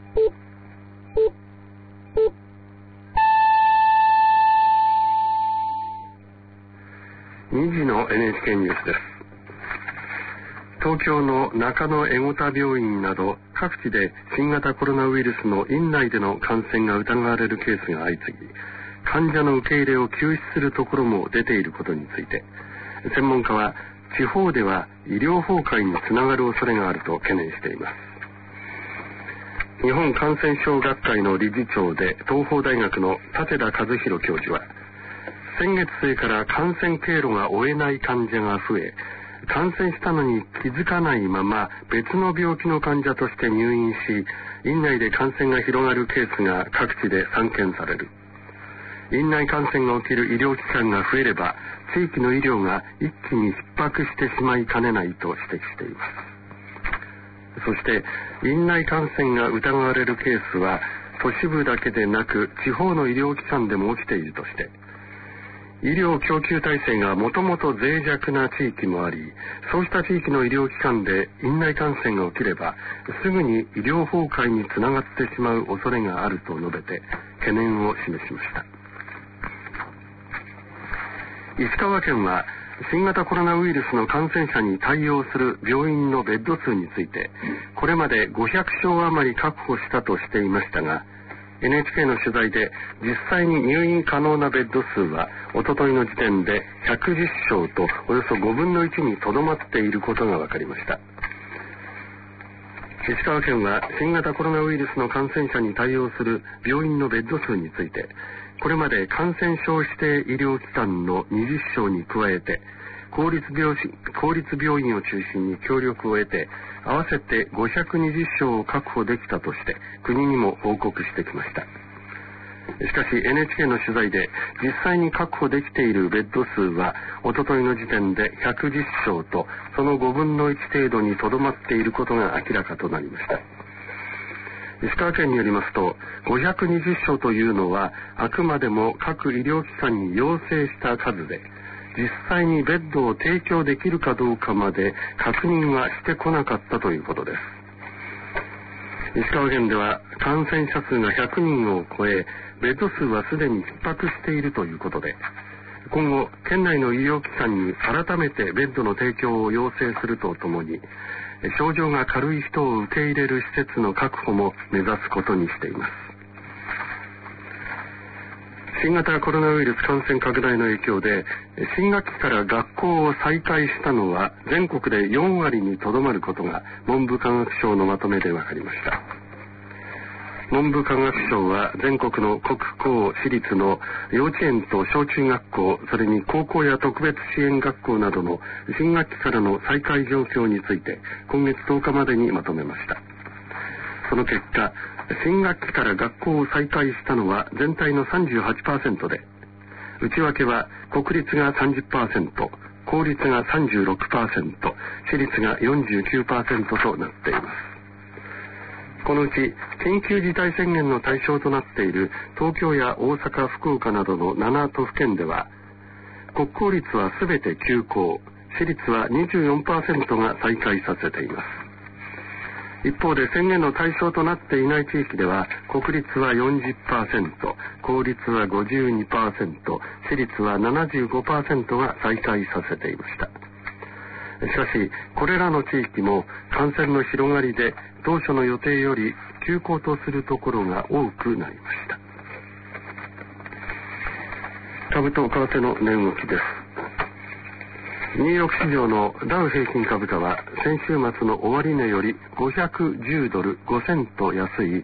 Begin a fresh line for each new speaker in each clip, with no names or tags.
2時の NHK ニュースです。東京の中野江古田病院など各地で新型コロナウイルスの院内での感染が疑われるケースが相次ぎ、患者の受け入れを休止するところも出ていることについて、専門家は地方では医療崩壊につながる恐れがあると懸念しています。日本感染症学会の理事長で東邦大学の舘田和弘教授は、先月末から感染経路が追えない患者が増え、感染したのに気づかないまま別の病気の患者として入院し、院内で感染が広がるケースが各地で散見される。院内感染が起きる医療機関が増えれば、地域の医療が一気に逼迫してしまいかねないと指摘しています。そして、院内感染が疑われるケースは、都市部だけでなく地方の医療機関でも起きているとして、医療供給体制がもともと脆弱な地域もあり、そうした地域の医療機関で院内感染が起きれば、すぐに医療崩壊につながってしまう恐れがあると述べて、懸念を示しました。石川県は、新型コロナウイルスの感染者に対応する病院のベッド数について、これまで500床余り確保したとしていましたが、NHK の取材で実際に入院可能なベッド数はおとといの時点で110床とおよそ5分の1にとどまっていることが分かりました。石川県は新型コロナウイルスの感染者に対応する病院のベッド数について、これまで感染症指定医療機関の20床に加えて、公立病院を中心に協力を得て、合わせて520床を確保できたとして国にも報告してきました。しかし NHK の取材で実際に確保できているベッド数はおとといの時点で110床とその5分の1程度にとどまっていることが明らかとなりました。石川県によりますと、520床というのはあくまでも各医療機関に要請した数で、実際にベッドを提供できるかどうかまで確認はしてこなかったということです。石川県では感染者数が100人を超え、ベッド数はすでに逼迫しているということで、今後県内の医療機関に改めてベッドの提供を要請するとともに、症状が軽い人を受け入れる施設の確保も目指すことにしています。新型コロナウイルス感染拡大の影響で、新学期から学校を再開したのは全国で4割にとどまることが文部科学省のまとめで分かりました。文部科学省は全国の国公私立の幼稚園と小中学校、それに高校や特別支援学校などの新学期からの再開状況について今月10日までにまとめました。その結果、新学期から学校を再開したのは全体の 38% で、内訳は国立が 30%、公立が 36%、私立が 49% となっています。このうち緊急事態宣言の対象となっている東京や大阪、福岡などの7都府県では、国公立はすべて休校、私立は 24% が再開させています。一方で宣言の対象となっていない地域では、国立は 40%、公立は 52%、私立は 75% が再開させていました。しかし、これらの地域も感染の広がりで当初の予定より休校とするところが多くなりました。株と為替の値動きです。ニューヨーク市場のダウ平均株価は先週末の終値より510ドル5セント安い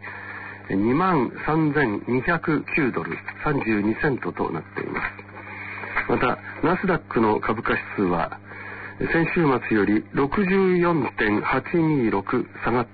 23,209 ドル32セントとなっています。また、ナスダックの株価指数は先週末より 64.826 下がって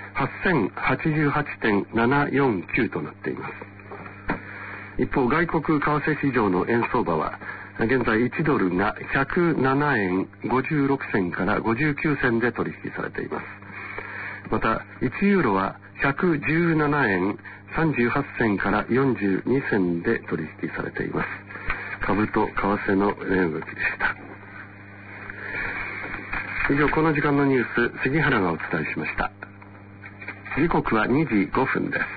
8088.749 となっています。一方、外国為替市場の円相場は現在1ドルが107円56銭から59銭で取引されています。また、1ユーロは117円38銭から42銭で取引されています。株と為替の値動きでした。以上、この時間のニュース、杉原がお伝えしました。 時刻は2時5分です。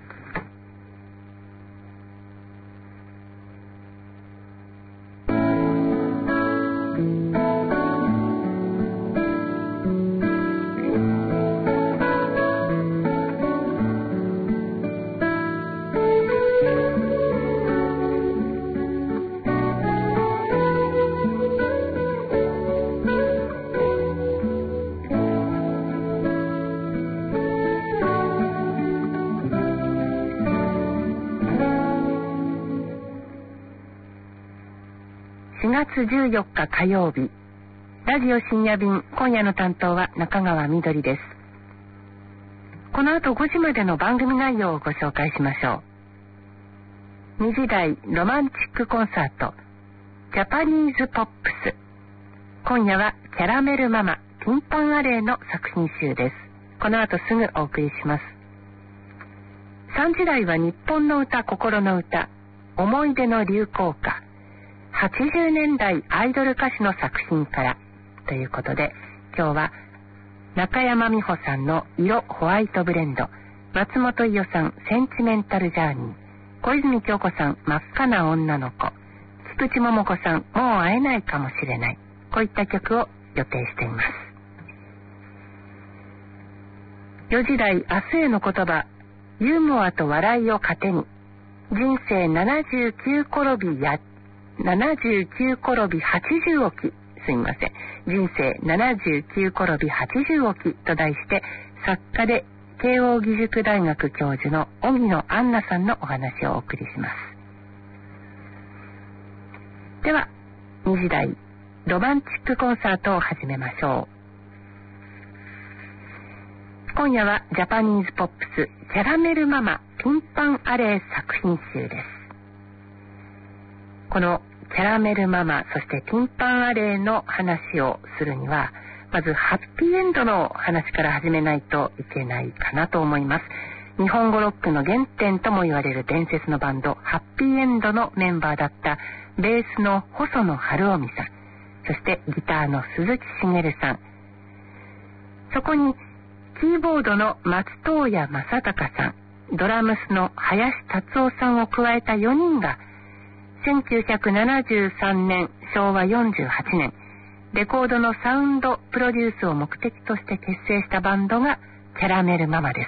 4月14日火曜日、ラジオ深夜便、今夜の担当は中川みどりです。この後5時までの番組内容をご紹介しましょう。2時台ロマンチックコンサート、ジャパニーズポップス。今夜はキャラメルママティンパンアレイの作品集です。この後すぐお送りします。3時台は日本の歌、心の歌、思い出の流行歌、80年代アイドル歌手の作品からということで、今日は中山美穂さんの色ホワイトブレンド、松本伊代さんセンチメンタルジャーニー、小泉京子さん真っ赤な女の子、菊池桃子さんもう会えないかもしれない、こういった曲を予定しています。4時台明日への言葉、ユーモアと笑いを糧に、人生79転び80起き、すみません、人生79転び80起きと題して、作家で慶應義塾大学教授の荻野杏奈さんのお話をお送りします。では2時台ロマンチックコンサートを始めましょう。今夜はジャパニーズポップスキャラメルママピンパンアレイ作品集です。このキャラメルママ、そしてティンパンアレイの話をするには、まずハッピーエンドの話から始めないといけないかなと思います。日本語ロックの原点とも言われる伝説のバンドハッピーエンドのメンバーだったベースの細野晴臣さん、そしてギターの鈴木茂さん、そこにキーボードの松任谷正隆さん、ドラムスの林達夫さんを加えた4人が1973年昭和48年レコードのサウンドプロデュースを目的として結成したバンドがキャラメルママです。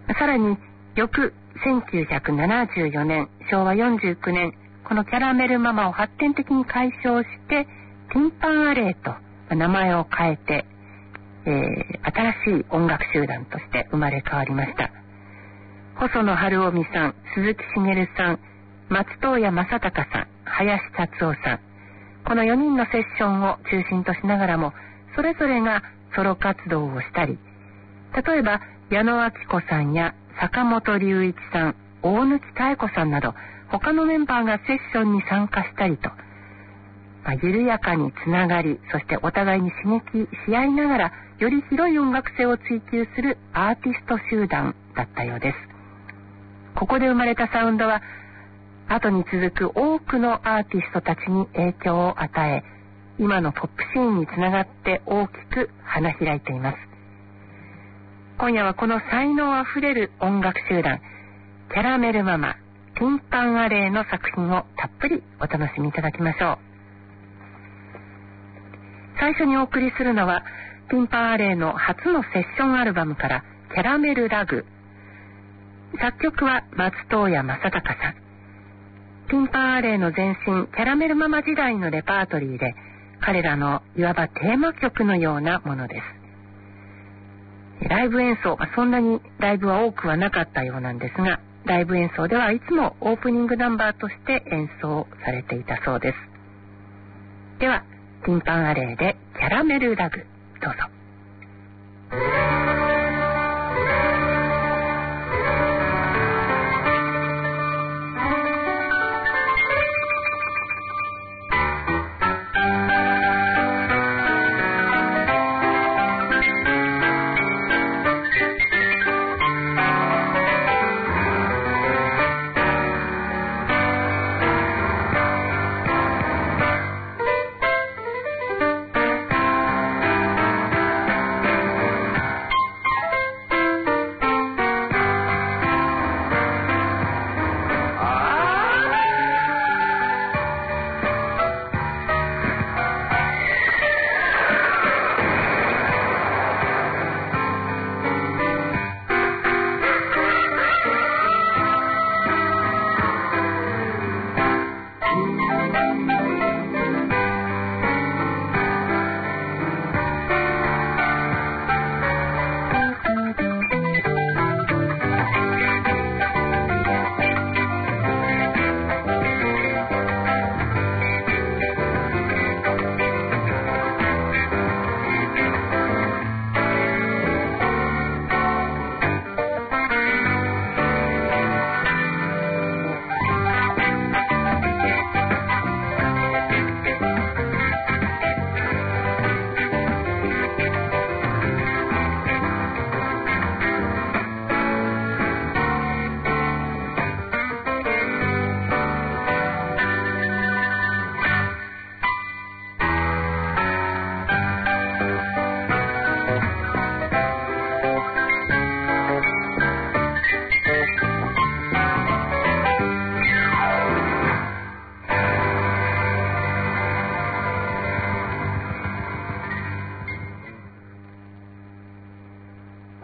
さらに翌1974年昭和49年、このキャラメルママを発展的に改称してティンパンアレイと名前を変えて、新しい音楽集団として生まれ変わりました。細野晴臣さん、鈴木茂さん、松任谷正隆さん、林達夫さん、この4人のセッションを中心としながらも、それぞれがソロ活動をしたり、例えば矢野顕子さんや坂本龍一さん、大貫妙子さんなど他のメンバーがセッションに参加したりと、緩やかにつながり、そしてお互いに刺激し合いながらより広い音楽性を追求するアーティスト集団だったようです。ここで生まれたサウンドは後に続く多くのアーティストたちに影響を与え、今のポップシーンにつながって大きく花開いています。今夜はこの才能あふれる音楽集団キャラメルママティンパンアレイの作品をたっぷりお楽しみいただきましょう。最初にお送りするのはティンパンアレイの初のセッションアルバムからキャラメルラグ、作曲は松任谷正隆さん。ティンパンアレイの前身キャラメルママ時代のレパートリーで彼らのいわばテーマ曲のようなものです。ライブ演奏、そんなにライブは多くはなかったようなんですが、ライブ演奏ではいつもオープニングナンバーとして演奏されていたそうです。ではティンパンアレイでキャラメルラグ、どうぞ。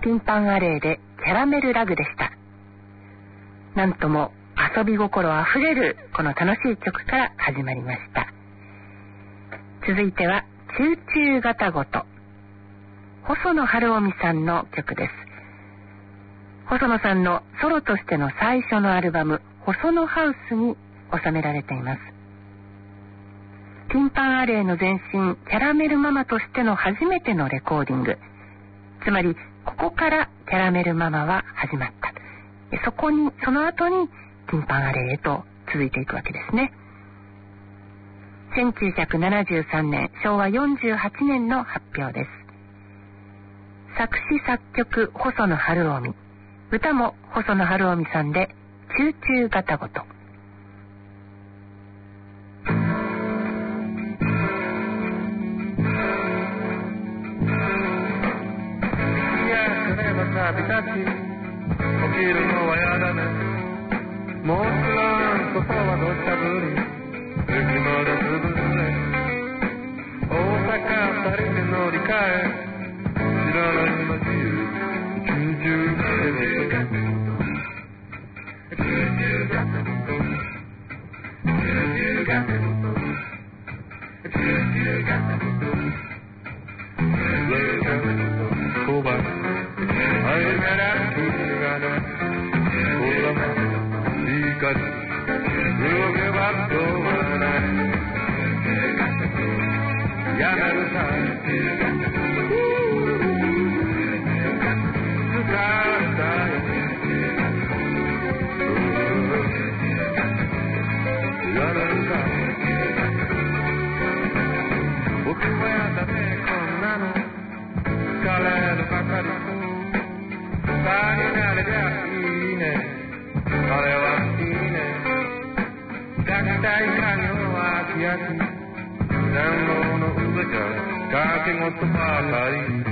ティンパンアレイでキャラメルラグでした。なんとも遊び心あふれるこの楽しい曲から始まりました。続いてはチューチューガタゴト、細野晴臣さんの曲です。細野さんのソロとしての最初のアルバム細野ハウスに収められています。ティンパンアレイの前身キャラメルママとしての初めてのレコーディング、つまりここからキャラメルママは始まった。その後にティンパンアレイへと続いていくわけですね。1973年昭和48年の発表です。作詞作曲細野晴臣、歌も細野晴臣さんでチューチューガタゴト。
旅立ち起きるのはやだね、もちろん外はどっちゃぶり雪までずぶ濡れ、大阪2人で乗り換え知らない街へチューチューガタゴト、チューチューガタゴト、チューチューガタゴト、チューチューガタゴト、小判I met a Pugana, Ulama, Ika, Rugabato, Yanarusa, Yanarusa, Ukuyata, Konano, Kalano, Kakari.さになれりゃいいね、それはいいね、抱きたい影の秋焼き、暖房の上じゃ掛け事ばかり、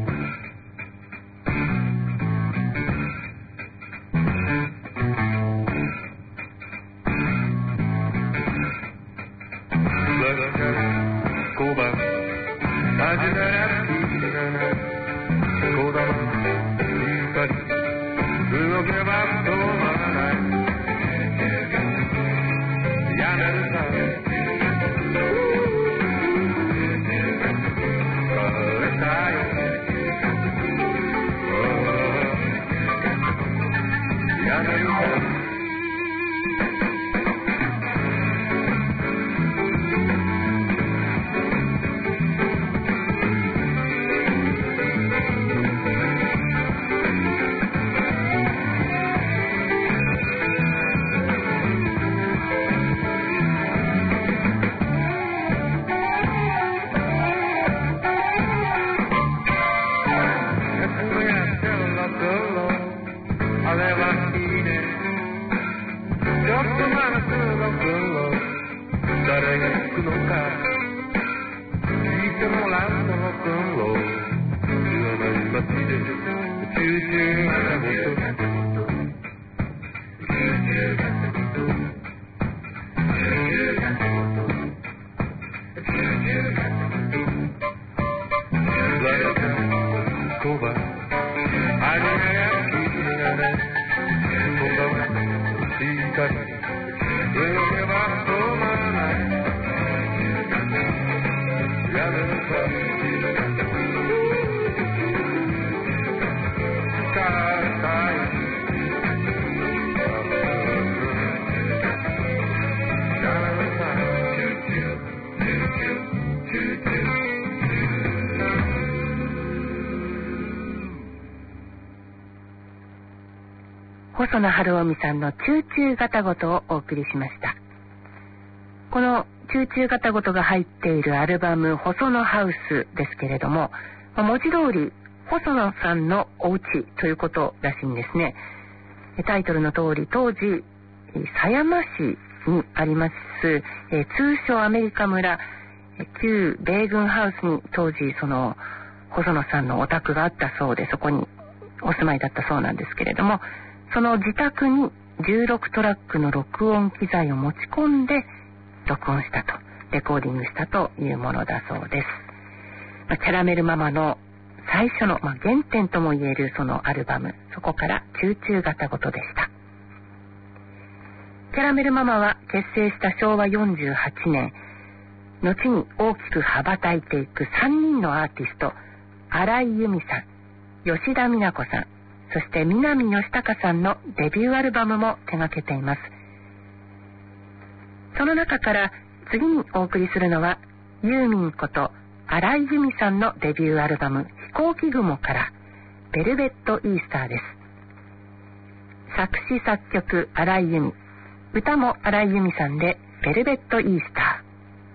小判味なら好きだな、小玉動けば止まらない、やめるさ、これだよ、やめるさ。
細野晴臣さんのチューチューガタゴトをお送りしました。このチューチューガタゴトが入っているアルバム細野ハウスですけれども、文字通り細野さんのお家ということらしいんですね。タイトルの通り、当時狭山市にあります通称アメリカ村旧米軍ハウスに当時その細野さんのお宅があったそうで、そこにお住まいだったそうなんですけれども、その自宅に16トラックの録音機材を持ち込んで録音したと、レコーディングしたというものだそうです。キャラメルママの最初の、原点ともいえるそのアルバム、そこからチューチュー型ごとでした。キャラメルママは結成した昭和48年、後に大きく羽ばたいていく3人のアーティスト、荒井由実さん、吉田美奈子さん、そして南義孝さんのデビューアルバムも手掛けています。その中から次にお送りするのは、ユーミンこと荒井由実さんのデビューアルバム、飛行機雲からベルベットイースターです。作詞作曲荒井由実、歌も荒井由実さんでベルベットイースター。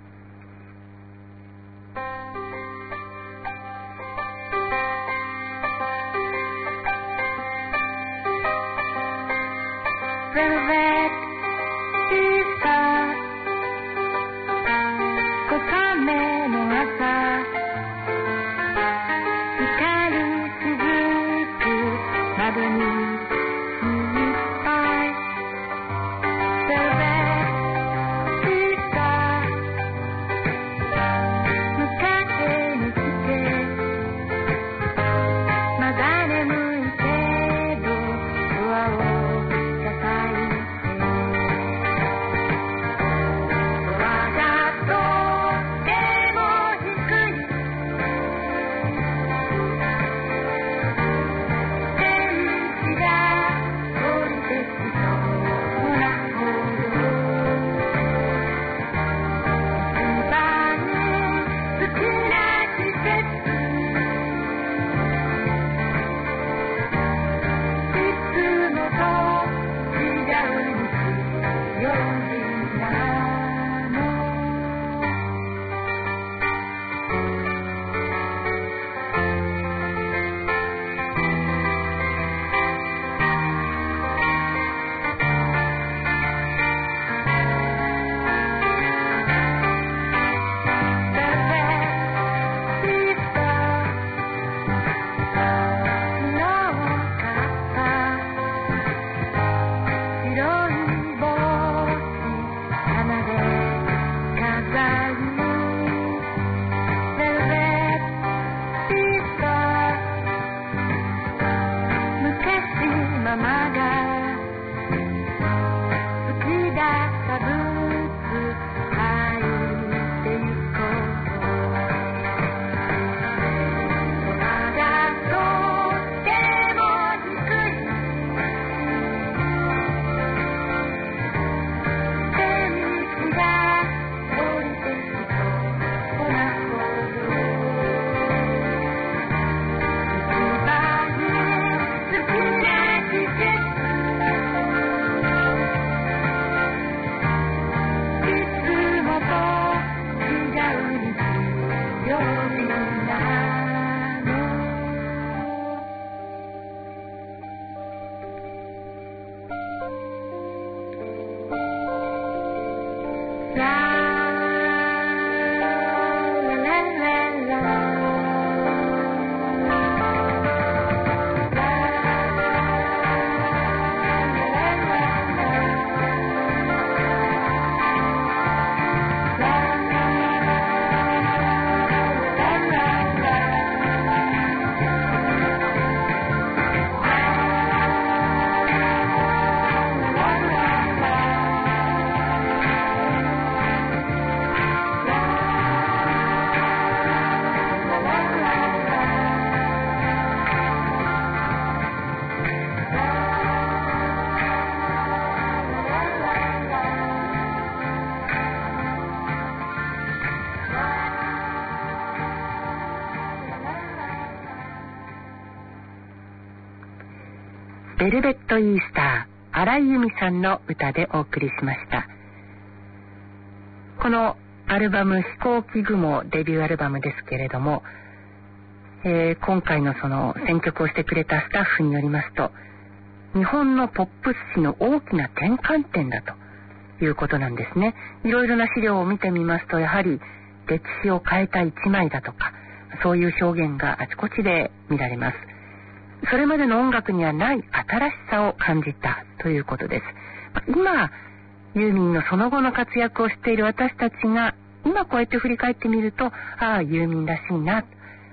ベルベットイースター、荒井由実さんの歌でお送りしました。このアルバム、飛行機雲デビューアルバムですけれども、今回のその選曲をしてくれたスタッフによりますと、日本のポップス史の大きな転換点だということなんですね。いろいろな資料を見てみますと、やはり歴史を変えた一枚だとか、そういう表現があちこちで見られます。それまでの音楽にはない新しさを感じたということです。今ユーミンのその後の活躍をしている私たちが今こうやって振り返ってみると、ああユーミンらしいな、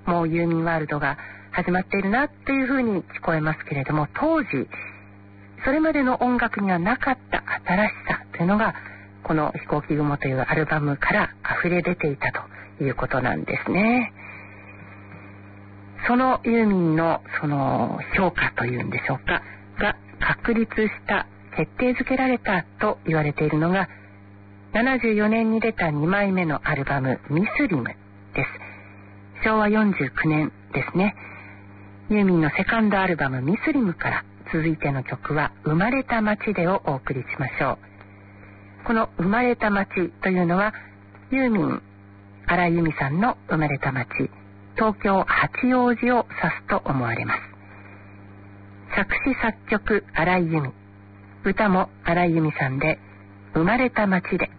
もうユーミンワールドが始まっているなというふうに聞こえますけれども、当時それまでの音楽にはなかった新しさというのがこの飛行機雲というアルバムから溢れ出ていたということなんですね。そのユーミンのその評価というんでしょうかが確立した決定づけられたと言われているのが74年に出た2枚目のアルバムミスリムです。昭和49年ですね。ユーミンのセカンドアルバムミスリムから続いての曲は生まれた街でをお送りしましょう。この生まれた街というのはユーミン荒井由実さんの生まれた街東京八王子を指すと思われます。作詞作曲荒井由実、歌も荒井由実さんで生まれた街で。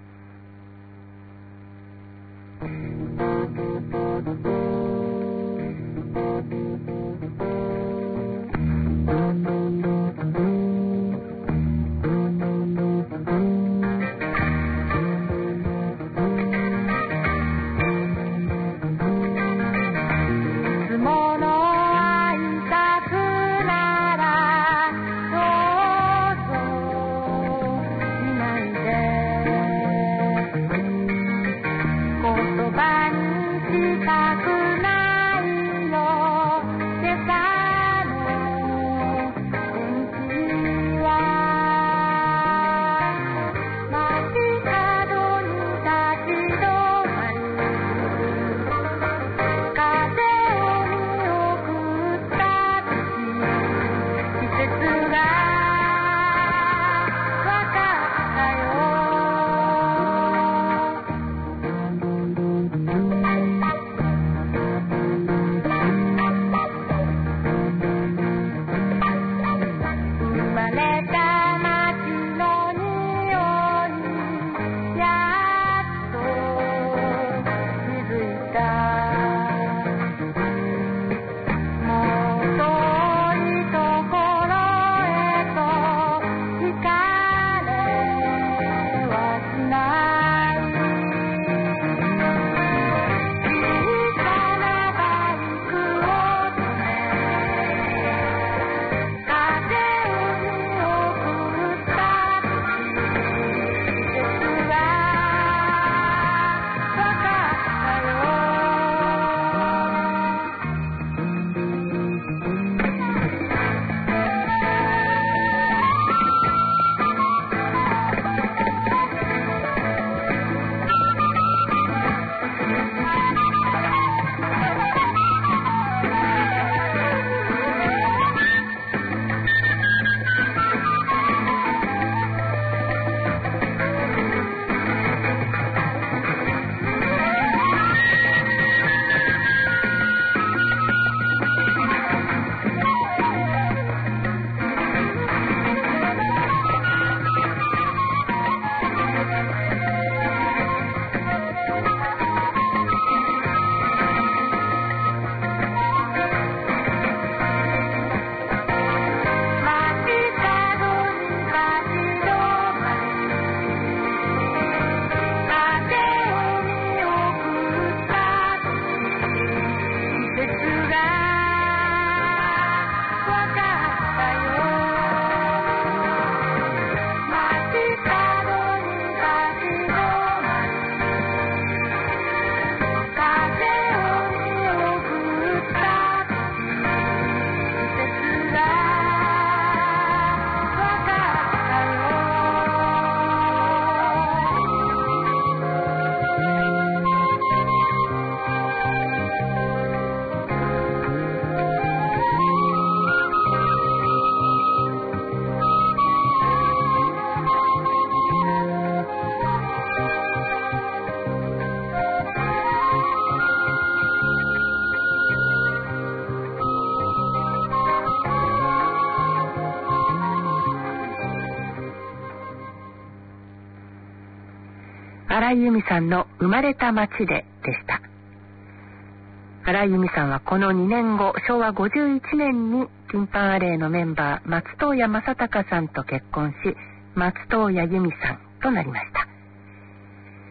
荒井由実さんの生まれた街ででした。荒井由実さんはこの2年後、昭和51年にティンパンアレイのメンバー松任谷正隆さんと結婚し、松任谷由実さんとなりました。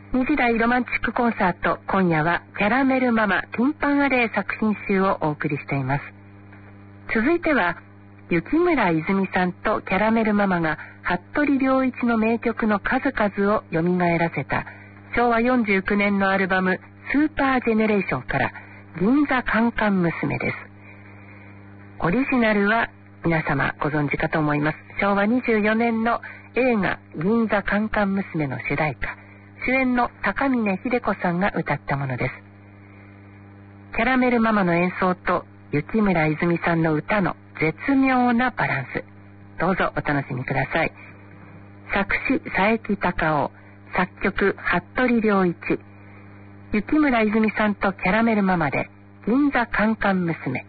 2時台ロマンチックコンサート、今夜はキャラメルママティンパンアレイ作品集をお送りしています。続いては雪村泉さんとキャラメルママが服部良一の名曲の数々を蘇らせた昭和49年のアルバムスーパージェネレーションから銀座カンカン娘です。オリジナルは皆様ご存知かと思います。昭和24年の映画銀座カンカン娘の主題歌、主演の高峰秀子さんが歌ったものです。キャラメルママの演奏と雪村泉さんの歌の絶妙なバランス、どうぞお楽しみください。作詞佐伯隆夫、作曲服部良一、雪村泉さんとキャラメルママで銀座カンカン娘。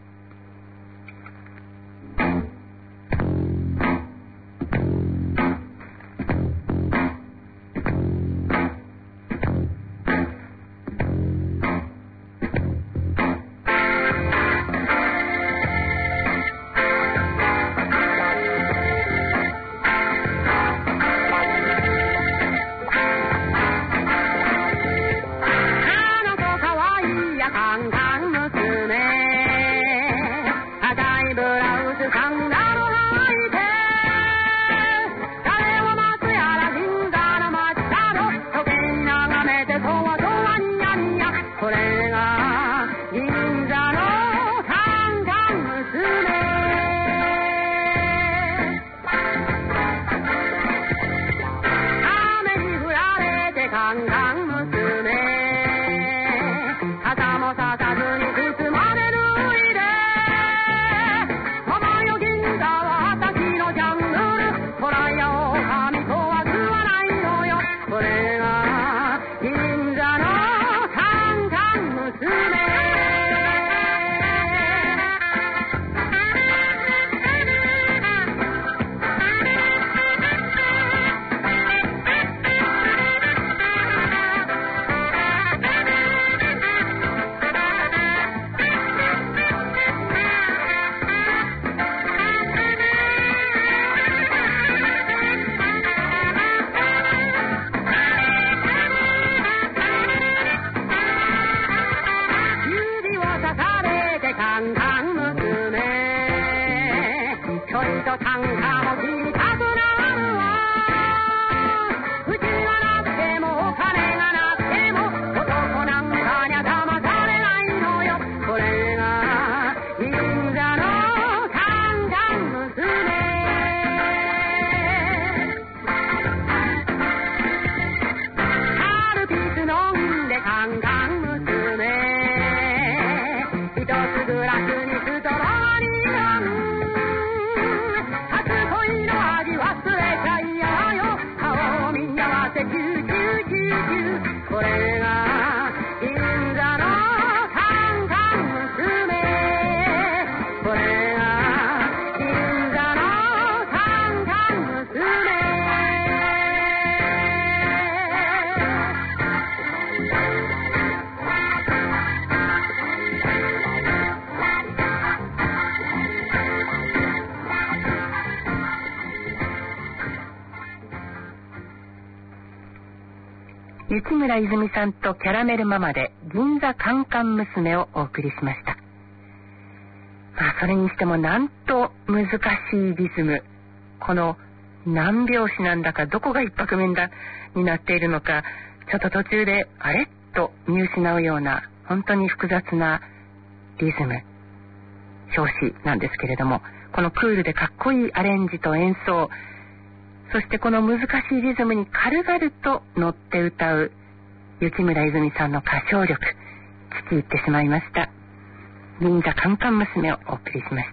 雪村泉さんとキャラメルママで銀座カンカン娘をお送りしました。それにしてもなんと難しいリズム、この何拍子なんだかどこが一拍目だになっているのか、ちょっと途中であれと見失うような本当に複雑なリズム表紙なんですけれども、このクールでかっこいいアレンジと演奏、そしてこの難しいリズムに軽々と乗って歌う雪村泉さんの歌唱力、聞き入ってしまいました。銀座カンカン娘をお送りしました。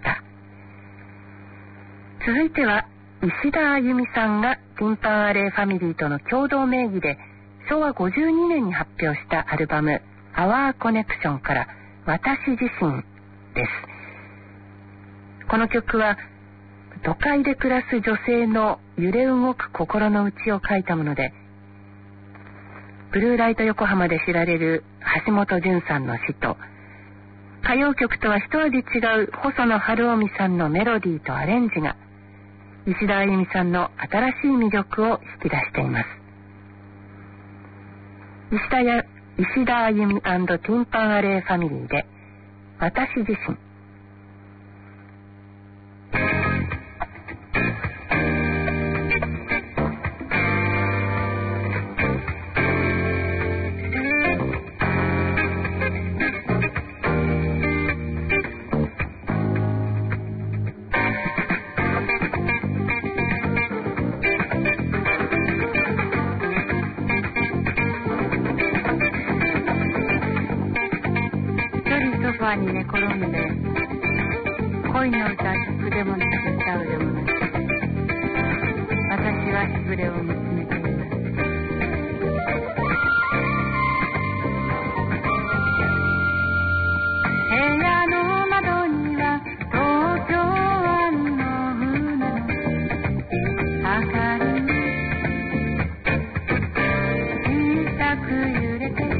続いては石田あゆみさんがティンパンアレイファミリーとの共同名義で昭和52年に発表したアルバムアワーコネクションから私自身です。この曲は都会で暮らす女性の揺れ動く心の内を書いたもので、ブルーライト横浜で知られる橋本淳さんの詩と、歌謡曲とは一味違う細野晴臣さんのメロディーとアレンジが石田あゆみさんの新しい魅力を引き出しています。 石田あゆみ&ティンパンアレイファミリーで私自身。
ソファに寝転んで恋の歌筆でもなく歌うでもなく私は日暮れを見つめています。部屋の窓には東京湾の船の明かりに小さく揺れて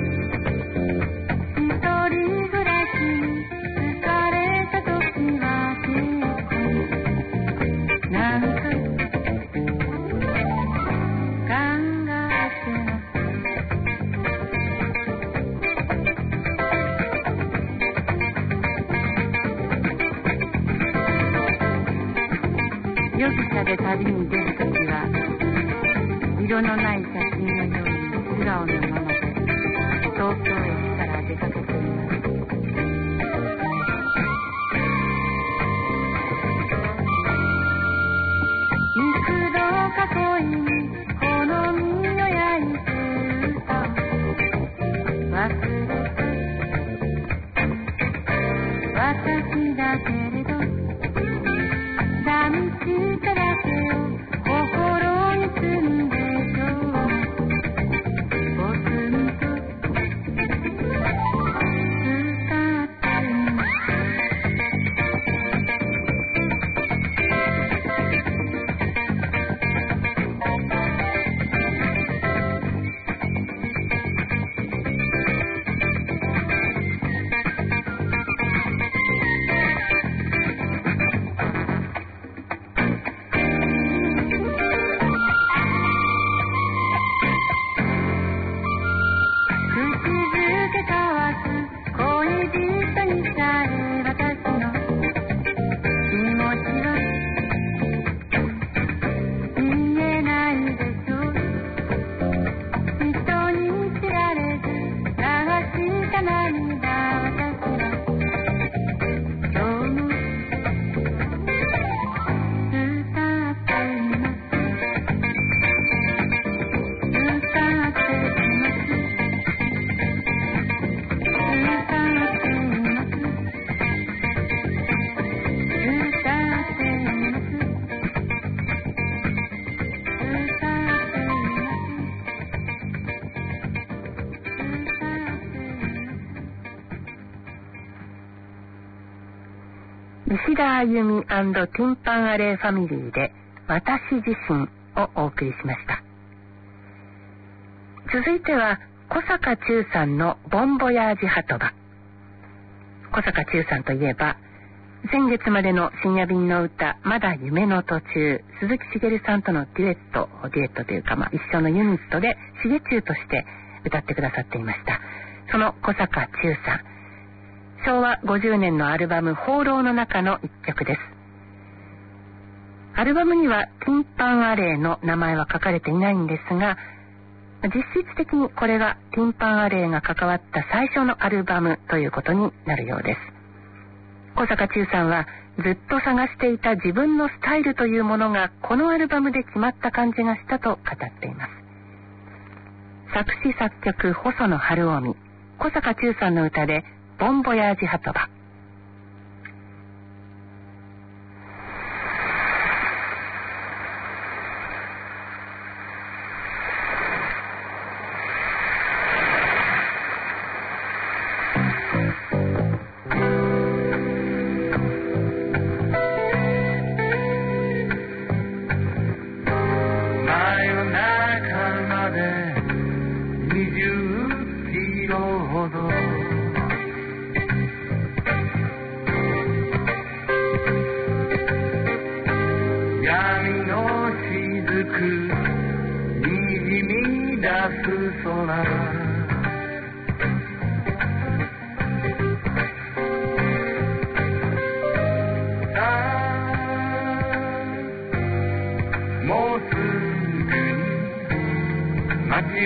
夜汽車で旅に出るときは色のない写真のように素顔のままで東京駅から出かけています。幾度か恋に好みを焼いて歌を忘れて私だけれど寂しさだけを心に積んで今日はボツにと歌っています。石田あゆみ&ティンパンアレイファミリーで私自身をお送りしました。続いては小坂忠さんのボンボヤージ鳩場。小坂忠さんといえば先月までの深夜便の歌まだ夢の途中、鈴木茂さんとのデュエットというか、一緒のユニットで茂忠として歌ってくださっていました。その小坂忠さん、昭和50年のアルバム放浪の中の一曲です。アルバムにはティンパンアレイの名前は書かれていないんですが、実質的にこれがティンパンアレイが関わった最初のアルバムということになるようです。小坂忠さんはずっと探していた自分のスタイルというものがこのアルバムで決まった感じがしたと語っています。作詞作曲細野晴臣、小坂忠さんの歌でボンボヤージ鳩場。
20キロほど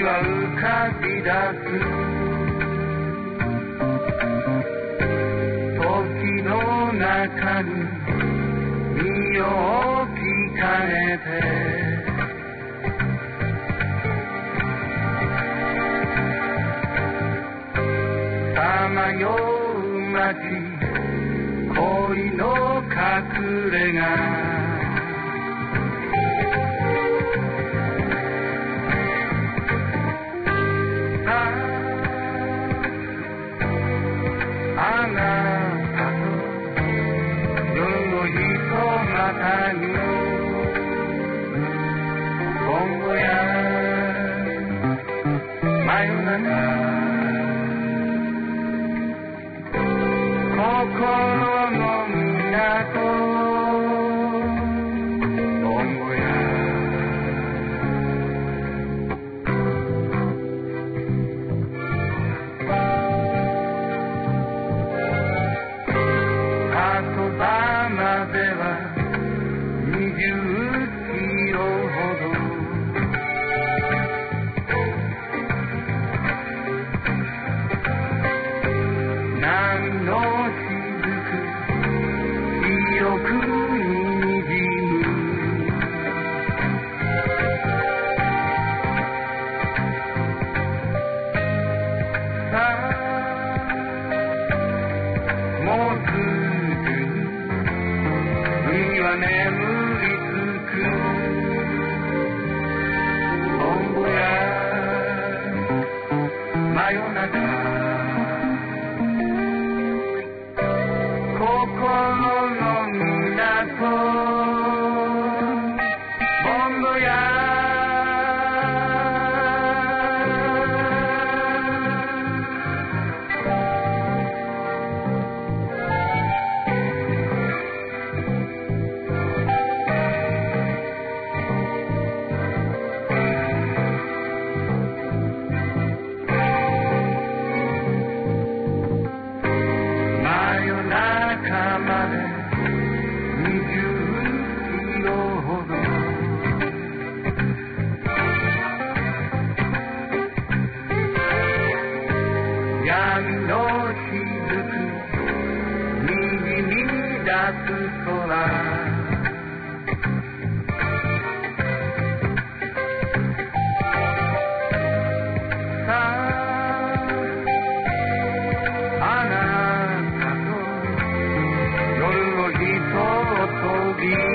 は浮かび出す時の中に身を置き換えてさまよう街恋の隠れ家あなたと夜のひとまたに今後や真夜中心の港今後や言葉までは20キロほど波の雫白くにじむさあもうすぐ海は眠りつくボンボや真夜中心の港ボンボや真夜中まで20キロほど闇の雫にじみ出す空さああなたと夜のひととび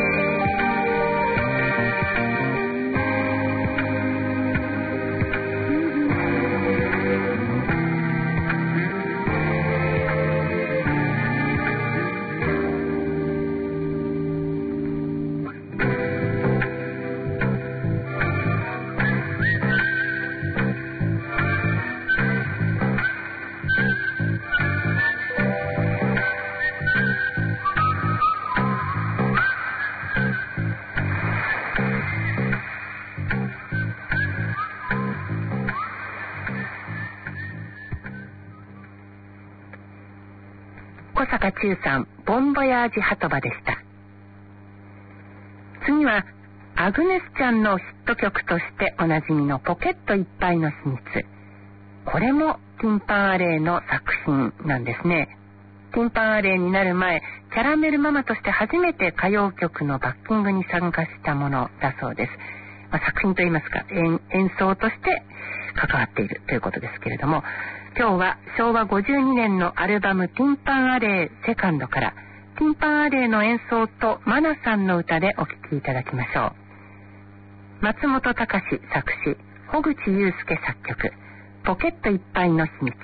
小坂忠さん、ボンボヤージ鳩場でした。次はアグネスちゃんのヒット曲としておなじみのポケットいっぱいの秘密。これもティンパンアレイの作品なんですね。ティンパンアレイになる前、キャラメルママとして初めて歌謡曲のバッキングに参加したものだそうです。作品といいますか、演奏として関わっているということですけれども、今日は昭和52年のアルバムティンパンアレイセカンドからティンパンアレイの演奏とマナさんの歌でお聴きいただきましょう。松本隆作詞、穂口祐介作曲、ポケットいっぱいの秘密。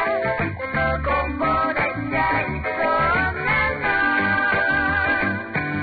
「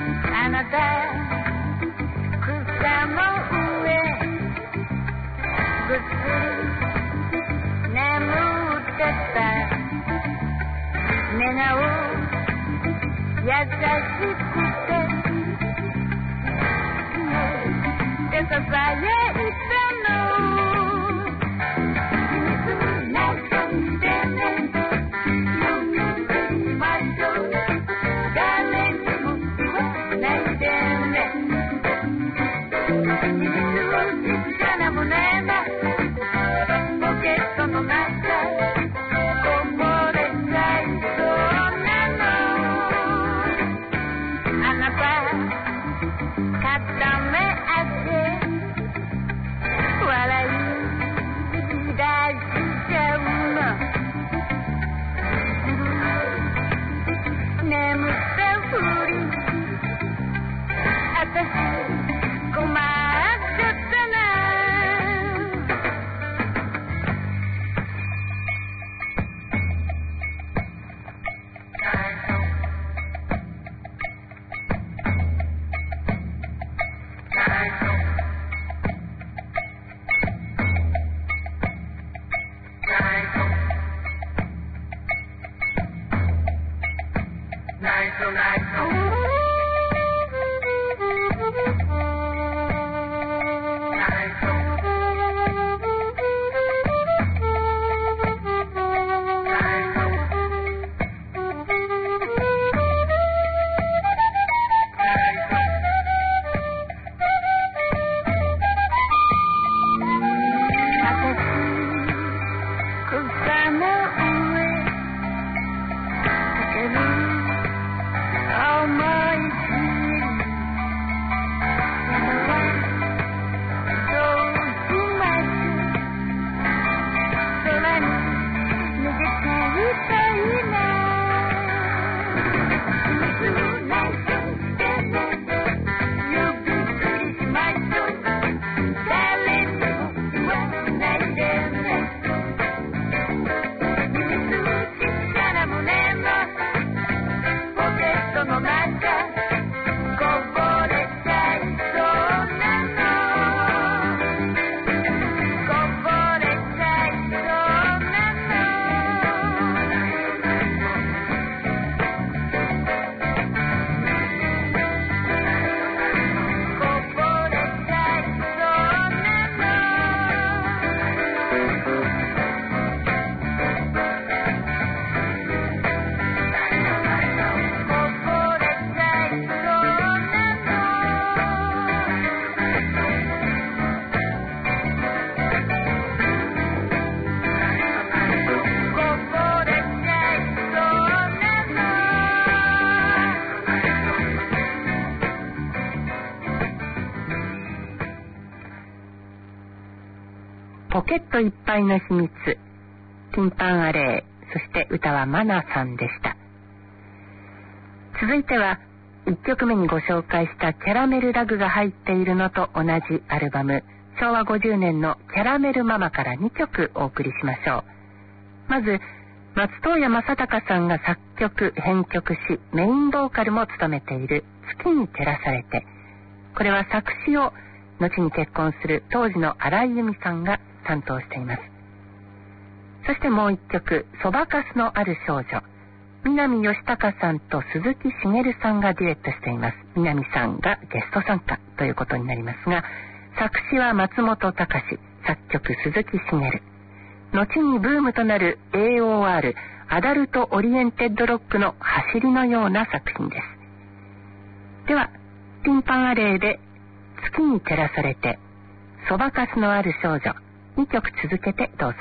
ポケットいっぱいの秘密、ティンパンアレー、そして歌はマナさんでした。続いては1曲目にご紹介したキャラメルラグが入っているのと同じアルバム、昭和50年のキャラメルママから2曲お送りしましょう。まず松任谷正隆さんが作曲編曲しメインボーカルも務めている月に照らされて、これは作詞を後に結婚する当時の荒井由実さんが担当しています。そしてもう一曲、そばかすのある少女、南吉高さんと鈴木茂さんがデュエットしています。南さんがゲスト参加ということになりますが、作詞は松本隆、作曲鈴木茂。後にブームとなる AOR アダルトオリエンテッドロックの走りのような作品です。ではティンパンアレーで月に照らされて、そばかすのある少女、2曲続けてどうぞ。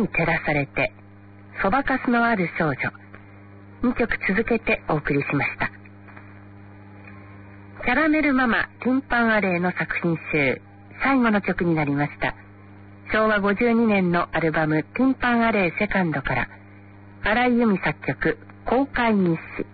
に照らされて、そばかすのある少女、2曲続けてお送りしました。キャラメルママティンパンアレイの作品集、最後の曲になりました。昭和52年のアルバムティンパンアレイセカンドから、荒井由実作曲、公開日誌。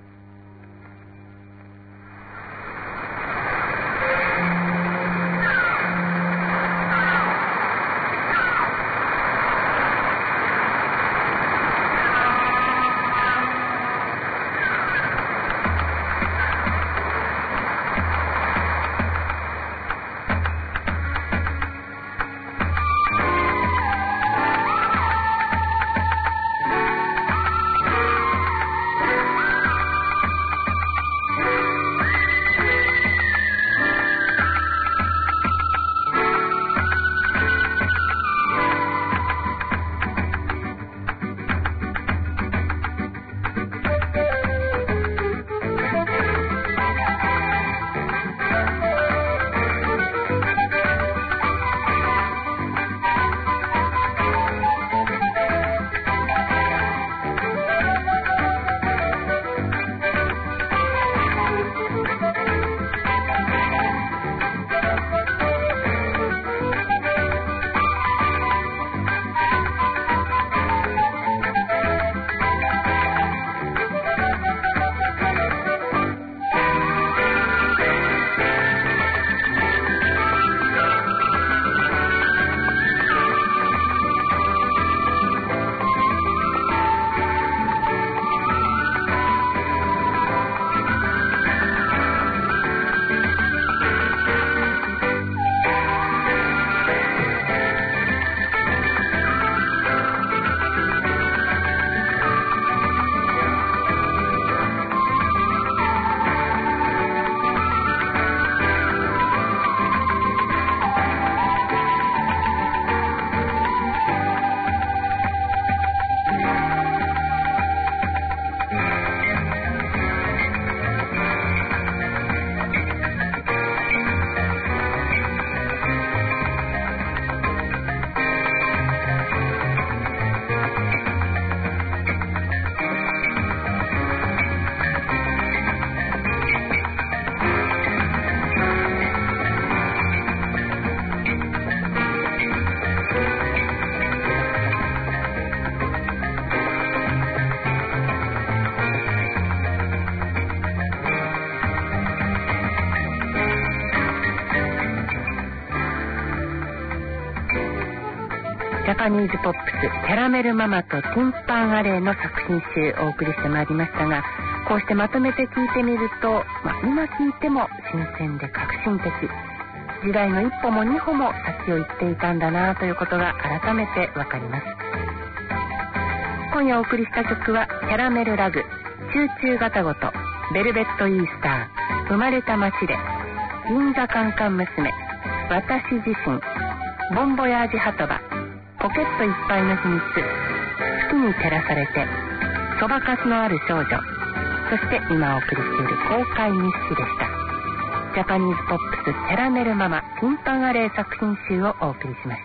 ジャパニーズポップス、キャラメルママとティンパンアレイの作品集をお送りしてまいりましたが、こうしてまとめて聞いてみると、今聞いても新鮮で革新的、時代の一歩も二歩も先を行っていたんだなということが改めてわかります。今夜お送りした曲はキャラメルラグ、集中ガタゴト、ベルベットイースター、生まれた街で、銀座カンカン娘、私自身、ボンボヤージハトバ、ポケットいっぱいの秘密、月に照らされて、そばかすのある少女、そして今お送りしている公開日誌でした。ジャパニーズポップスキャラメルママティンパンアレイ作品集をお送りしました。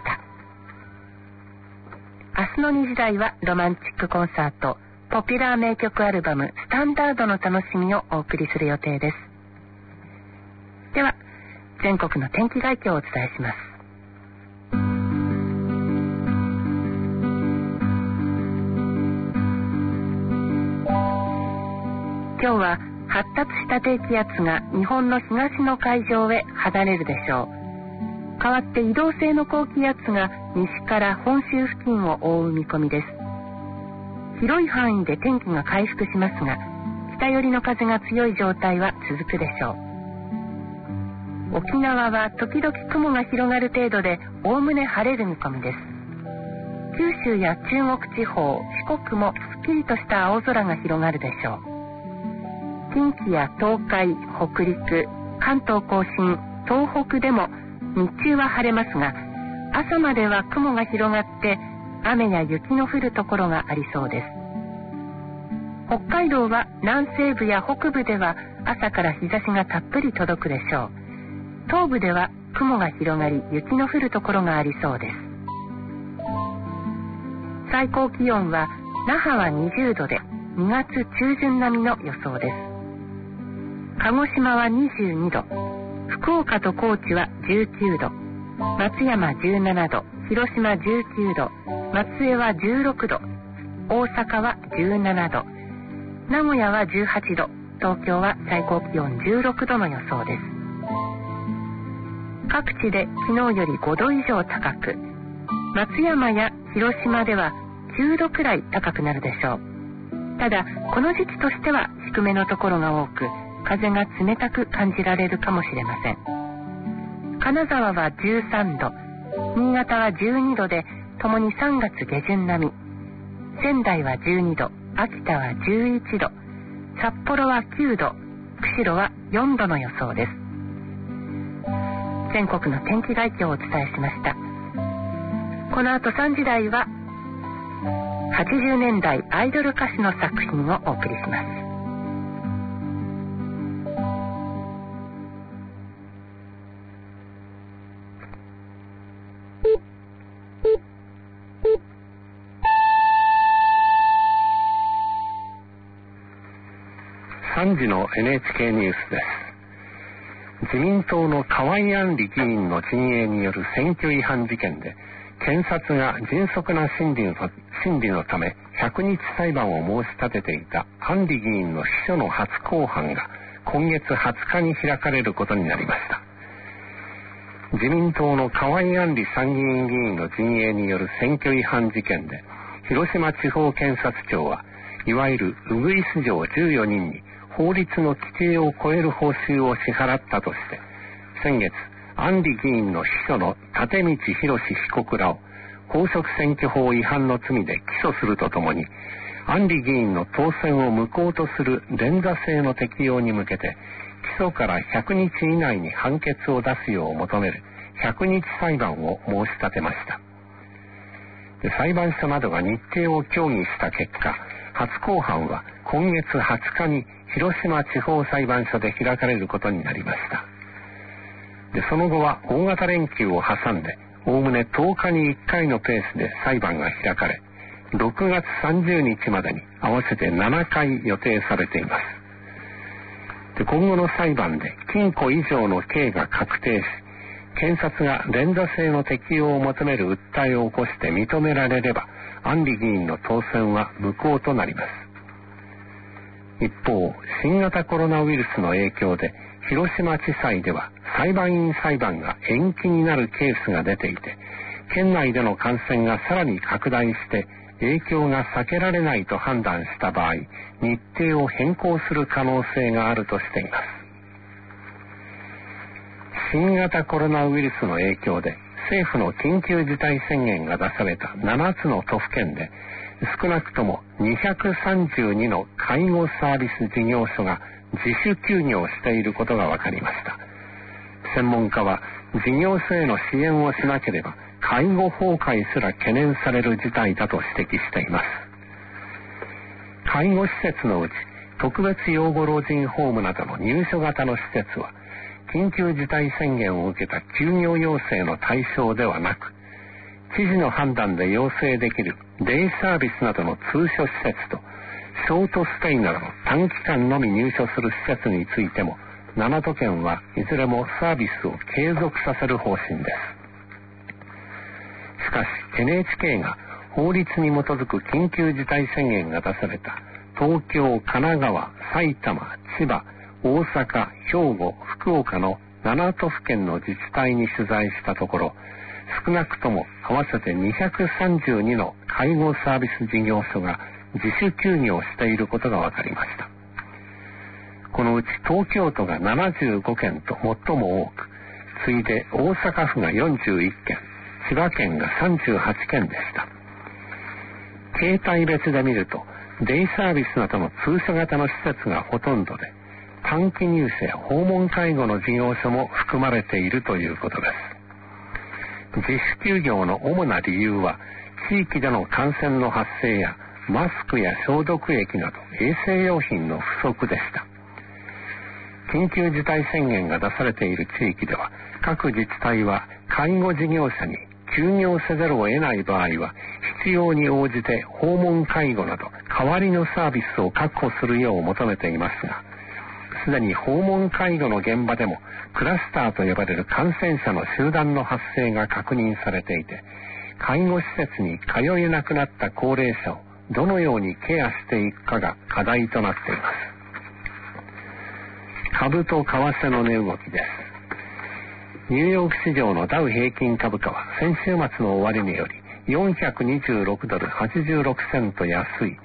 明日の2時台はロマンチックコンサート、ポピュラー名曲アルバムスタンダードの楽しみをお送りする予定です。では全国の天気概況をお伝えします。今日は発達した低気圧が日本の東の海上へ離れるでしょう。代わって移動性の高気圧が西から本州付近を覆う見込みです。広い範囲で天気が回復しますが、北寄りの風が強い状態は続くでしょう。沖縄は時々雲が広がる程度でおおむね晴れる見込みです。九州や中国地方、四国もすっきりとした青空が広がるでしょう。近畿や東海、北陸、関東甲信、東北でも日中は晴れますが、朝までは雲が広がって雨や雪の降るところがありそうです。北海道は南西部や北部では朝から日差しがたっぷり届くでしょう。東部では雲が広がり雪の降るところがありそうです。 最高気温は那覇は20度で2月中旬並みの予想です。鹿児島は22度、福岡と高知は19度、松山17度、広島19度、松江は16度、大阪は17度、名古屋は18度、東京は最高気温16度の予想です。各地で昨日より5度以上高く、松山や広島では9度くらい高くなるでしょう。ただこの時期としては低めのところが多く、風が冷たく感じられるかもしれません。金沢は13度、新潟は12度でともに3月下旬並み、仙台は12度、秋田は11度、札幌は9度、釧路は4度の予想です。全国の天気概況をお伝えしました。この後3時台は80年代アイドル歌手の作品をお送りします。
3時の NHK ニュースです。自民党の河井案里議員の陣営による選挙違反事件で、検察が迅速な審理のため100日裁判を申し立てていた案里議員の秘書の初公判が今月20日に開かれることになりました。自民党の河井案里参議院議員の陣営による選挙違反事件で、広島地方検察庁はいわゆるウグイス嬢14人に法律の規定を超える報酬を支払ったとして、先月案里議員の秘書の立道博被告らを公職選挙法違反の罪で起訴するとともに、案里議員の当選を無効とする連座制の適用に向けて起訴から100日以内に判決を出すよう求める100日裁判を申し立てました。裁判所などが日程を協議した結果、初公判は今月20日に広島地方裁判所で開かれることになりました。その後は大型連休を挟んでおおむね10日に1回のペースで裁判が開かれ、6月30日までに合わせて7回予定されています。今後の裁判で禁錮以上の刑が確定し、検察が連座制の適用を求める訴えを起こして認められれば、案里議員の当選は無効となります。一方、新型コロナウイルスの影響で広島地裁では裁判員裁判が延期になるケースが出ていて、県内での感染がさらに拡大して影響が避けられないと判断した場合、日程を変更する可能性があるとしています。新型コロナウイルスの影響で政府の緊急事態宣言が出された7つの都府県で、少なくとも232の介護サービス事業所が自主休業していることが分かりました。専門家は事業所への支援をしなければ介護崩壊すら懸念される事態だと指摘しています。介護施設のうち特別養護老人ホームなどの入所型の施設は緊急事態宣言を受けた休業要請の対象ではなく、知事の判断で要請できるデイサービスなどの通所施設とショートステイなどの短期間のみ入所する施設についても7都県はいずれもサービスを継続させる方針です。しかし NHK が法律に基づく緊急事態宣言が出された東京、神奈川、埼玉、千葉、大阪、兵庫、福岡の7都府県の自治体に取材したところ、少なくとも合わせて232の介護サービス事業所が自主休業していることが分かりました。このうち東京都が75件と最も多く、次いで大阪府が41件、千葉県が38件でした。形態別で見ると、デイサービスなどの通所型の施設がほとんどで、短期入所や訪問介護の事業所も含まれているということです。自主休業の主な理由は、地域での感染の発生やマスクや消毒液など衛生用品の不足でした。緊急事態宣言が出されている地域では、各自治体は介護事業者に休業せざるを得ない場合は
必要に応じて訪問介護など代わりのサービスを確保するよう求めていますが、すでに訪問介護の現場でもクラスターと呼ばれる感染者の集団の発生が確認されていて、介護施設に通えなくなった高齢者をどのようにケアしていくかが課題となっています。株と為替の値動きです。ニューヨーク市場のダウ平均株価は先週末の終値より426ドル86セント安い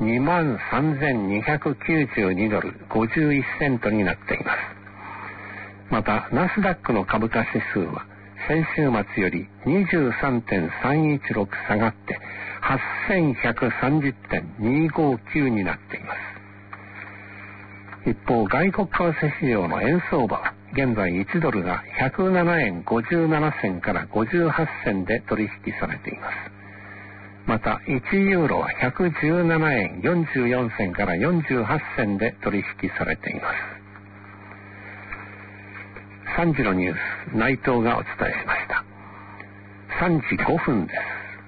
23,292ドル51セントになっています。またナスダックの株価指数は先週末より 23.316 下がって 8,130.259 になっています。一方、外国為替市場の円相場は現在1ドルが107円57銭から58銭で取引されています。また1ユーロは117円44銭から48銭で取引されています。3時のニュース、内藤がお伝えしました。3時5分です。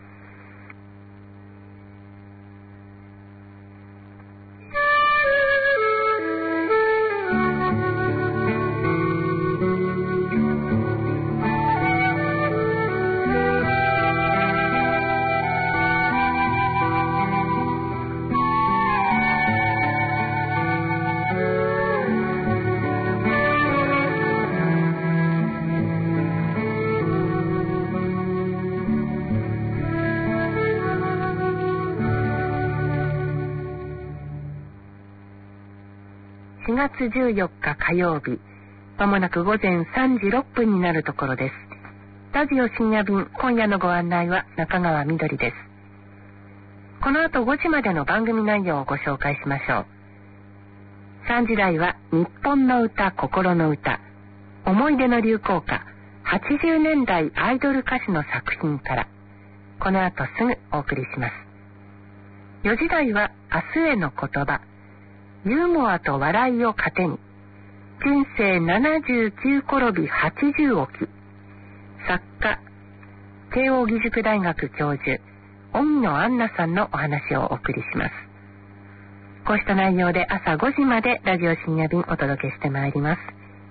4月14日火曜日、まもなく午前3時6分になるところです。ラジオ深夜便、今夜のご案内は中川みどりです。この後5時までの番組内容をご紹介しましょう。3時台は日本の歌、心の歌、思い出の流行歌、80年代アイドル歌手の作品から、この後すぐお送りします。4時台は明日への言葉、ユーモアと笑いを糧に、人生79転び80起き、作家、慶應義塾大学教授、荻野杏奈さんのお話をお送りします。こうした内容で朝5時までラジオ深夜便お届けしてまいります。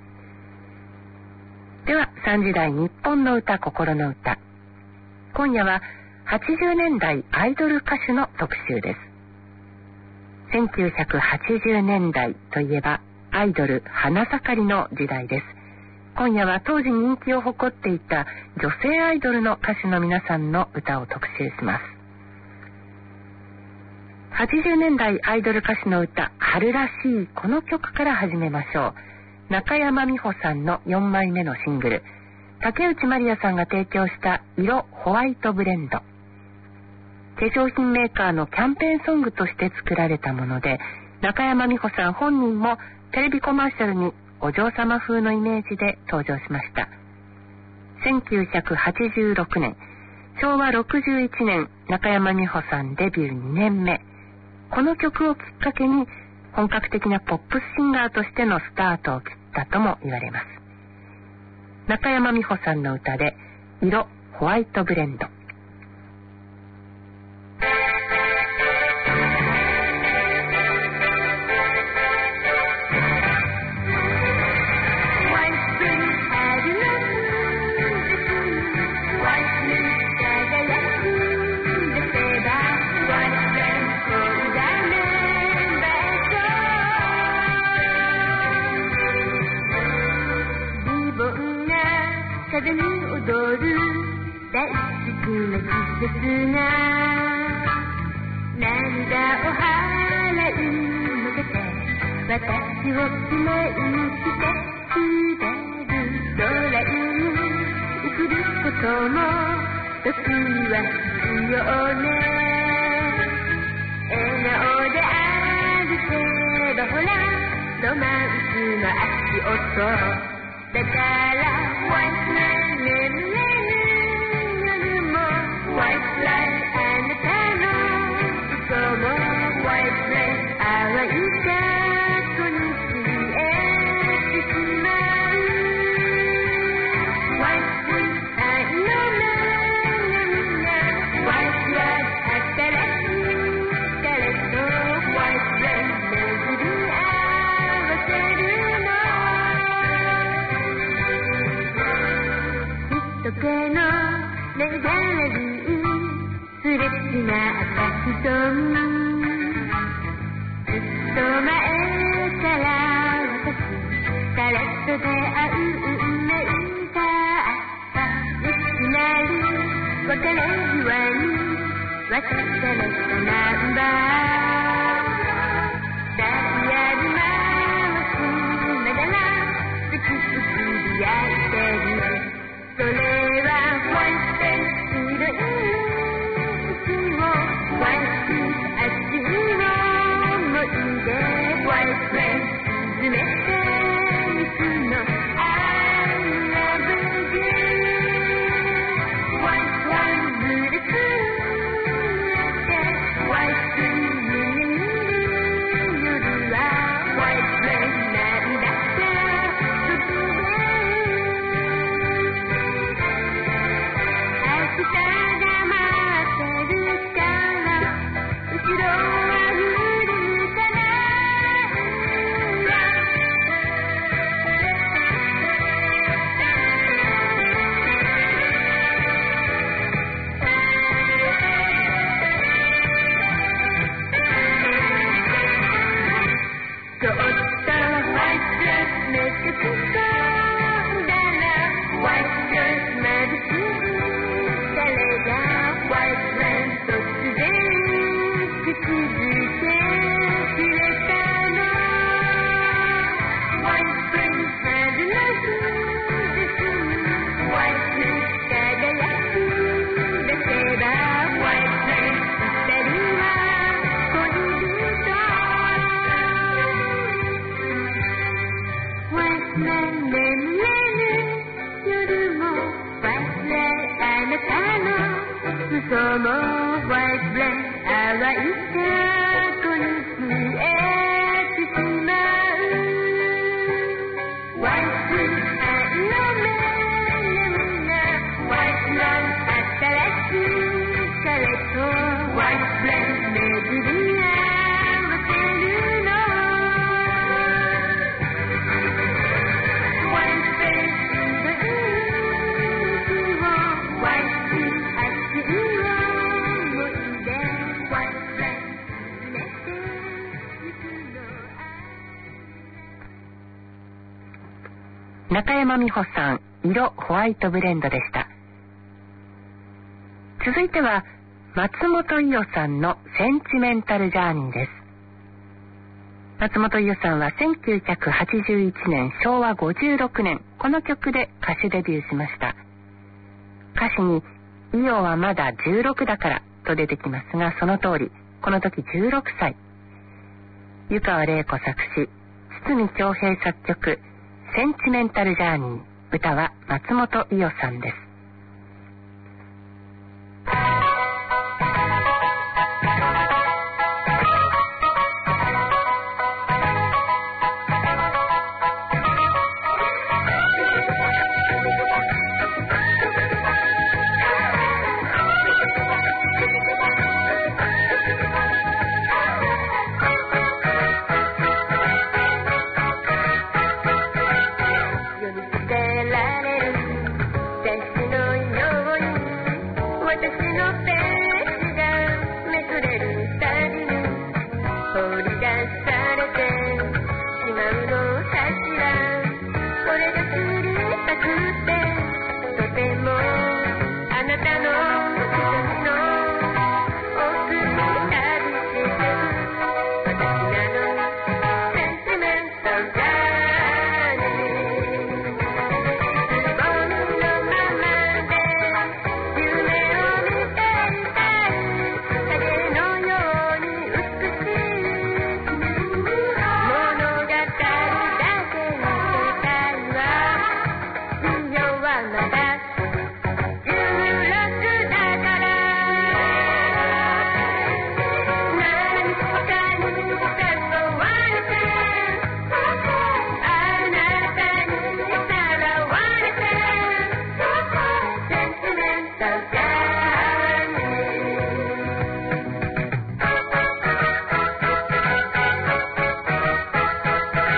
では3時台日本の歌、心の歌。今夜は80年代アイドル歌手の特集です。1980年代といえばアイドル花盛りの時代です。今夜は当時人気を誇っていた女性アイドルの歌手の皆さんの歌を特集します。80年代アイドル歌手の歌、春らしいこの曲から始めましょう。中山美穂さんの4枚目のシングル、竹内まりやさんが提供した色ホワイトブレンド。化粧品メーカーのキャンペーンソングとして作られたもので、中山美穂さん本人もテレビコマーシャルにお嬢様風のイメージで登場しました。1986年、昭和61年、中山美穂さんデビュー2年目。この曲をきっかけに本格的なポップスシンガーとしてのスタートを切ったとも言われます。中山美穂さんの歌で色ホワイトブレンド。
風に踊る大好きな季節が涙を払うのけて私を記念してくれる空に映ることも時は必要ね。笑顔で歩けばほらロマンスの足音だから White Light 眠れる夜も White Light あなたの嘘も White Light 淡い過去に消えてしまう White Light 愛のない涙 White Light けのメジャーリーすれ違った人ずっと前から私彼と出会う運命があったいきなり別れ際に渡されたナンバーダイヤル回しながら好き好きでやってるそれはワイスペースでいつもワイスあっちを思い出ワイスペース詰めていつの I love you ワイスワンずれつワイスに見る夜はワイスペースなんだって明日が待ってるから後ろは振るかなちょっとワイスドレスめっちゃ着そうだなワイスドレスまぶしい誰がワイスドレス突然口づけくれたのワイスドレス外らずですワイスドレス輝き出せばワイスドレス二人は恋人忘れ眠れぬ夜も忘れあなたの嘘も忘れ淡い過去に消えてしまうワイス愛のメモがワイスの新しい彼とワイス巡り合わせるの
中山美穂さん、色ホワイトブレンドでした。続いては松本伊代さんのセンチメンタルジャーニーです。松本伊代さんは1981年昭和56年この曲で歌手デビューしました。歌詞に伊代はまだ16だからと出てきますが、その通りこの時16歳。湯川玲子作詞、堤恭平作曲、センチメンタルジャーニー。歌は松本伊代さんです。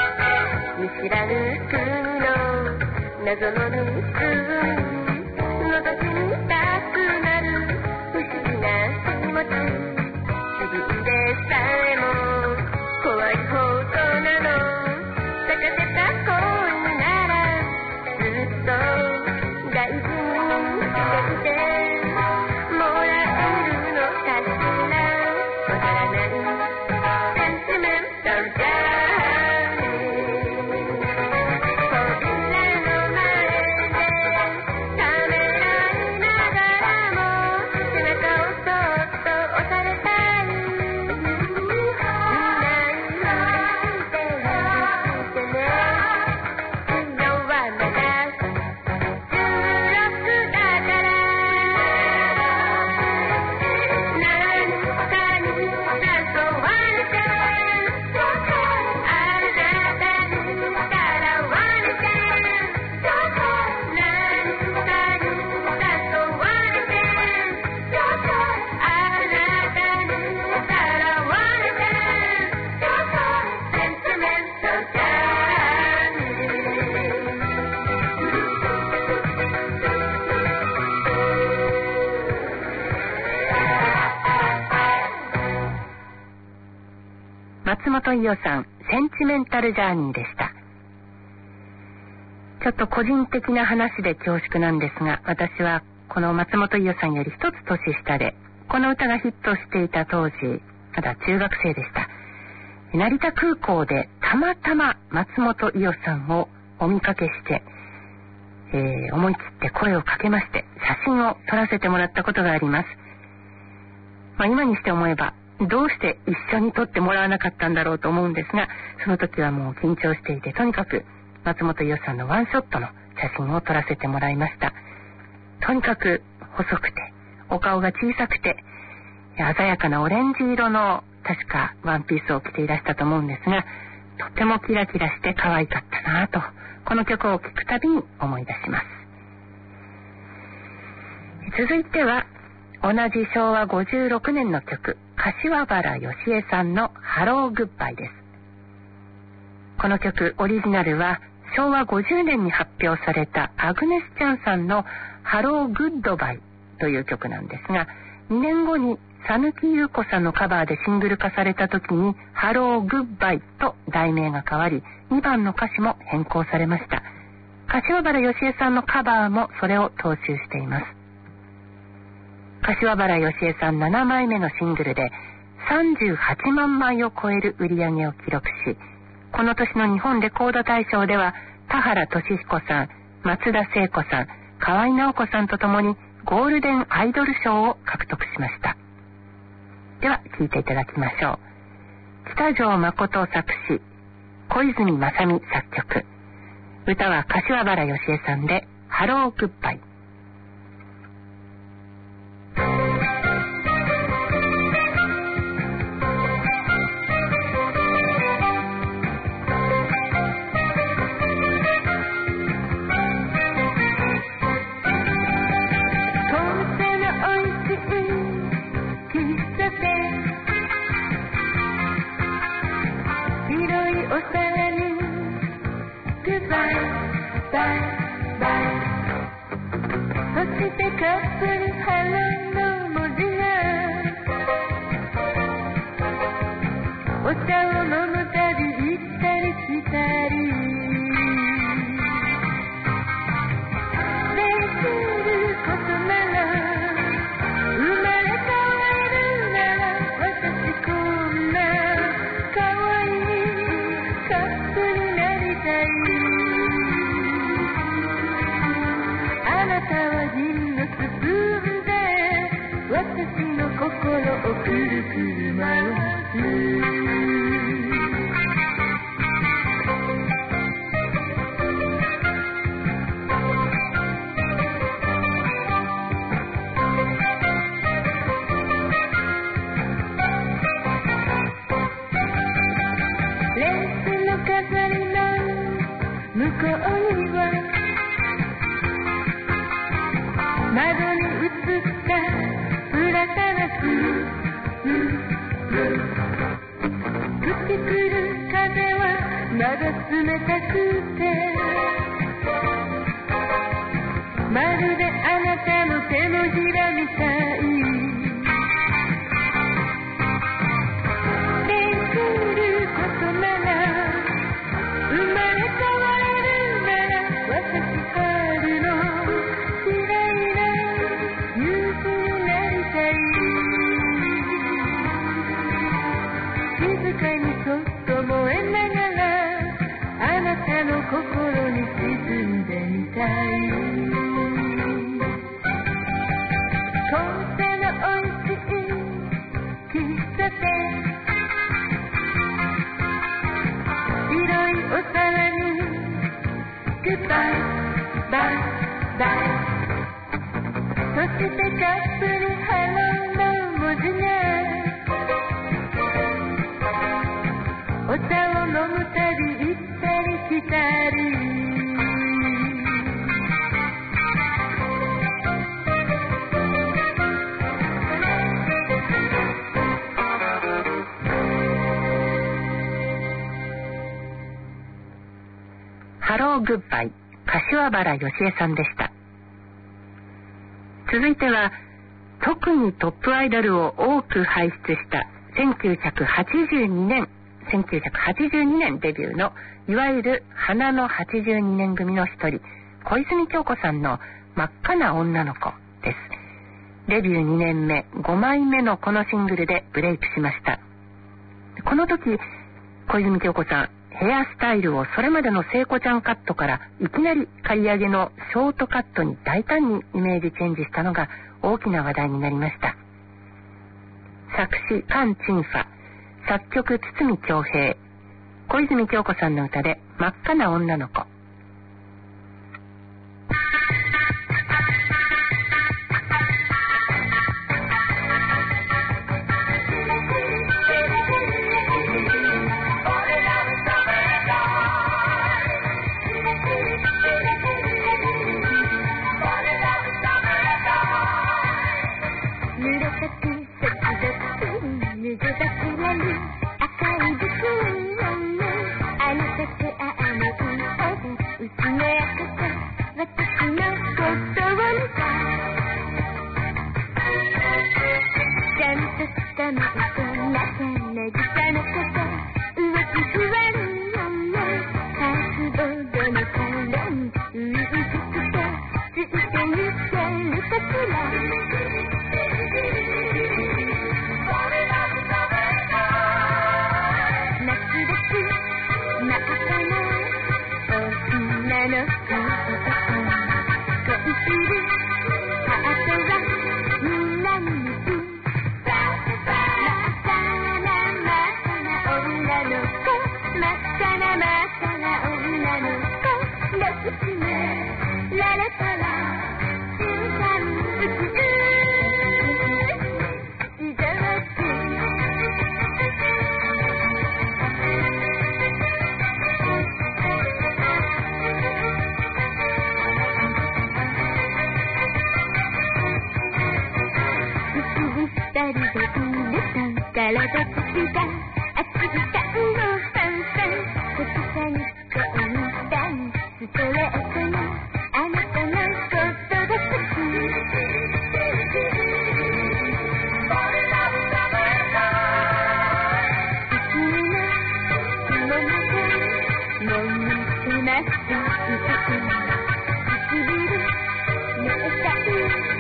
謎の盗み
松本伊代さん、センチメンタルジャーニーでした。ちょっと個人的な話で恐縮なんですが、私はこの松本伊代さんより一つ年下で、この歌がヒットしていた当時まだ中学生でした。成田空港でたまたま松本伊代さんをお見かけして、思い切って声をかけまして、写真を撮らせてもらったことがあります。今にして思えばどうして一緒に撮ってもらわなかったんだろうと思うんですが、その時はもう緊張していて、とにかく松本伊代さんのワンショットの写真を撮らせてもらいました。とにかく細くて、お顔が小さくて、鮮やかなオレンジ色の確かワンピースを着ていらしたと思うんですが、とてもキラキラして可愛かったなと、この曲を聴くたびに思い出します。続いては同じ昭和56年の曲、柏原芳恵さんのハローグッバイです。この曲オリジナルは昭和50年に発表されたアグネス・チャンさんのハローグッドバイという曲なんですが、2年後に讃岐優子さんのカバーでシングル化された時にハローグッバイと題名が変わり、2番の歌詞も変更されました。柏原芳恵さんのカバーもそれを踏襲しています。柏原芳恵さん7枚目のシングルで38万枚を超える売り上げを記録し、この年の日本レコード大賞では田原俊彦さん、松田聖子さん、河合直子さんとともにゴールデンアイドル賞を獲得しました。では聴いていただきましょう。北条誠作詞、小泉正美作曲。歌は柏原芳恵さんでハローグッバイ。
まるであなたの手のひらみたいできることなら生まれ変われるなら私春のきらいな夕日になりたい静かにそっと燃えながらあなたの心に沈んでみたいお皿にグッバイバイバイそしてカップにハローの文字がお茶を飲むたび行ったり来たり
ハローグッバイ柏原芳恵さんでした。続いては特にトップアイドルを多く輩出した1982年デビューのいわゆる花の82年組の一人小泉今日子さんの真っ赤な女の子です。デビュー2年目5枚目のこのシングルでブレイクしました。この時小泉今日子さんヘアスタイルをそれまでの聖子ちゃんカットからいきなり刈り上げのショートカットに大胆にイメージチェンジしたのが大きな話題になりました。作詞カン・チンファ、作曲堤恭平、小泉今日子さんの歌で真っ赤な女の子。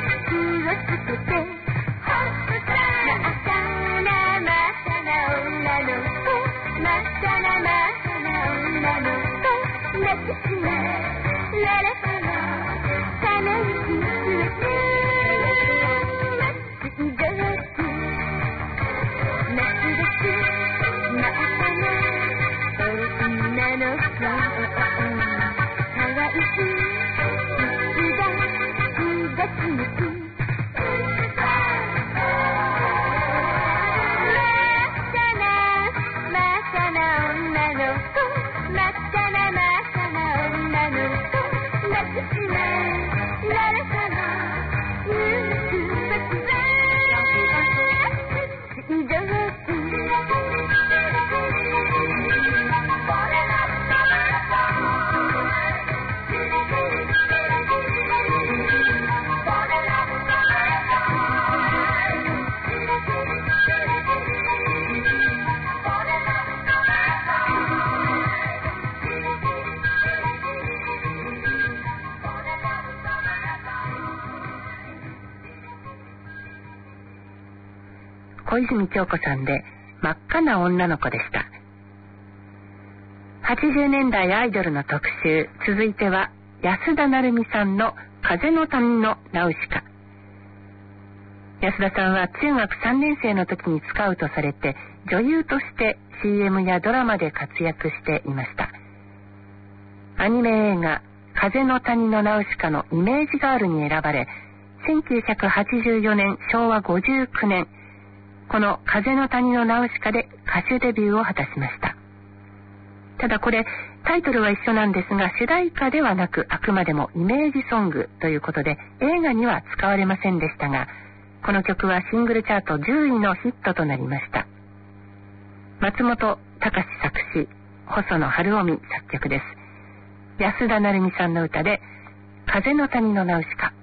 女
小泉今日子さんで真っ赤な女の子でした。80年代アイドルの特集、続いては安田成美さんの風の谷のナウシカ。安田さんは中学3年生の時にスカウトされて女優として CM やドラマで活躍していました。アニメ映画風の谷のナウシカのイメージガールに選ばれ、1984年昭和59年、この風の谷のナウシカで歌手デビューを果たしました。ただこれタイトルは一緒なんですが、主題歌ではなくあくまでもイメージソングということで映画には使われませんでしたが、この曲はシングルチャート10位のヒットとなりました。松本隆作詞、細野晴臣作曲です。安田成美さんの歌で風の谷のナウシカ。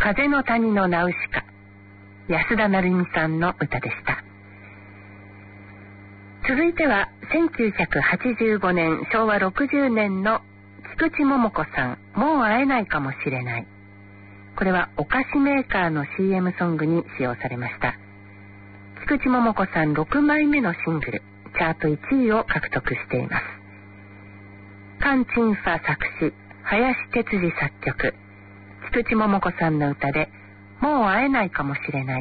風の谷のナウシカ、安田成美さんの歌でした。続いては1985年昭和60年の菊池桃子さん、もう会えないかもしれない。これはお菓子メーカーの CM ソングに使用されました。菊池桃子さん6枚目のシングル、チャート1位を獲得しています。カン・チンファ作詞、林哲司作曲、菊池桃子さんの歌でもう会えないかもしれない。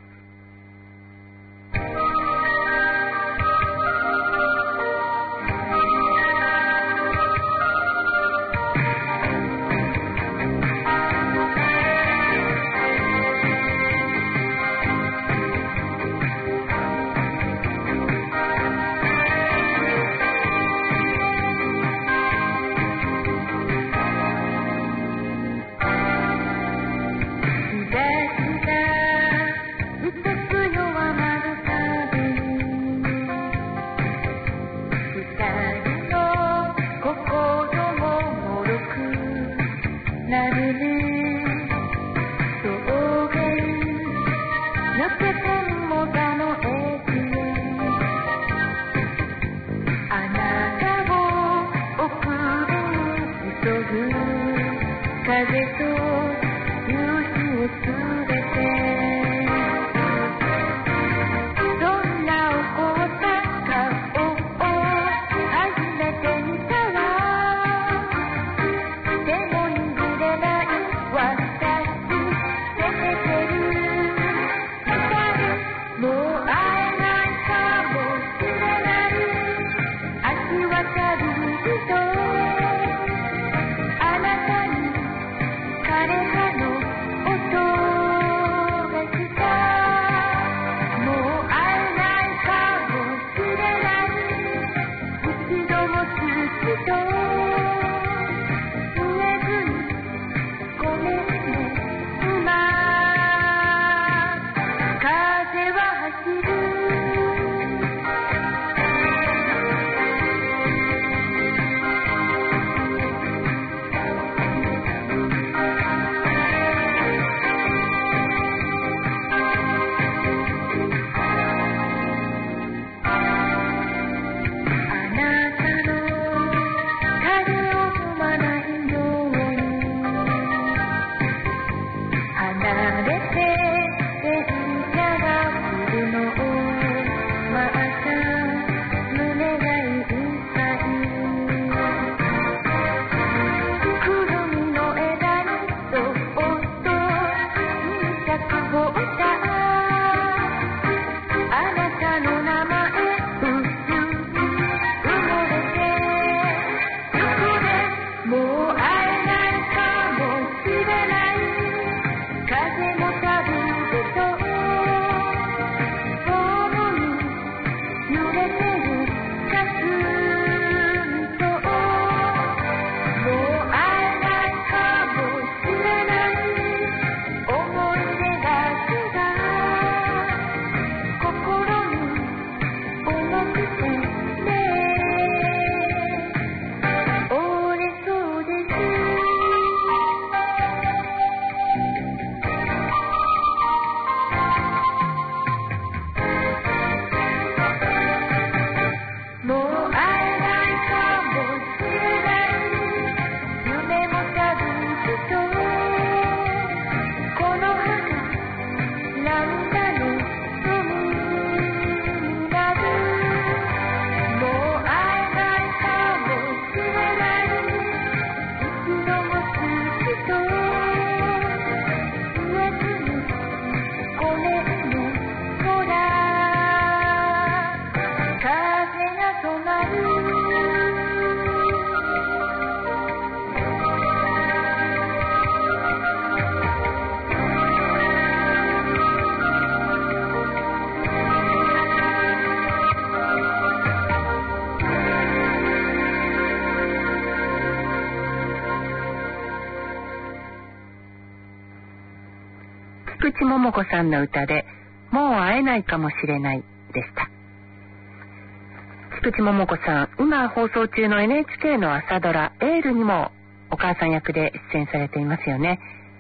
菊池桃子さんの歌でもう会えないかもしれないでした。菊池桃子さん、今放送中の NHK の朝ドラエールにもお母さん役で出演されていますよね。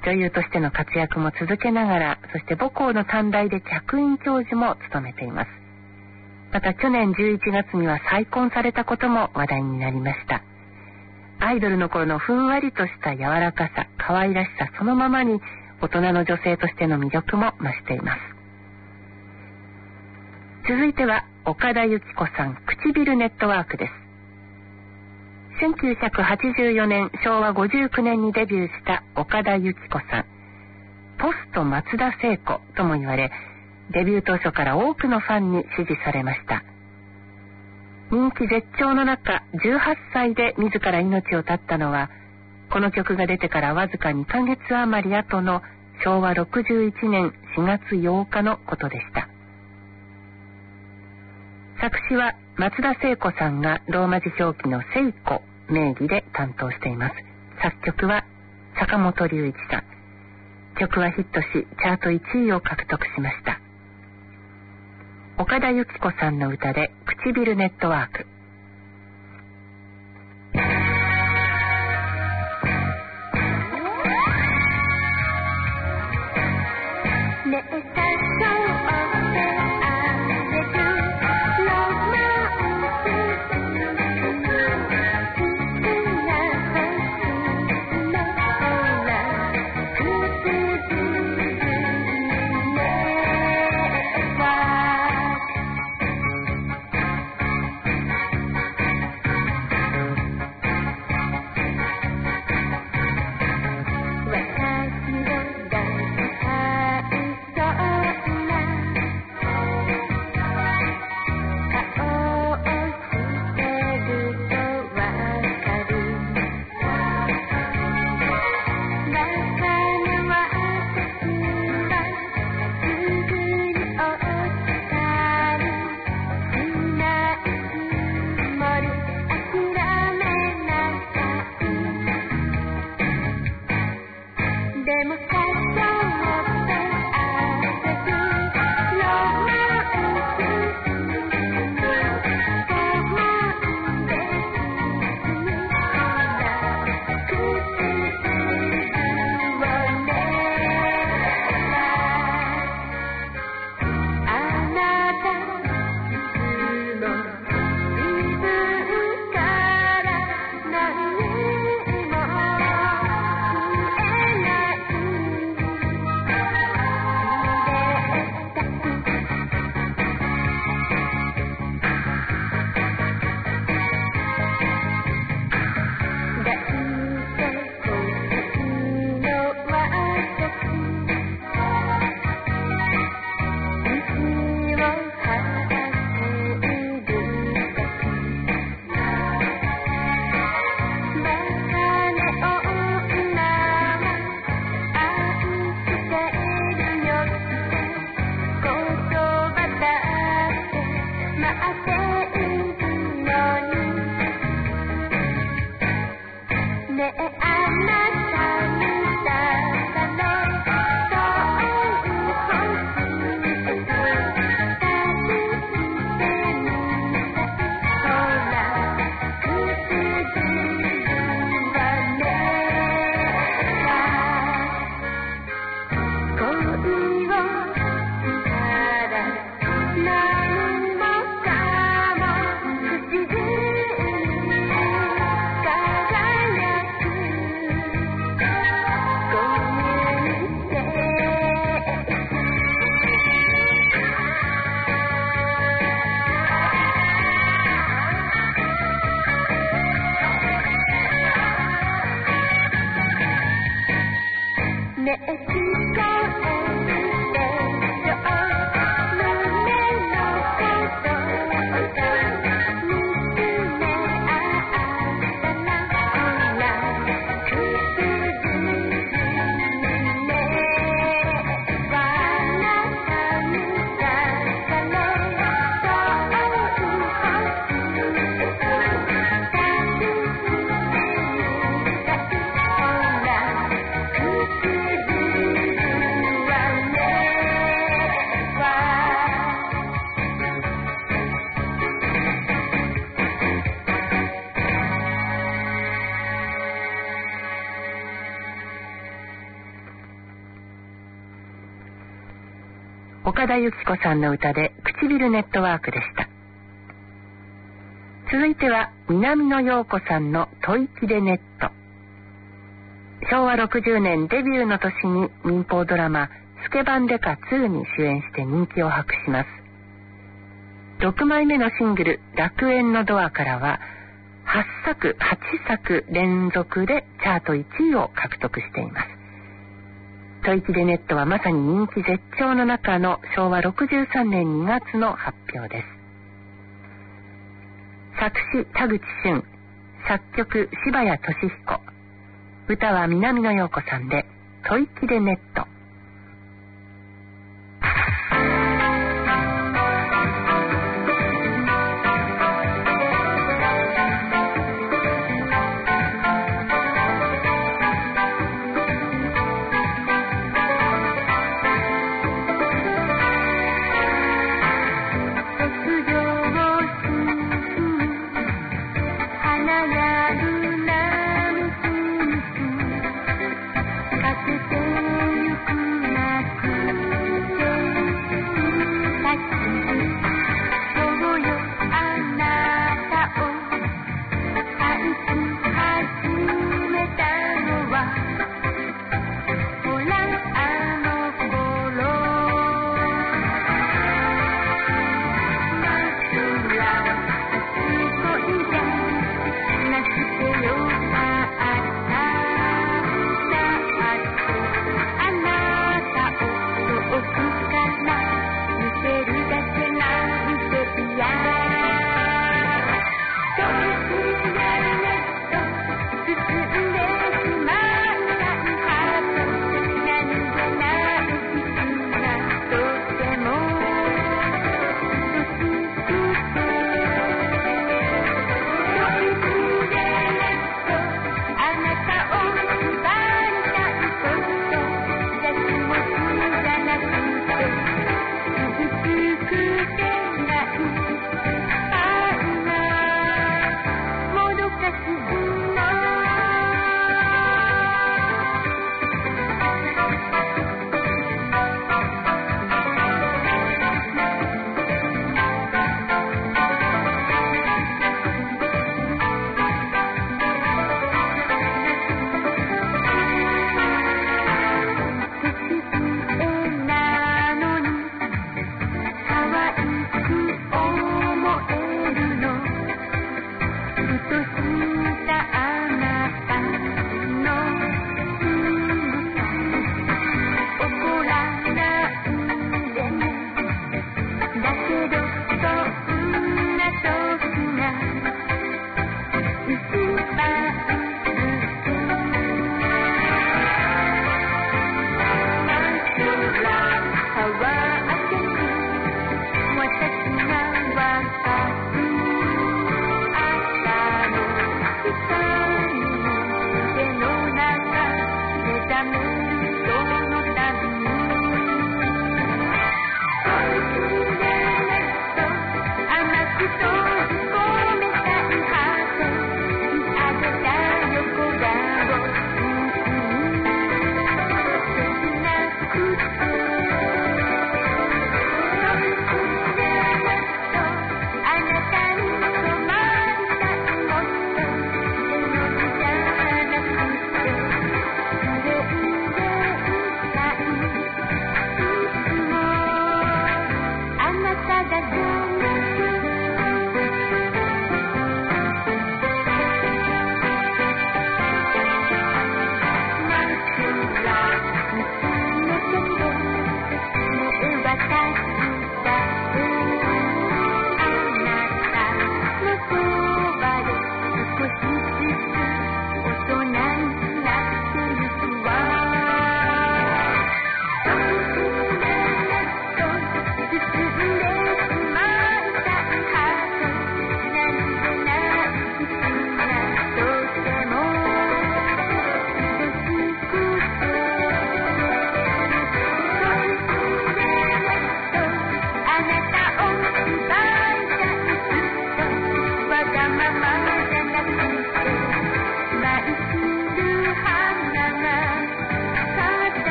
女優としての活躍も続けながら、そして母校の短大で客員教授も務めています。また去年11月には再婚されたことも話題になりました。アイドルの頃のふんわりとした柔らかさ、可愛らしさそのままに、大人の女性としての魅力も増しています。続いては岡田有希子さん、唇ネットワークです。1984年昭和59年にデビューした岡田有希子さん、ポスト松田聖子とも言われ、デビュー当初から多くのファンに支持されました。人気絶頂の中、18歳で自ら命を絶ったのは、この曲が出てからわずか2ヶ月余り後の昭和61年4月8日のことでした。作詞は松田聖子さんがローマ字表記の聖子名義で担当しています。作曲は坂本龍一さん。曲はヒットし、チャート1位を獲得しました。岡田有希子さんの歌で唇ネットワーク。 岡田由紀子さんの歌で唇ネットワークでした。続いては南野陽子さんの吐息でネット。昭和60年デビューの年に民放ドラマスケバンデカ2に主演して人気を博します。6枚目のシングル楽園のドアからは8作連続でチャート1位を獲得しています。吐息でネットはまさに人気絶頂の中の昭和63年2月の発表です。作詞田口俊、作曲柴谷俊彦、歌は南野陽子さんで吐息でネット。
風と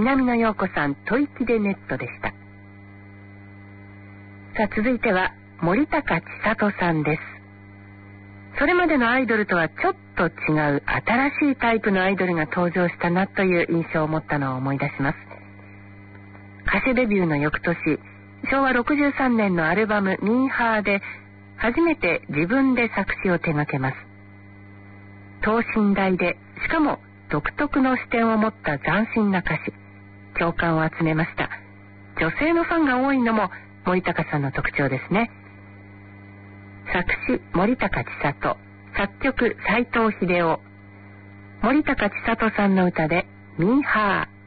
南野陽子さん、吐息でネットでした。さあ、続いては森高千里さんです。それまでのアイドルとはちょっと違う新しいタイプのアイドルが登場したなという印象を持ったのを思い出します。歌手デビューの翌年、昭和63年のアルバムミーハーで初めて自分で作詞を手掛けます。等身大で、しかも独特の視点を持った斬新な歌詞、共感を集めました。女性のファンが多いのも森高さんの特徴ですね。作詞森高千里、作曲斉藤秀夫。森高千里さんの歌でミーハー。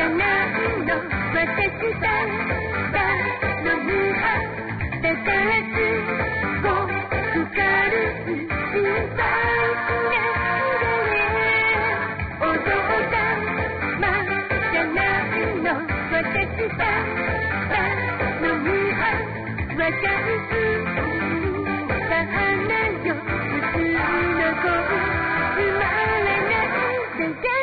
ゃないの私だの無派だからすごく軽い心配しないでねお父さまじゃないの私だの無派わかる花よ普通の子生まれないでよ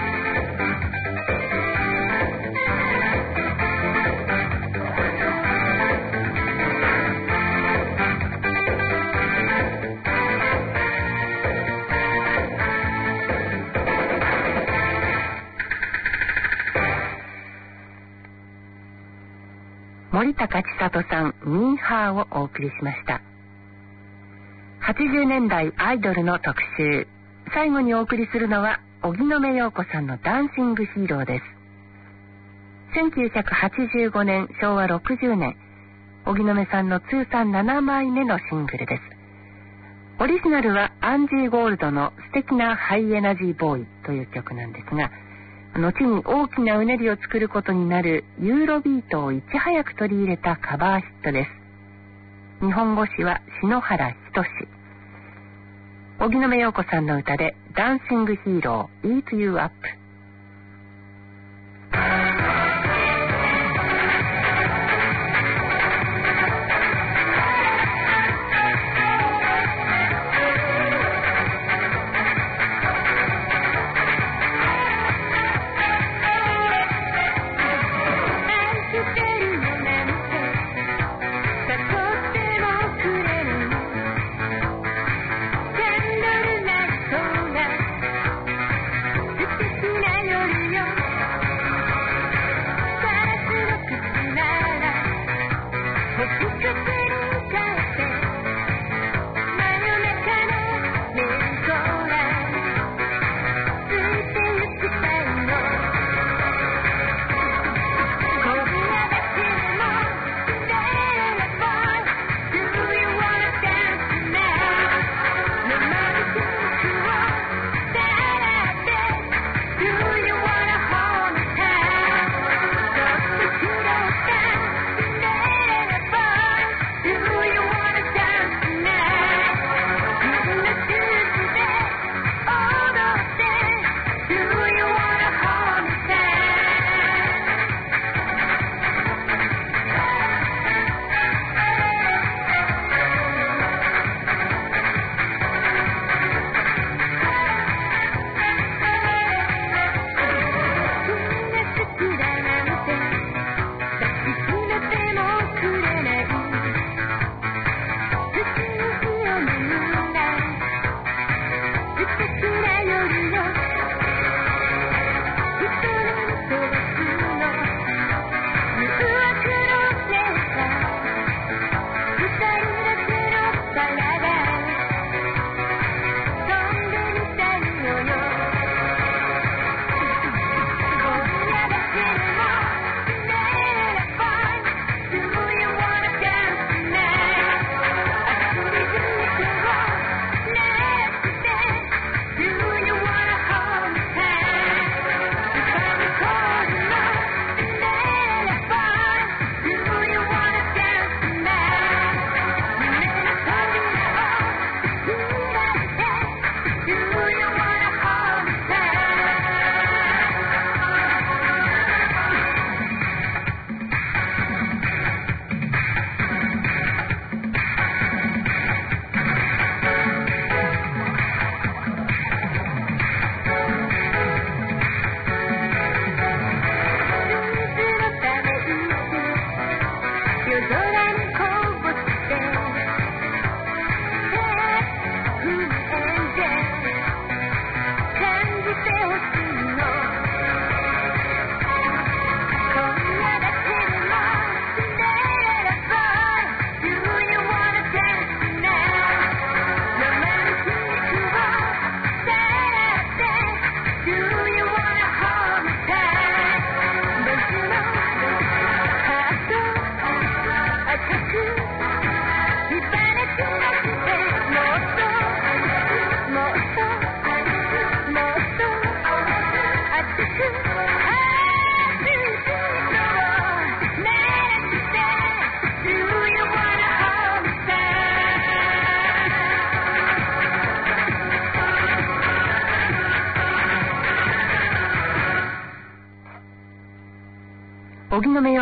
森高千里さんミーハーをお送りしました。80年代アイドルの特集、最後にお送りするのは荻野目洋子さんのダンシングヒーローです。1985年昭和60年荻野目さんの通算7枚目のシングルです。オリジナルはアンジー・ゴールドの素敵なハイエナジーボーイという曲なんですが、後に大きなうねりを作ることになるユーロビートをいち早く取り入れたカバーヒットです。日本語詞は篠原仁。荻野目洋子さんの歌でダンシングヒーロー Eat You Up。
素敵な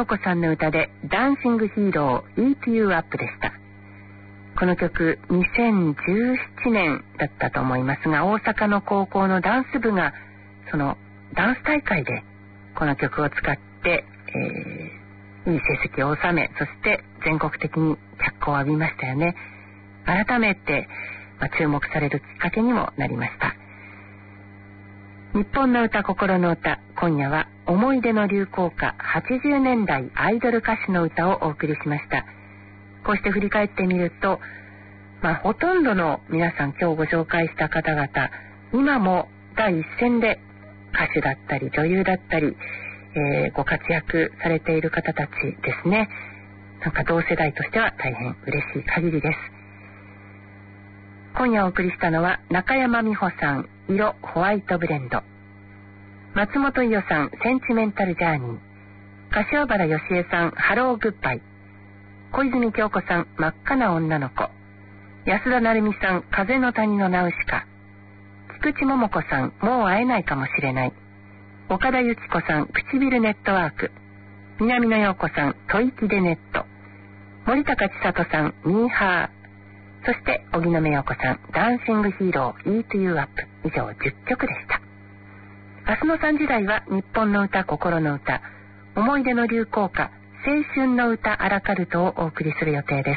陽子さんの歌でダンシングヒーロー Eat You Up でした。この曲2017年だったと思いますが、大阪の高校のダンス部がそのダンス大会でこの曲を使って、いい成績を収め、そして全国的に脚光を浴びましたよね。改めて、注目されるきっかけにもなりました。日本の歌、心の歌、今夜は思い出の流行歌、80年代アイドル歌手の歌をお送りしました。こうして振り返ってみると、ほとんどの皆さん、今日ご紹介した方々、今も第一線で歌手だったり女優だったり、ご活躍されている方たちですね。なんか同世代としては大変嬉しい限りです。今夜お送りしたのは中山美穂さん、色ホワイトブレンド、松本伊代さん、センチメンタルジャーニー、柏原芳恵さん、ハローグッバイ、小泉京子さん、真っ赤な女の子、安田成美さん、風の谷のナウシカ、菊池桃子さん、もう会えないかもしれない、岡田由紀子さん、唇ネットワーク、南野陽子さん、吐息でネット、森高千里さん、ミーハー、そして荻野目洋子さん、ダンシングヒーロー Eat You Up。以上10曲でした。明日の3時台は日本の歌、心の歌、思い出の流行歌、青春の歌アラカルトをお送りする予定です。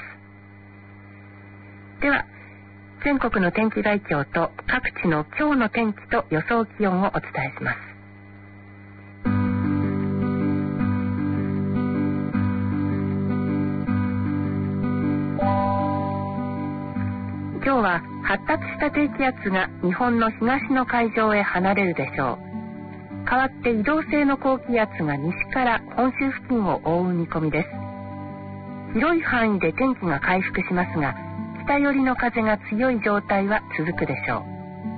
では全国の天気概況と各地の今日の天気と予想気温をお伝えします。今日は発達した低気圧が日本の東の海上へ離れるでしょう。代わって移動性の高気圧が西から本州付近を覆う見込みです。広い範囲で天気が回復しますが、北寄りの風が強い状態は続くでしょ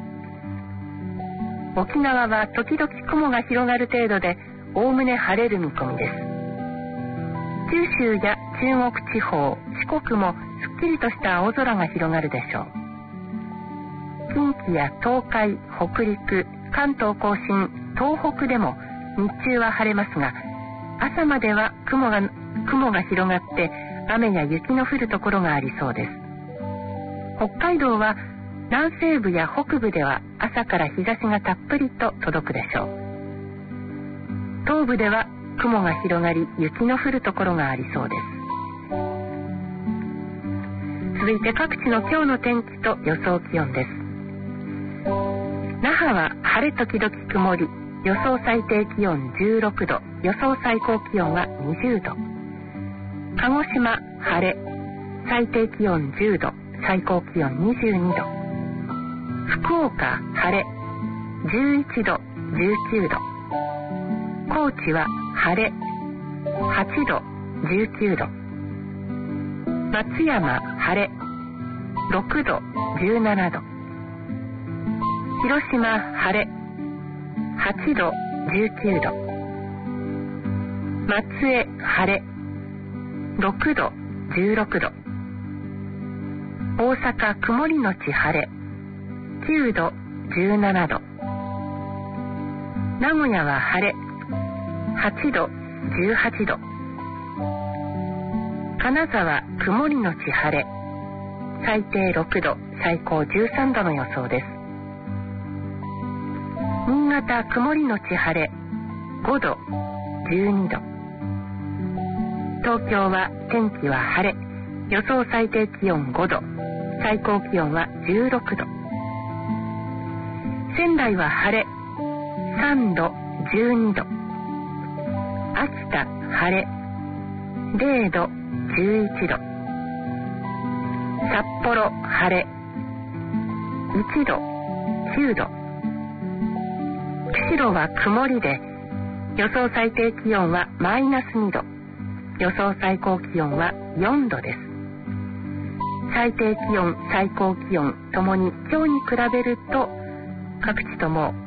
う。沖縄は時々雲が広がる程度で、おおむね晴れる見込みです。九州や中国地方、四国もすっきりとした青空が広がるでしょう。近畿や東海、北陸、関東甲信、東北でも日中は晴れますが、朝までは雲が広がって雨や雪の降るところがありそうです。北海道は南西部や北部では朝から日差しがたっぷりと届くでしょう。東部では雲が広がり雪の降るところがありそうです。続いて各地の今日の天気と予想気温です。那覇は晴れ時々曇り、予想最低気温16度、予想最高気温は20度。鹿児島晴れ、最低気温10度、最高気温22度。福岡晴れ、11度、19度。高知は晴れ、8度、19度。松山晴れ、6度、17度。広島晴れ、8度、19度。松江晴れ、6度、16度。大阪曇りのち晴れ、9度、17度。名古屋は晴れ、8度、18度。金沢曇りのち晴れ、最低6度、最高13度の予想です。新潟曇りのち晴れ、5度、12度。東京は天気は晴れ、予想最低気温5度、最高気温は16度。仙台は晴れ、3度、12度。秋田晴れ、0度、11度。札幌晴れ、1度、9度。釧路は曇りで、予想最低気温はマイナス2度、予想最高気温は4度です。最低気温、最高気温ともに今日に比べると各地とも、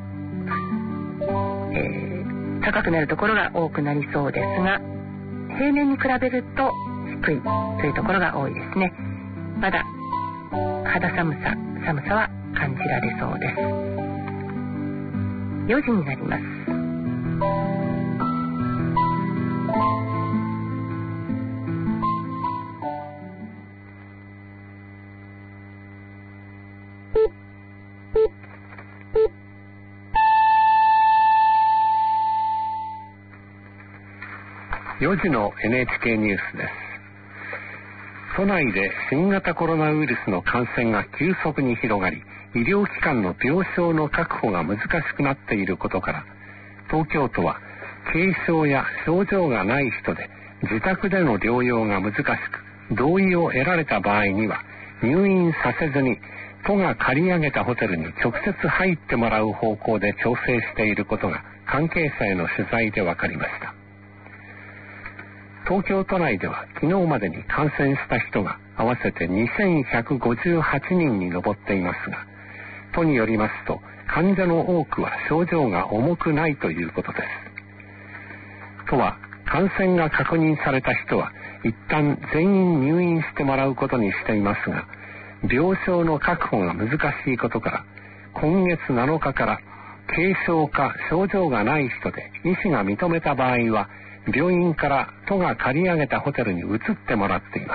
高くなるところが多くなりそうですが、平年に比べると低いというところが多いですね。まだ肌寒さは感じられそうです。4時になります。
4時の NHK ニュースです。都内で新型コロナウイルスの感染が急速に広がり、医療機関の病床の確保が難しくなっていることから、東京都は軽症や症状がない人で自宅での療養が難しく、同意を得られた場合には入院させずに都が借り上げたホテルに直接入ってもらう方向で調整していることが関係者への取材で分かりました。東京都内では昨日までに感染した人が合わせて2158人に上っていますが、都によりますと患者の多くは症状が重くないということです。都は感染が確認された人は一旦全員入院してもらうことにしていますが、病床の確保が難しいことから、今月7日から軽症か症状がない人で医師が認めた場合は病院から都が借り上げたホテルに移ってもらっています。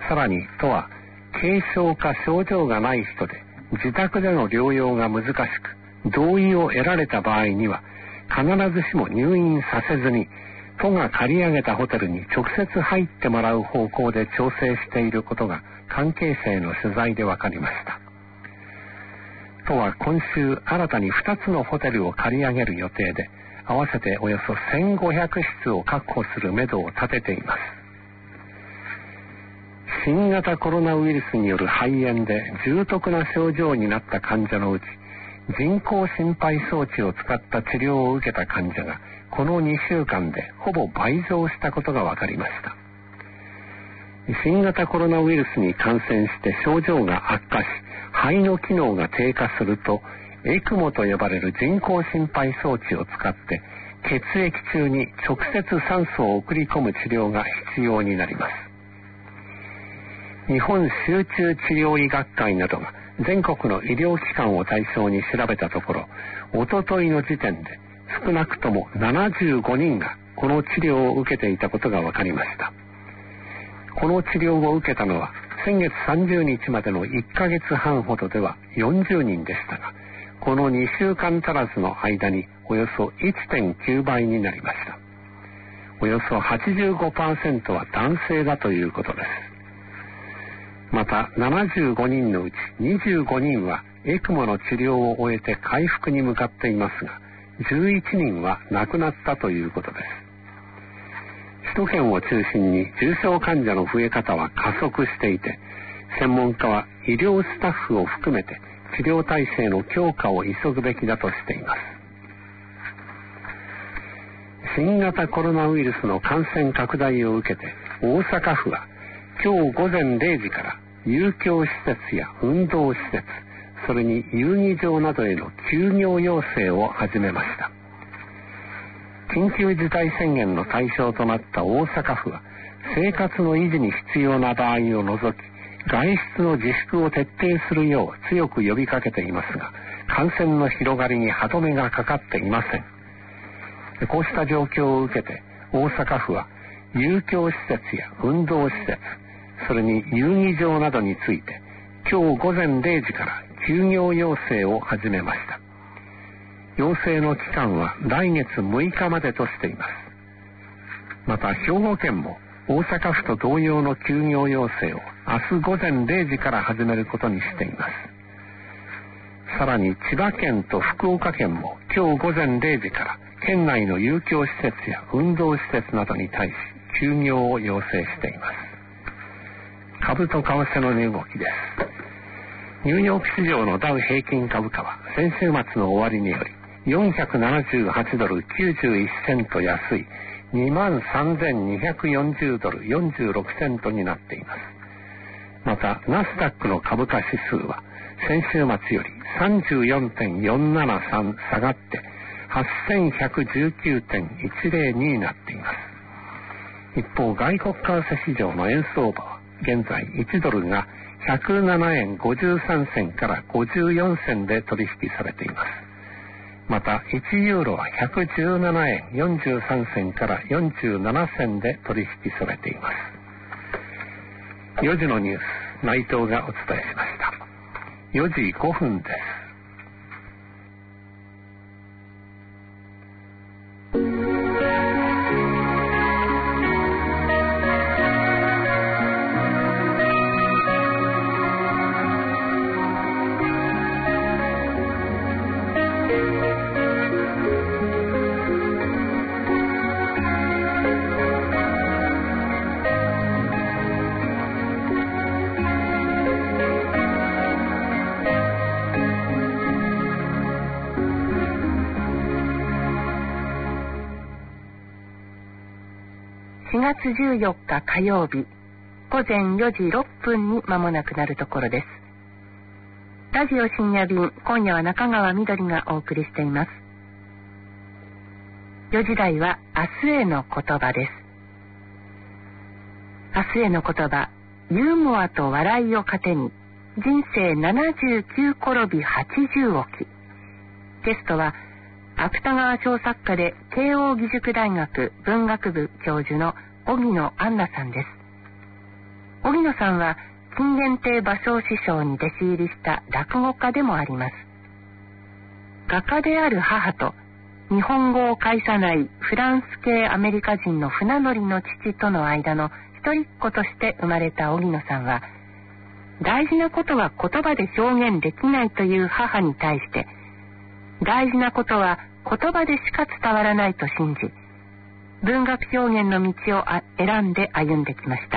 さらに都は軽症か症状がない人で自宅での療養が難しく、同意を得られた場合には必ずしも入院させずに都が借り上げたホテルに直接入ってもらう方向で調整していることが関係者への取材で分かりました。都は今週新たに2つのホテルを借り上げる予定で、合わせておよそ1500室を確保するめどを立てています。新型コロナウイルスによる肺炎で重篤な症状になった患者のうち、人工心肺装置を使った治療を受けた患者がこの2週間でほぼ倍増したことが分かりました。新型コロナウイルスに感染して症状が悪化し、肺の機能が低下すると、ECMO と呼ばれる人工心肺装置を使って血液中に直接酸素を送り込む治療が必要になります。日本集中治療医学会などが全国の医療機関を対象に調べたところ、おとといの時点で少なくとも75人がこの治療を受けていたことが分かりました。この治療を受けたのは先月30日までの1ヶ月半ほどでは40人でしたが、この2週間足らずの間におよそ 1.9 倍になりました。およそ 85% は男性だということです。また75人のうち25人はECMOの治療を終えて回復に向かっていますが、11人は亡くなったということです。首都圏を中心に重症患者の増え方は加速していて、専門家は医療スタッフを含めて治療体制の強化を急ぐべきだとしています。新型コロナウイルスの感染拡大を受けて、大阪府は今日午前0時から遊興施設や運動施設、それに遊技場などへの休業要請を始めました。緊急事態宣言の対象となった大阪府は、生活の維持に必要な場合を除き、外出の自粛を徹底するよう強く呼びかけていますが、感染の広がりに歯止めがかかっていません。こうした状況を受けて、大阪府は遊興施設や運動施設、それに遊技場などについて、今日午前0時から休業要請を始めました。要請の期間は来月6日までとしています。また兵庫県も大阪府と同様の休業要請を明日午前0時から始めることにしています。さらに千葉県と福岡県も今日午前0時から県内の遊興施設や運動施設などに対し休業を要請しています。株と為替の値動きです。ニューヨーク市場のダウ平均株価は先週末の終値より478ドル91セント安い 23,240 ドル46セントになっています。またナスダックの株価指数は先週末より 34.473 下がって 8,119.102 になっています。一方外国為替市場の円相場は現在1ドルが107円53銭から54銭で取引されています。また1ユーロは117円43銭から47銭で取引されています。4時のニュース、内藤がお伝えしました。4時5分です。
月14日火曜日午前4時6分に間もなくなるところです。ラジオ深夜便、今夜は中川みどりがお送りしています。4時台は明日への言葉です。明日への言葉、ユーモアと笑いを糧に人生79転び80起き。ゲストは芥川賞作家で慶應義塾大学文学部教授の荻野杏奈さんです。荻野さんは金原亭馬生師匠に弟子入りした落語家でもあります。画家である母と日本語を介さないフランス系アメリカ人の船乗りの父との間の一人っ子として生まれた荻野さんは、大事なことは言葉で表現できないという母に対して、大事なことは言葉でしか伝わらないと信じ、文学表現の道を選んで歩んできました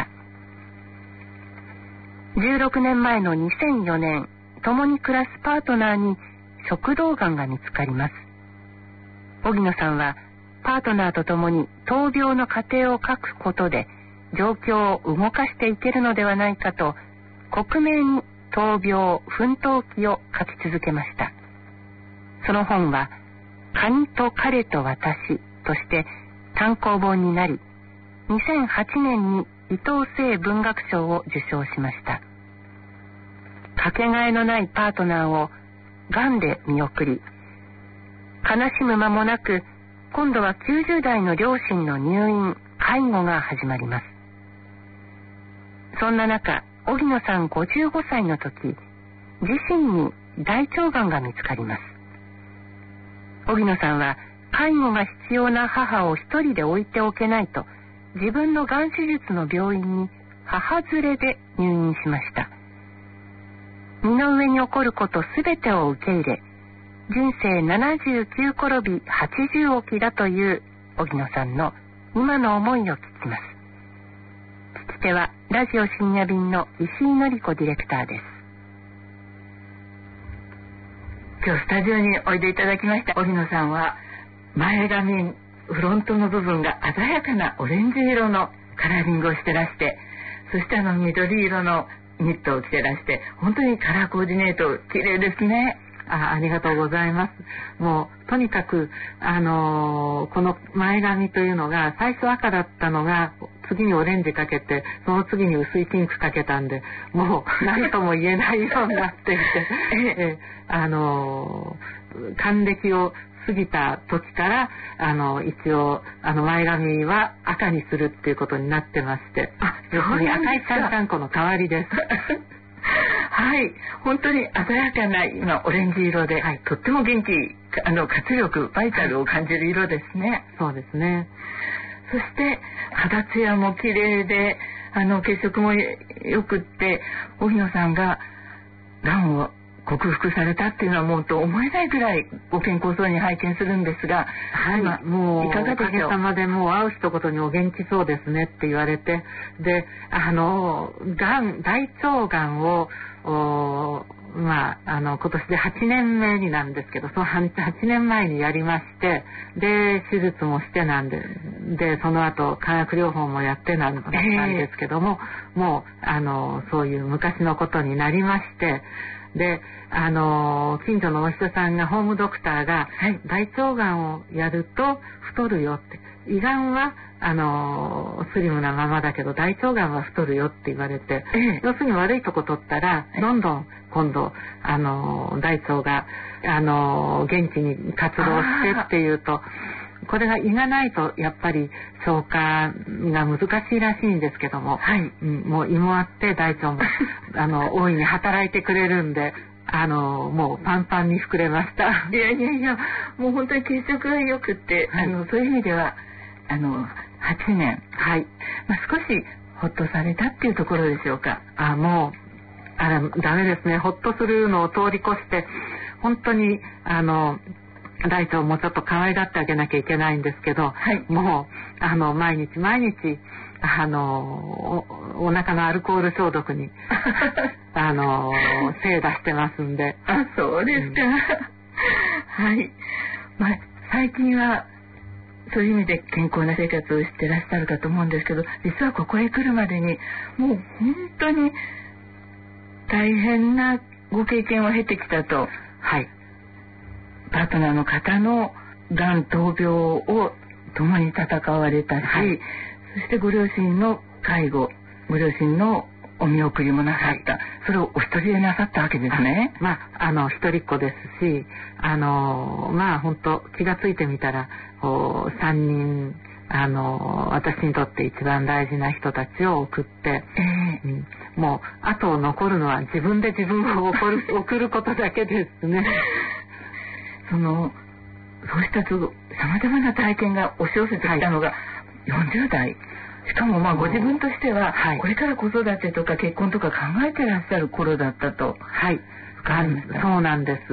。16年前の2004年、共に暮らすパートナーに食道がんが見つかります。荻野さんはパートナーと共に闘病の過程を書くことで状況を動かしていけるのではないかと、克明に闘病奮闘記を書き続けました。その本はカニと彼と私として単行本になり、2008年に伊藤清文学賞を受賞しました。かけがえのないパートナーをがんで見送り、悲しむ間もなく、今度は90代の両親の入院介護が始まります。そんな中、荻野さん55歳の時、自身に大腸がんが見つかります。荻野さんは介護が必要な母を一人で置いておけないと、自分のがん手術の病院に母連れで入院しました。身の上に起こることすべてを受け入れ、人生79転び80起きだという荻野さんの今の思いを聞きます。聞き手はラジオ深夜便の石井紀子ディレクターです。
今日スタジオにおいでいただきました荻野さんは、前髪フロントの部分が鮮やかなオレンジ色のカラーリングをしてらして、そして緑色のニットを着てらして、本当にカラーコーディネート綺麗ですね。
ありがとうございます。もうとにかくこの前髪というのが最初赤だったのが次にオレンジかけて、その次に薄いピンクかけたんで、もう何とも言えないようになっていて還暦を過ぎた時から一応前髪は赤にするっていうことになってまして、要するに赤いちゃんちゃんこの代わりです。
はい、本当に鮮やかな今オレンジ色で、はい、とっても元気、活力、バイタルを感じる色ですね。
そうですね。
そして肌ツヤも綺麗で、血色もよくって、荻野さんががんを克服されたっていうのはもうと思えないぐらいご健康そうに拝見するんですが、
はい、もういかがでしょう。おかげさまでもう会う一言にお元気そうですねって言われて、で大腸がんを今年で8年目になんですけど、その8年前にやりまして、で手術もしてなんでその後化学療法もやってなんですけども、もうそういう昔のことになりまして、で近所のお医者さんが、ホームドクターが、はい、大腸がんをやると太るよって、胃がんはスリムなままだけど大腸がんは太るよって言われて、要するに悪いとこ取ったらどんどん今度大腸が元気に活動してっていうと、これが胃がないとやっぱり消化が難しいらしいんですけども、はい、もう胃もあって大腸も大いに働いてくれるんで、もうパンパンに膨れました。
いやもう本当に血色が良くって、はい、そういう意味では8年、はい、少しほっとされたっていうところでしょうか。
もうダメですね。ほっとするのを通り越して、本当に大腸をもうちょっと可愛がってあげなきゃいけないんですけど、はい、もう毎日お腹のアルコール消毒に精出してますんで。
そうですか。はい。最近はそういう意味で健康な生活をしてらっしゃるかと思うんですけど、実はここへ来るまでにもう本当に大変なご経験を経てきたと。
はい。
パートナーの方のがん闘病を共に戦われたし、はい、そしてご両親の介護、ご両親のお見送りもなさった、はい、それをお一人でなさったわけですね。
一人っ子ですし、本当気がついてみたら3人私にとって一番大事な人たちを送って、もうあと残るのは自分で自分を送ることだけですね。
そうしたさまざまな体験が押し寄せてきたのが40代、しかもご自分としてはこれから子育てとか結婚とか考えてらっしゃる頃だったと。
はい、そうなんです。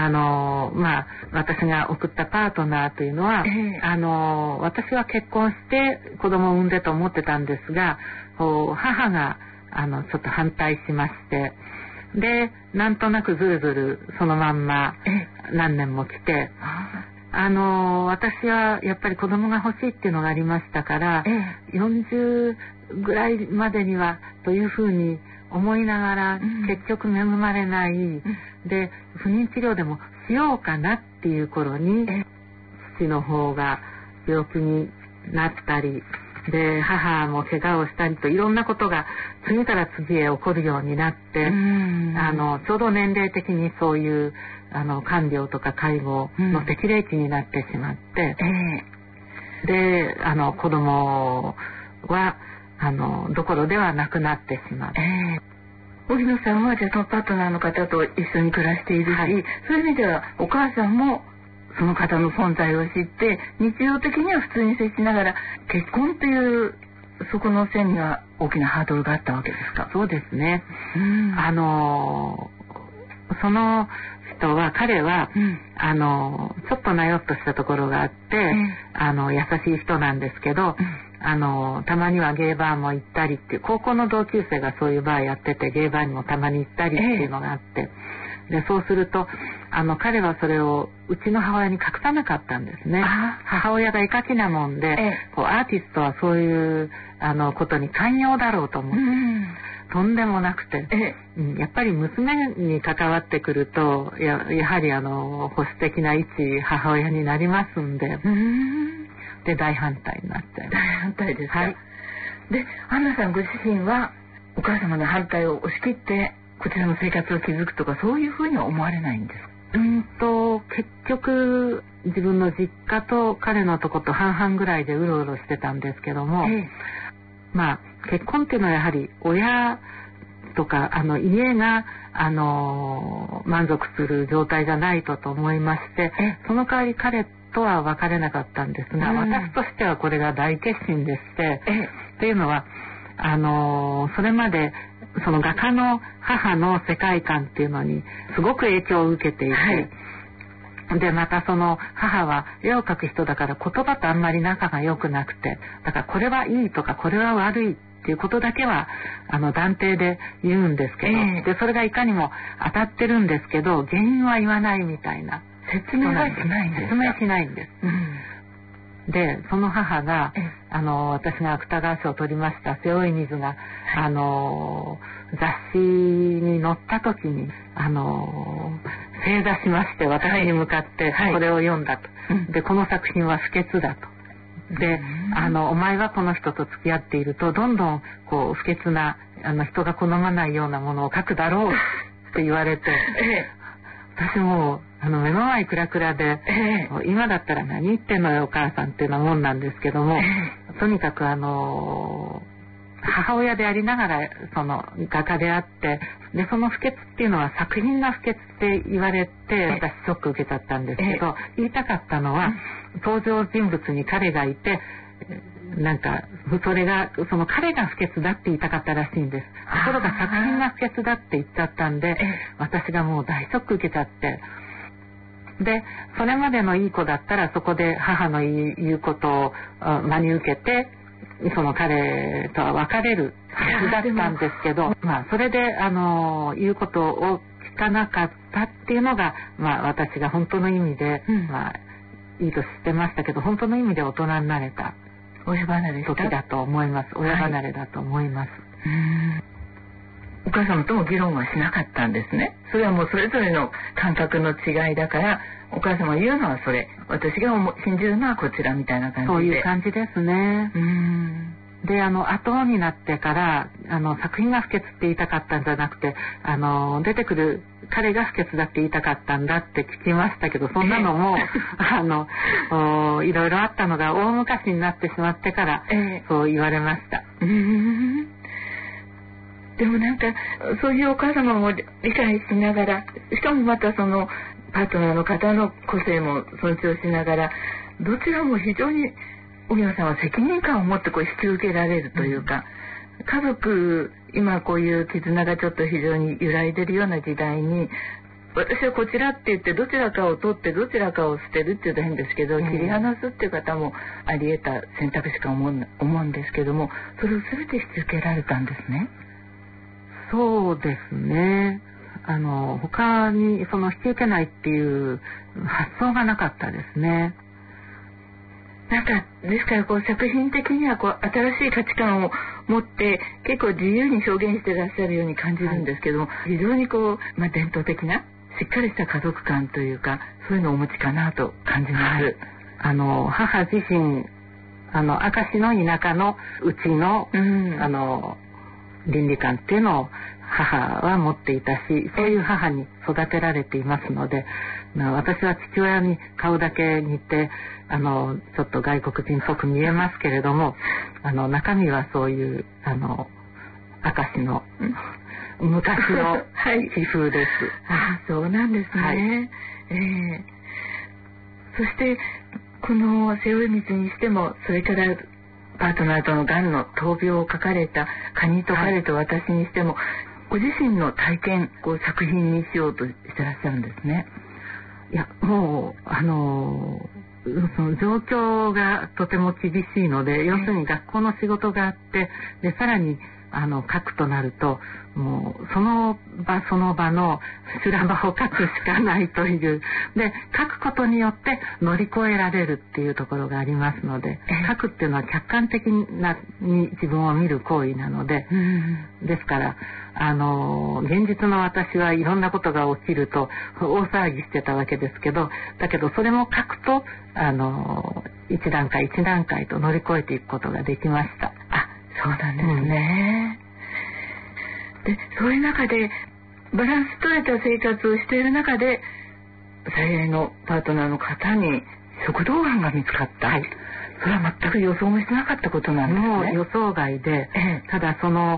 私が送ったパートナーというのは、私は結婚して子供を産んでと思ってたんですが、母がちょっと反対しまして、でなんとなくずるずるそのまんま何年も来て、私はやっぱり子供が欲しいっていうのがありましたから、40ぐらいまでにはというふうに思いながら、結局恵まれない、で不妊治療でもしようかなっていう頃に、父の方が病気になったりで、母も怪我をしたりといろんなことが次から次へ起こるようになって、ちょうど年齢的にそういう看病とか介護の適齢期になってしまって、で子供はどころではなくなってしまって、
荻野さんはじゃあそのパートナーの方と一緒に暮らしているし、そういう意味ではお母さんもその方の存在を知って日常的には普通に接しながら、結婚というそこの線には大きなハードルがあったわけですか？
そうですね。その人は彼は、ちょっとなよっとしたところがあって、優しい人なんですけど、たまにはゲーバーも行ったりっていう、高校の同級生がそういうバーやってて、ゲーバーにもたまに行ったりっていうのがあって、でそうすると彼はそれをうちの母親に隠さなかったんですね。母親が絵描きなもんで、アーティストはそういうことに寛容だろうと思って、とんでもなくて、やっぱり娘に関わってくるとやはり保守的な一母親になりますんで、で大反対になっちゃいます。
大反対ですか？
はい。
でアンナさんご自身はお母様の反対を押し切ってこちらの生活を築くとか、そういうふうには思われないんですか？
結局自分の実家と彼のとこと半々ぐらいでうろうろしてたんですけども、結婚っていうのはやはり親とか家が満足する状態じゃないと思いまして、その代わり彼とは別れなかったんですが、私としてはこれが大決心でして、というのはそれまでその画家の母の世界観っていうのにすごく影響を受けていて、でまたその母は絵を描く人だから言葉とあんまり仲が良くなくて、だからこれはいいとかこれは悪いっていうことだけは断定で言うんですけど、でそれがいかにも当たってるんですけど原因は言わないみたいな。
説明はしないんですか？
説明しないんです、でその母が私が芥川賞を取りました背負い水が雑誌に載った時に正座しまして、私に向かってこれを読んだと、でこの作品は不潔だと、でお前はこの人と付き合っているとどんどんこう不潔な人が好まないようなものを書くだろうって言われて、私も目の前クラクラで、今だったら何言ってんのよお母さんっていうようなもんなんですけども、とにかく母親でありながらその画家であって、でその不潔っていうのは作品が不潔って言われて、私ショック受けちゃったんですけど、言いたかったのは登場人物に彼がいて、なんかそれがその彼が不潔だって言いたかったらしいんです。ところが作品が不潔だって言っちゃったんで、私がもう大ショック受けちゃって、でそれまでのいい子だったらそこで母の言うことを真に受けてその彼とは別れるはずだったんですけど、それで言うことを聞かなかったっていうのが、私が本当の意味で、 いいと知ってましたけど、本当の意味で大人になれた
親離れした
時だと思います。親離れだと思います。
お母様とも議論はしなかったんですね。それはもうそれぞれの感覚の違いだから、お母様が言うのはそれ、私が信じるのはこちらみたいな感じで。
そういう感じですね。で、後になってから作品が不潔って言いたかったんじゃなくて、出てくる彼が不潔だって言いたかったんだって聞きましたけど、そんなのもいろいろあったのが大昔になってしまってから、そう言われました。
でもなんかそういうお母様も理解しながら、しかもまたそのパートナーの方の個性も尊重しながら、どちらも非常に荻野さんは責任感を持って引き受けられるというか、家族今こういう絆がちょっと非常に揺らいでるような時代に、私はこちらって言ってどちらかを取ってどちらかを捨てるって言うと変ですけど、切り離すっていう方もあり得た選択肢か思うんですけども、それを全て引き受けられたんですね。
そうですね。他に引き受けないっていう発想がなかったですね。
なんかですから作品的には新しい価値観を持って結構自由に表現してらっしゃるように感じるんですけども、非常に伝統的なしっかりした家族観というか、そういうのをお持ちかなと感じます。
母自身明石の田舎のうちの、倫理観っていうのを母は持っていたし、そういう母に育てられていますので、私は父親に顔だけ似てちょっと外国人っぽく見えますけれども、中身はそういう明石の昔の気風です。
そうなんですね。そしてこの背負い水にしても、それからパートナーとのがんの闘病を書かれたカニと彼と私にしても、ご自身の体験を作品にしようとしてらっしゃるんですね。
いや、もうその状況がとても厳しいので、要するに学校の仕事があって、でさらに書くとなると、もうその場その場の修羅場を書くしかないという、で書くことによって乗り越えられるっていうところがありますので、書くっていうのは客観的に自分を見る行為なので、ですから現実の私はいろんなことが起きると大騒ぎしてたわけですけど、だけどそれも書くと一段階一段階と乗り越えていくことができました。
そうなんですね。で、そういう中でバランス取れた生活をしている中で、最愛のパートナーの方に食道がんが見つかった。それは全く予想もしてなかったことなんですね。
もう予想外で、ただその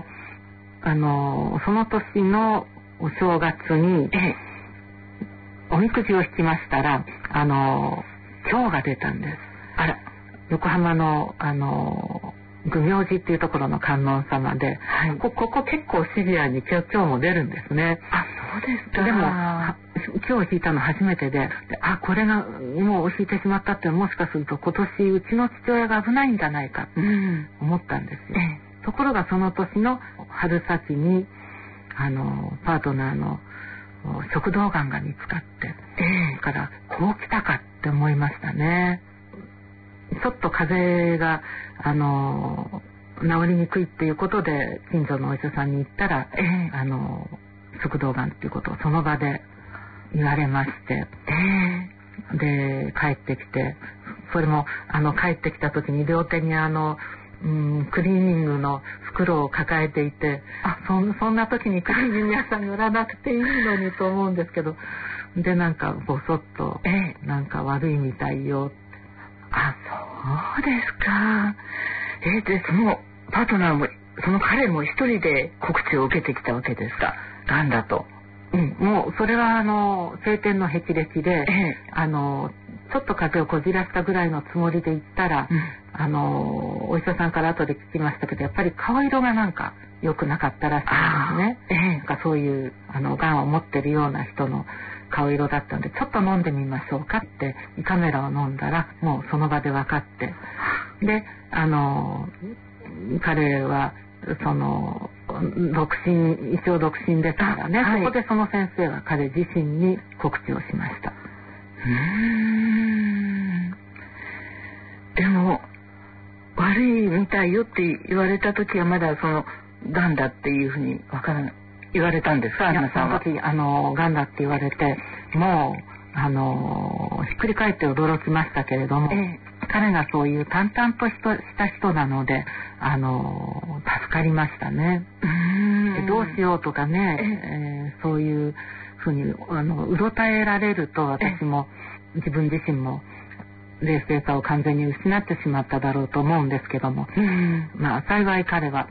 年のお正月に、おみくじを引きましたら今日が出たんです。横浜の愚明寺っていうところの観音様で、ここ結構シビアに今日も出るんですね。
そうですか。
でも今日引いたの初めてで、これがもう引いてしまったって、もしかすると今年うちの父親が危ないんじゃないかと思ったんですよ。ところがその年の春先にパートナーの食道がんが見つかって、だからこう来たかって思いましたね。ちょっと風邪が治りにくいっていうことで近所のお医者さんに行ったら、食道がんっていうことをその場で言われまして、で帰ってきて、それも帰ってきた時に両手にクリーニングの袋を抱えていて、そんな時にクリーニング屋さんに売らなくていいのにと思うんですけど、でなんかボソッと、なんか悪いみたいよ。
そうですか。でそのパートナーもその彼も一人で告知を受けてきたわけですか、がんだと。
もうそれは晴天の霹靂で、ちょっと風邪をこじらしたぐらいのつもりで行ったら、お医者さんから後で聞きましたけど、やっぱり顔色がなんか良くなかったらしいんですね。なんかそういうがんを持ってるような人の顔色だったんで、ちょっと飲んでみましょうかって胃カメラを飲んだら、もうその場で分かって、で彼は一応独身ですからね、そこでその先生は彼自身に告知をしました。
悪いみたいよって言われた時はまだそのがんだっていうふうに言われたんですか？アンナさんは。
その時がんだって言われて、もうひっくり返って驚きましたけれども、彼がそういう淡々とした人なので助かりましたね。どうしようとかね、そういうふうにうろたえられると、私も自分自身も冷静さを完全に失ってしまっただろうと思うんですけども、まあ幸い彼は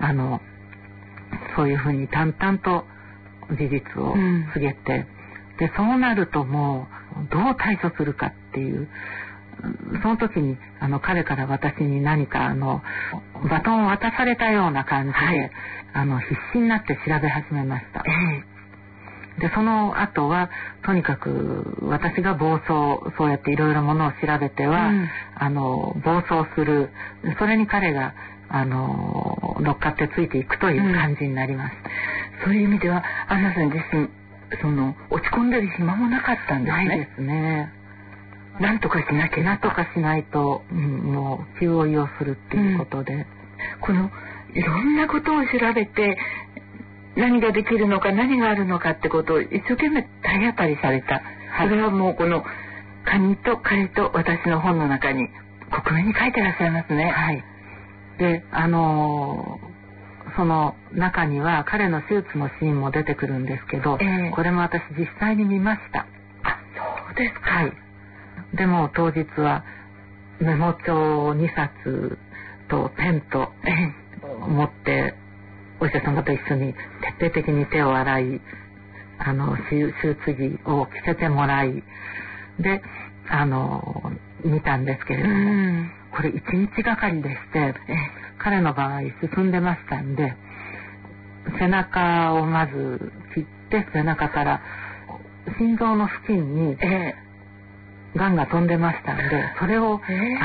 そういうふうに淡々と事実を告げて、でそうなるともうどう対処するかっていう、その時に彼から私に何かバトンを渡されたような感じで、必死になって調べ始めました。でその後はとにかく私がそうやっていろいろものを調べては、暴走する、それに彼が乗っかってついていくという感じになります。
そういう意味ではアンナさん自身落ち込んでる暇もなかったんですね。
ないですね。
なんとかしなきゃ、
なんとかしないと、もう急追いをするっていうことで、
このいろんなことを調べて何ができるのか何があるのかってことを一生懸命体当たりされた、それはもうこのカニと彼と私の本の中に克明に書いてらっしゃいますね。
でその中には彼の手術のシーンも出てくるんですけど、これも私実際に見ました。
そうですか。
でも当日はメモ帳2冊とペンと持ってお医者様と一緒に徹底的に手を洗い、手術着を着せてもらいで見たんですけれども、これ1日がかりでして、彼の場合進んでましたんで、背中をまず切って、背中から心臓の付近にがんが飛んでましたんで、それを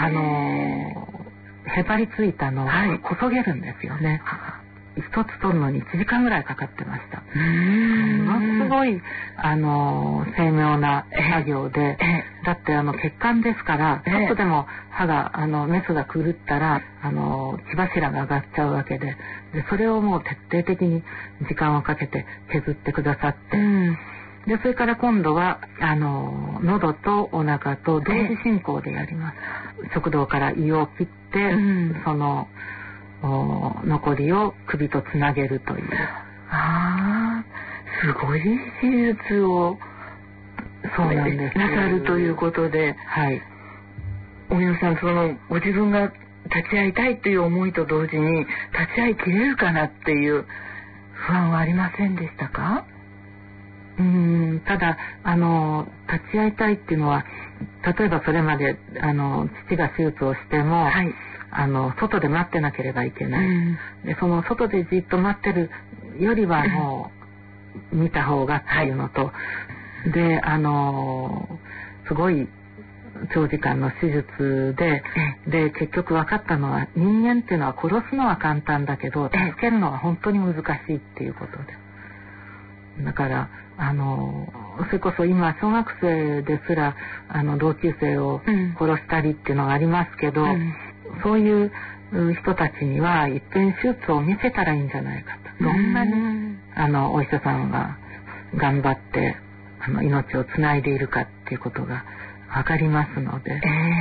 へばりついたのをこそげるんですよね。一つ取るのに1時間ぐらいかかってました。ものすごい精妙な作業で、だって血管ですから、ちょっとでもメスが狂ったら血柱が上がっちゃうわけで、それをもう徹底的に時間をかけて削ってくださって、でそれから今度は喉とお腹と同時進行でやります。食道から胃を切って、その残りを首とつなげるという。
すごい手術を
そうなんです
なさるということで、荻野さん、ご自分が立ち会いたいという思いと同時に立ち会いきれるかなっていう不安はありませんでしたか？
ただ立ち会いたいっていうのは、例えばそれまで父が手術をしても、外で待ってなければいけない、でその外でじっと待ってるよりはもう見た方がっていうのと、ですごい長時間の手術で結局分かったのは、人間っていうのは殺すのは簡単だけど助けるのは本当に難しいっていうことで、だからそれこそ今小学生ですら同級生を殺したりっていうのがありますけど、そういう人たちには一遍手術を見せたらいいんじゃないかと。どんなにお医者さんが頑張って命をつないでいるかっていうことがわかりますので、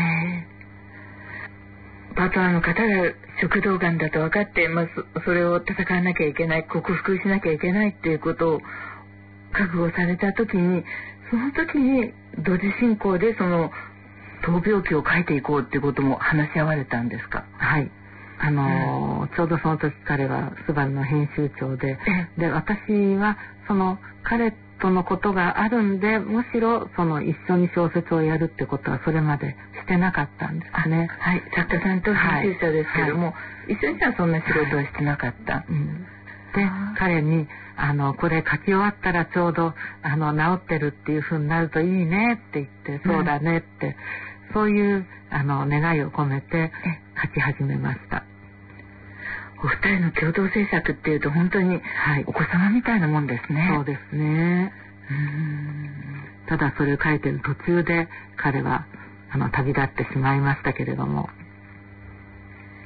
パートナーの方が食道がんだと分かって、それを戦わなきゃいけない、克服しなきゃいけないっていうことを覚悟された時に、その時に同時進行で闘病記を書いていこうっていうことも話し合われたんですか？
ちょうどその時彼はスバルの編集長で、私は彼とのことがあるんで、むしろ一緒に小説をやるってことはそれまでしてなかったんですね。
作家さんと編集者ですけども、一緒にはそんな仕事はしてなかった。
で彼にこれ書き終わったらちょうど治ってるっていう風になるといいねって言って、そうだねって、そういう願いを込めて書き始めました。
お二人の共同制作っていうと本当にお子様みたいなもんですね。
そうですね。ただそれを書いてる途中で彼は旅立ってしまいましたけれども、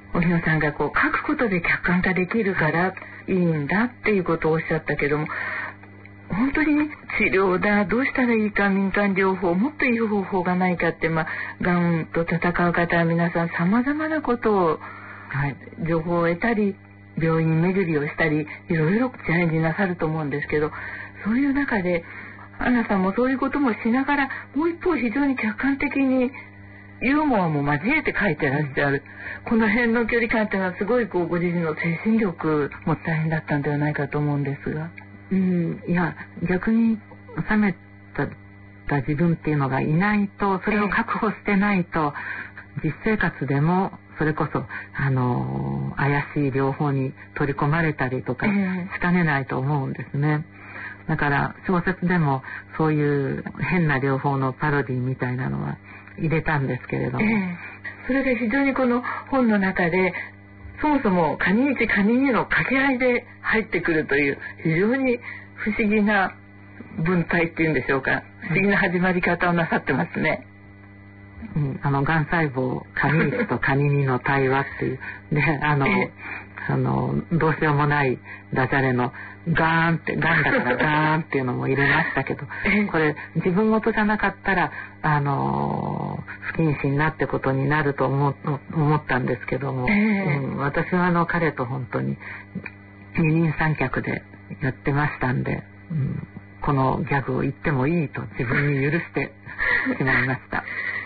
荻野さんが書くことで客観化できるからいいんだっていうことをおっしゃったけども、本当に治療だ、どうしたらいいか、民間療法、もっといい方法がないかって、がんと戦う方は皆さん様々なことを、情報を得たり、病院巡りをしたり、いろいろチャレンジなさると思うんですけど、そういう中でアンナさんもそういうこともしながら、もう一方非常に客観的にユーモアも交えて書いてらっしゃる、この辺の距離感っていうのはすごいご自身の精神力も大変だったんではないかと思うんですが、
いや逆に冷めた自分っていうのがいないと、それを確保してないと、実生活でもそれこそ怪しい療法に取り込まれたりとかしかねないと思うんですね。だから小説でもそういう変な療法のパロディみたいなのは入れたんですけれども、
それで非常にこの本の中でそもそもカニ1カニ2の掛け合いで入ってくるという非常に不思議な文体っていうんでしょうか、不思議な始まり方をなさってますね。
がん細胞カニ1とカニ2の対話っていうでどうしようもないダジャレのガーンってガンだからガーンっていうのも入れましたけど、これ自分事じゃなかったら不謹慎なってことになると思ったんですけども、私は彼と本当に二人三脚でやってましたんで、このギャグを言ってもいいと自分に許してしまいました。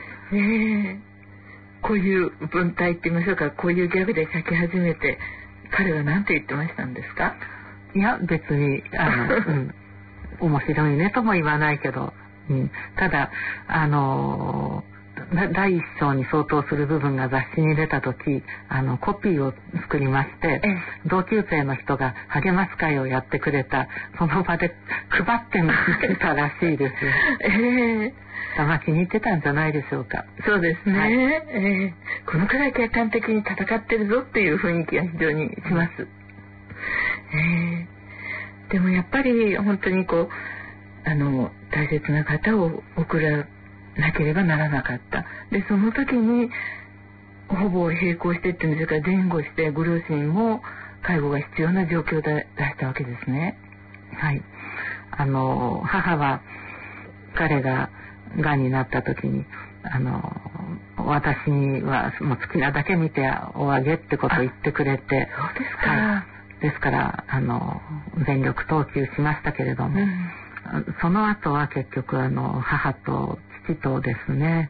こういう文体って言いましょうか、こういうギャグで書き始めて彼は何て言ってましたんですか？
いや別に面白いねとも言わないけど、ただ第一章に相当する部分が雑誌に出た時コピーを作りまして、同級生の人が励ます会をやってくれた、その場で配ってみたらしいです。気に入ってたんじゃないでしょうか。
そうですね、このくらい客観的に戦ってるぞっていう雰囲気が非常にします。でもやっぱり本当に大切な方を送らなければならなかった。でその時にほぼ並行してっていうんですか、前後してご両親も介護が必要な状況で出したわけですね。
母は彼ががんになった時に私にはもう好きなだけ見ておあげってことを言ってくれて、
そうですか。
ですから全力投球しましたけれども、その後は結局母と父とですね、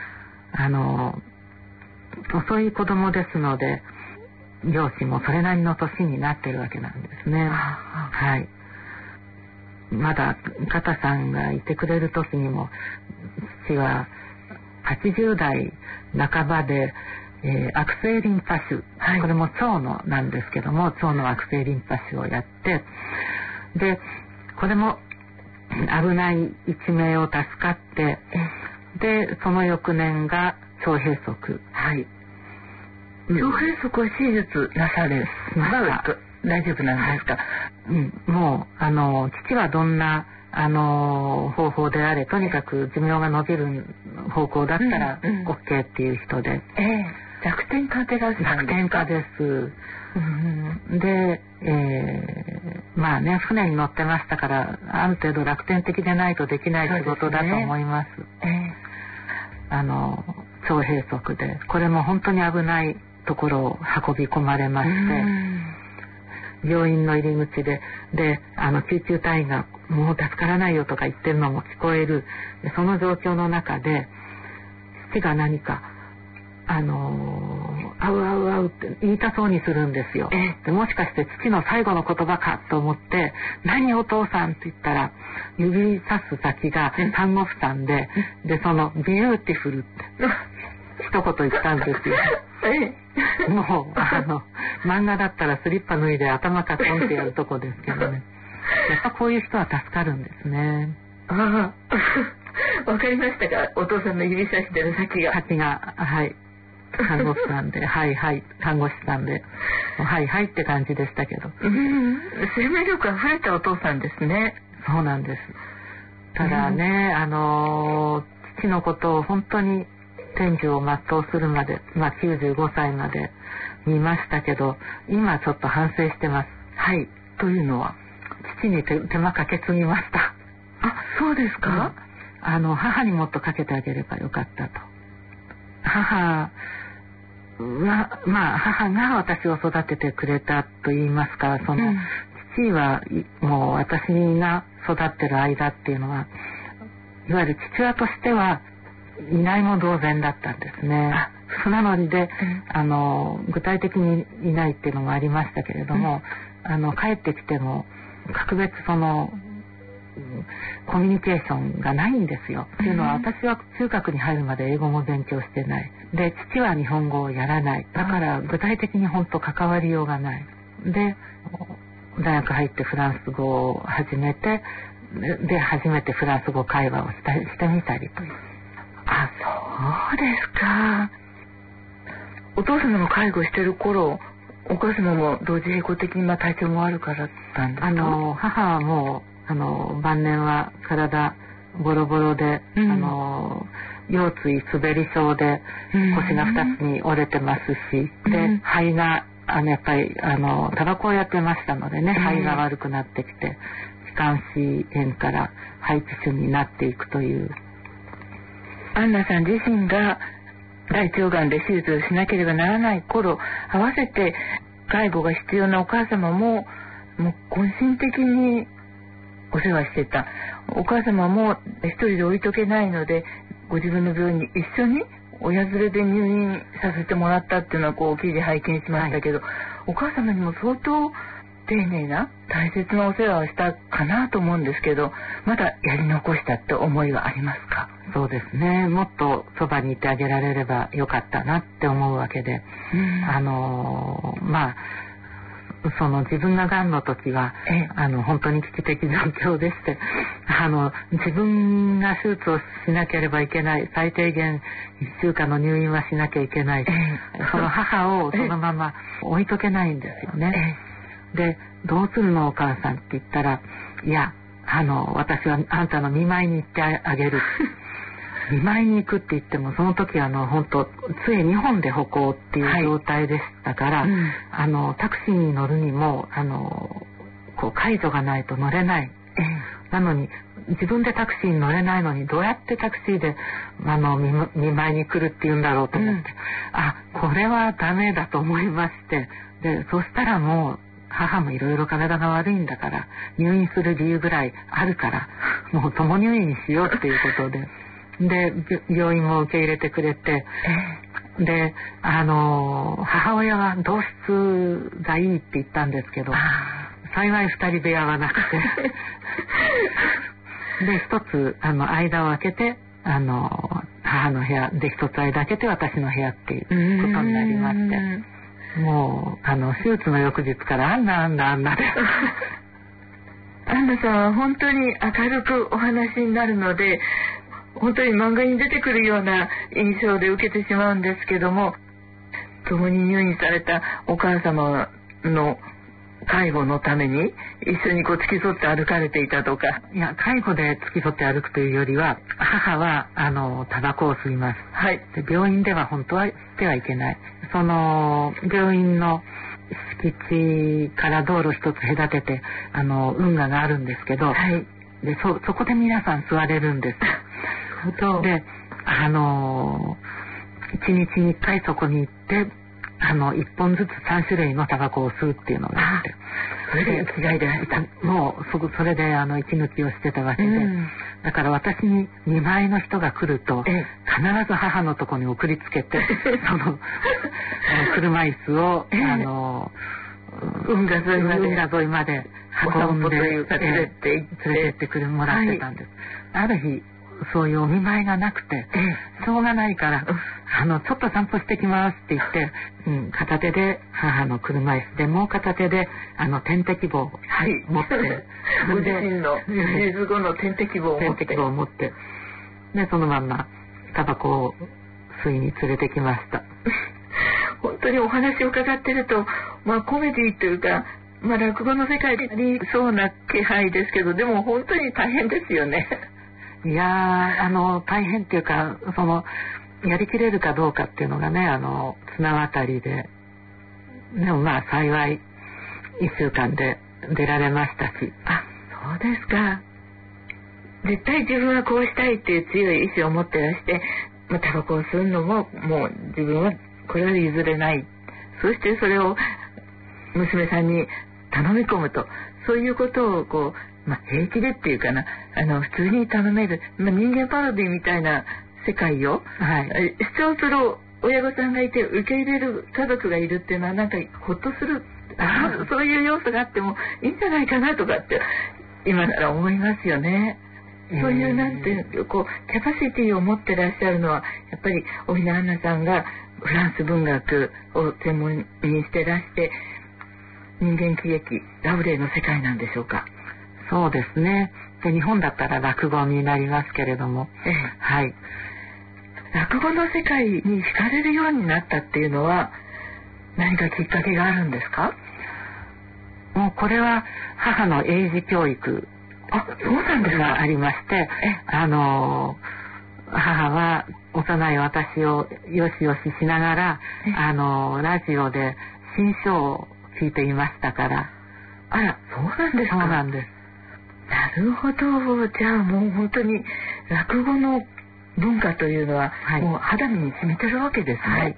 遅い子供ですので両親もそれなりの年になってるわけなんですね。まだ片さんがいてくれる時にも父は80代半ばで、悪性リンパ腫、これも腸のなんですけども、腸の悪性リンパ腫をやって、でこれも危ない一命を助かって、でその翌年が腸閉塞。
腸閉塞は手術なされ大丈夫なんですか？
もう父はどんな方法であれとにかく寿命が伸びる方向だったら OK っていう人で、
弱点化テラスなんですか？弱点
化です。で、船に乗ってましたからある程度楽天的でないとできない仕事だと思います。腸閉塞でこれも本当に危ないところを運び込まれまして、病院の入り口で救急隊員がもう助からないよとか言ってるのも聞こえる。その状況の中で父が何かあうあうあうって言いたそうにするんですよ。でもしかして父の最後の言葉かと思って何お父さんって言ったら指さす先が看護婦さんで、そのビューティフルって一言言ったんですよ。もう漫画だったらスリッパ脱いで頭かトンってやるとこですけどね。やっぱこういう人は助かるんですね。
わかりましたか？お父さんの指さしてる先が
看護師さんで看護師さんでって感じでしたけど、
生命力あふれたお父さんですね。
そうなんです。ただね、父のことを本当に天寿を全うするまで、95歳まで見ましたけど、今ちょっと反省してます。
はい。というのは、
父に手間かけすぎました。
あ、そうですか？
母にもっとかけてあげればよかったと。母が私を育ててくれたと言いますか、父はもう私が育ってる間っていうのは、いわゆる父親としてはいないも同然だったんですね。なので、具体的にいないっていうのもありましたけれども、帰ってきても格別コミュニケーションがないんですよ。っていうのは、私は中学に入るまで英語も勉強してない。で、父は日本語をやらない。だから具体的に本当関わりようがない。で、大学入ってフランス語を始めて、で、初めてフランス語会話をしてみたりという。
あ、そうですか。お父様の介護してる頃、お母様も同時並行的に体調も悪かったんですか？
母はもう晩年は体ボロボロで、腰椎滑り症で腰が2つに折れてますし、で肺がやっぱりタバコをやってましたのでね、肺が悪くなってきて気管支炎から肺気腫になっていくという。
アンナさん自身が大腸がんで手術をしなければならない頃、合わせて介護が必要なお母様も渾身的にお世話してた。お母様も一人で置いとけないので、ご自分の病院に一緒に親連れで入院させてもらったっていうのは記事拝見しましたけど、お母様にも相当丁寧な大切なお世話をしたかなと思うんですけど、まだやり残したって思いはありますか？
そうですね、もっとそばにいてあげられればよかったなって思うわけで、自分ががんの時は本当に危機的状況でして、自分が手術をしなければいけない、最低限1週間の入院はしなきゃいけない、その母をそのまま置いとけないんですよね。で、どうするのお母さんって言ったら、いや私はあんたの見舞いに行ってあげる見舞いに行くって言っても、その時本当杖2本で歩行っていう状態でしたから、タクシーに乗るにも介助がないと乗れない、なのに自分でタクシーに乗れないのに、どうやってタクシーで見舞いに来るっていうんだろうと思って、これはダメだと思いまして、でそしたらもう母もいろいろ体が悪いんだから入院する理由ぐらいあるから、もう共入院にしようっていうことで病院も受け入れてくれて、で母親は同室がいいって言ったんですけど、幸い2人部屋はなくてで一つ間を空けて母の部屋で、一つ間空けて私の部屋っていうことになりまして、もう手術の翌日からあんなで
アンナさんは本当に明るくお話になるので、本当に漫画に出てくるような印象で受けてしまうんですけども、共に入院されたお母様の介護のために一緒に付き添って歩かれていたとか。
いや、介護で付き添って歩くというよりは、母はタバコを吸います。で病院では本当は吸ってはいけない。その病院の敷地から道路一つ隔てて運河があるんですけど、でそこで皆さん吸われるんです。で1日に1回そこに行って1本ずつ3種類のタバコを吸うっていうのがあって、
それで着替えで
もうそれで息抜きをしてたわけで、だから私に見舞いの人が来ると必ず母のとこに送りつけてその車椅子を運河沿いまで運んで連れてってもらってたんです。ある日そういうお見舞いがなくて、しょうがないからちょっと散歩してきますって言って、片手で母の車椅子で、もう片手で点滴棒を持って
ご自身の手術後の点滴棒を
持ってでそのまんまタバコを吸いに連れてきました。
本当にお話を伺ってると、コメディというか、落語の世界でありそうな気配ですけど、でも本当に大変ですよね。
いや大変っていうか、やりきれるかどうかっていうのがね、綱渡りで、 でもまあ幸い1週間で出られましたし。
あ、そうですか。絶対自分はこうしたいっていう強い意志を持ってらして、タバコを吸うのももう自分はこれは譲れない。そしてそれを娘さんに頼み込むと、そういうことをこう、平気でっていうかな、普通に頼める、人間パロディみたいな世界を、主張する親御さんがいて受け入れる家族がいるっていうのはなんかほっとする、そういう要素があってもいいんじゃないかなとかって今なら思いますよね。そういうなんていうこうキャパシティを持ってらっしゃるのはやっぱり大日アンナさんがフランス文学を専門にしてらして人間喜劇ラブレーの世界なんでしょうか。
そうですね。で日本だったら落語になりますけれども、はい。
落語の世界に惹かれるようになったっていうのは何かきっかけがあるんですか？
もうこれは母の英字教育
そうなんですか。
がありまして、母は幼い私をよしよししながらラジオで新書を聞いていましたから。
あら、そうなんですか。
そうなんです。
なるほど。じゃあもう本当に落語の文化というのは、もう肌身に染みてるわけですね。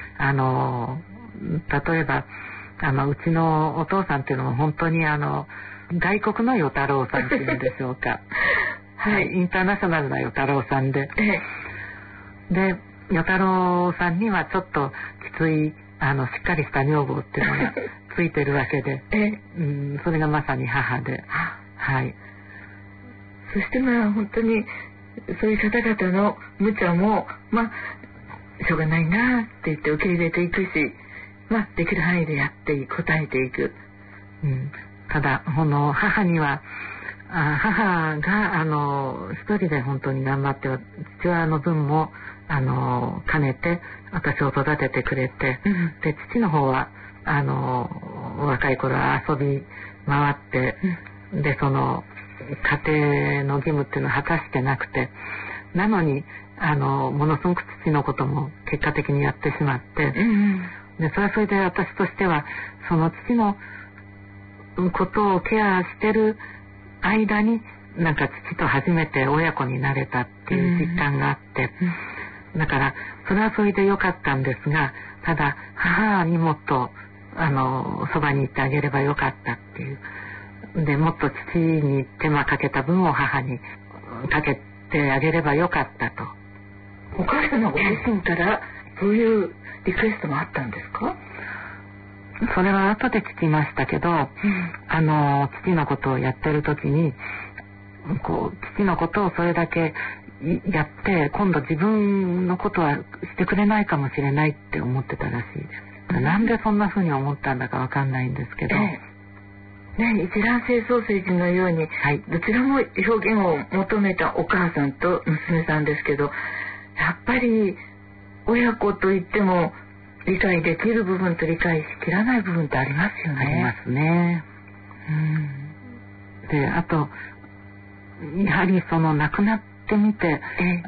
例えばうちのお父さんっていうのは本当に外国の与太郎さんっていうんでしょうか。インターナショナルな与太郎さんで、で与太郎さんにはちょっときついしっかりした女房っていうのがついてるわけで、それがまさに母で、
そして本当にそういう方々の無茶もしょうがないなって言って受け入れていくし、できる範囲でやって答えていく。
ただ母には母が一人で本当に頑張って父親の分も兼ねて私を育ててくれて、で父の方は若い頃は遊び回って、でその家庭の義務っていうのを果たしてなくて、なのにものすごく父のことも結果的にやってしまって、でそれはそれで私としてはその父のことをケアしてる間になんか父と初めて親子になれたっていう実感があって、だからそれはそれで良かったんですが、ただ母にもっとそばにいてあげればよかったっていうで、もっと父に手間かけた分を母にかけてあげればよかったと。
お母様ご自身からそういうリクエストもあったんですか？
それは後で聞きましたけど、父のことをやってる時に父のことをそれだけやって今度自分のことはしてくれないかもしれないって思ってたらしいです。なんでそんな風に思ったんだかわかんないんですけど、
一卵性双生児のように、どちらも表現を求めたお母さんと娘さんですけど、やっぱり親子といっても理解できる部分と理解しきらない部分ってありますよね。
ありますね。で、あとやはりその亡くなってみて、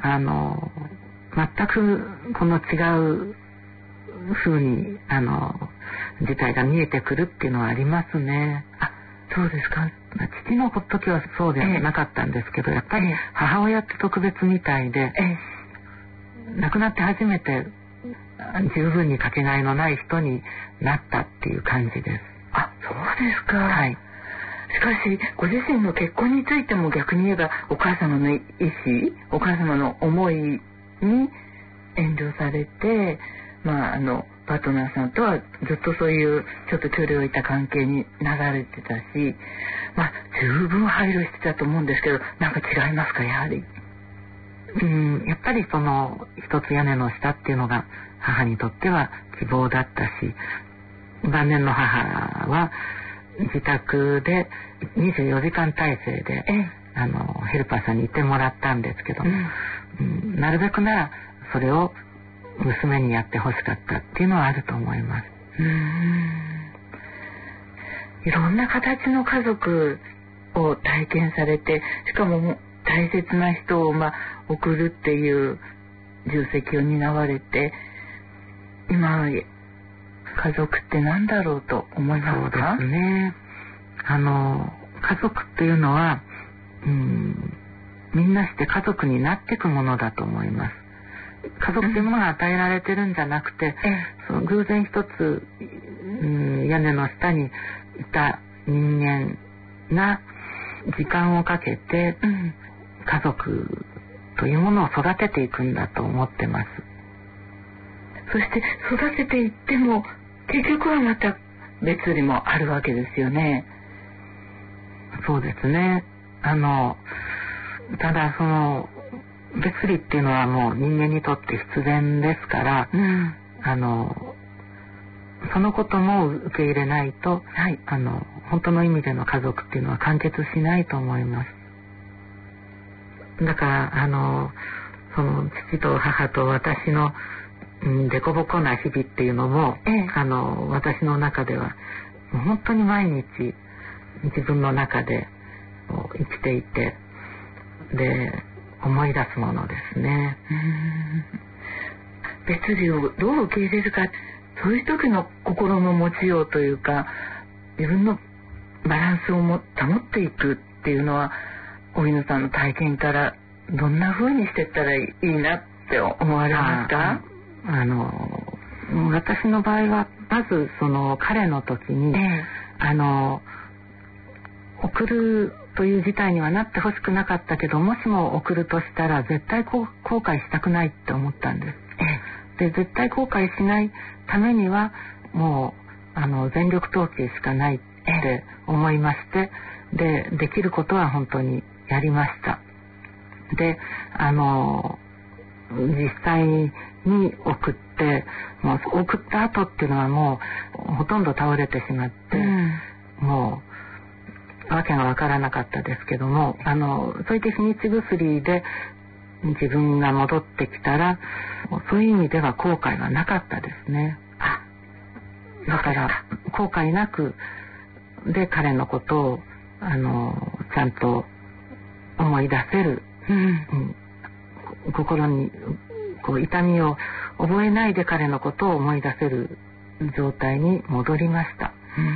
全くこの違う風に事態が見えてくるっていうのはありますね。
そうですか。
父の時はそうではなかったんですけど、やっぱり母親って特別みたいで、亡くなって初めて十分にかけがえのない人になったっていう感じです。
そうですか。しかしご自身の結婚についても逆に言えばお母様の意思、お母様の思いに遠慮されて、パートナーさんとはずっとそういうちょっと距離を置いた関係に流れてたし、十分配慮してたと思うんですけど、なんか違いますか？やはり
やっぱりその一つ屋根の下っていうのが母にとっては希望だったし、晩年の母は自宅で24時間体制でヘルパーさんにいてもらったんですけど、なるべくならそれを娘にやってほしかったっていうのはあると思います。
いろんな形の家族を体験されて、しかも大切な人を送るっていう重責を担われて、今家族って何だろうと思いますか？
そうですね。家族っていうのは、みんなして家族になっていくものだと思います。家族っていうものが与えられてるんじゃなくて、その偶然一つ、屋根の下にいた人間が時間をかけて、家族というものを育てていくんだと思ってます。
そして育てていっても結局はまた別離もあるわけですよね。
そうですね。ただその別離っていうのはもう人間にとって必然ですから、そのことも受け入れないと、本当の意味での家族っていうのは完結しないと思います。だからその父と母と私のデコボコな日々っていうのも、私の中では本当に毎日自分の中で生きていて、で思い出すものですね。
別離をどう受け入れるか、そういう時の心の持ちようというか、自分のバランスを保っていくっていうのは、荻野さんの体験からどんな風にしていったらいいなって思われますか？
私の場合はまずその彼の時に、送るという事態にはなってほしくなかったけど、もしも送るとしたら絶対後悔したくないって思ったんです。で絶対後悔しないためにはもう全力投球しかないって思いまして、できることは本当にやりました。で実際に送って、もう送った後っていうのはもうほとんど倒れてしまって、もうわけがわからなかったですけども、そういった日にち薬で自分が戻ってきたら、そういう意味では後悔はなかったですね。だから後悔なくで彼のことをちゃんと思い出せる、心にこう痛みを覚えないで彼のことを思い出せる状態に戻りました。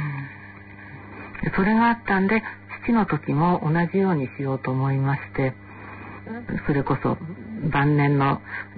それがあったんで、父の時も同じようにしようと思いまして、それこそ晩年の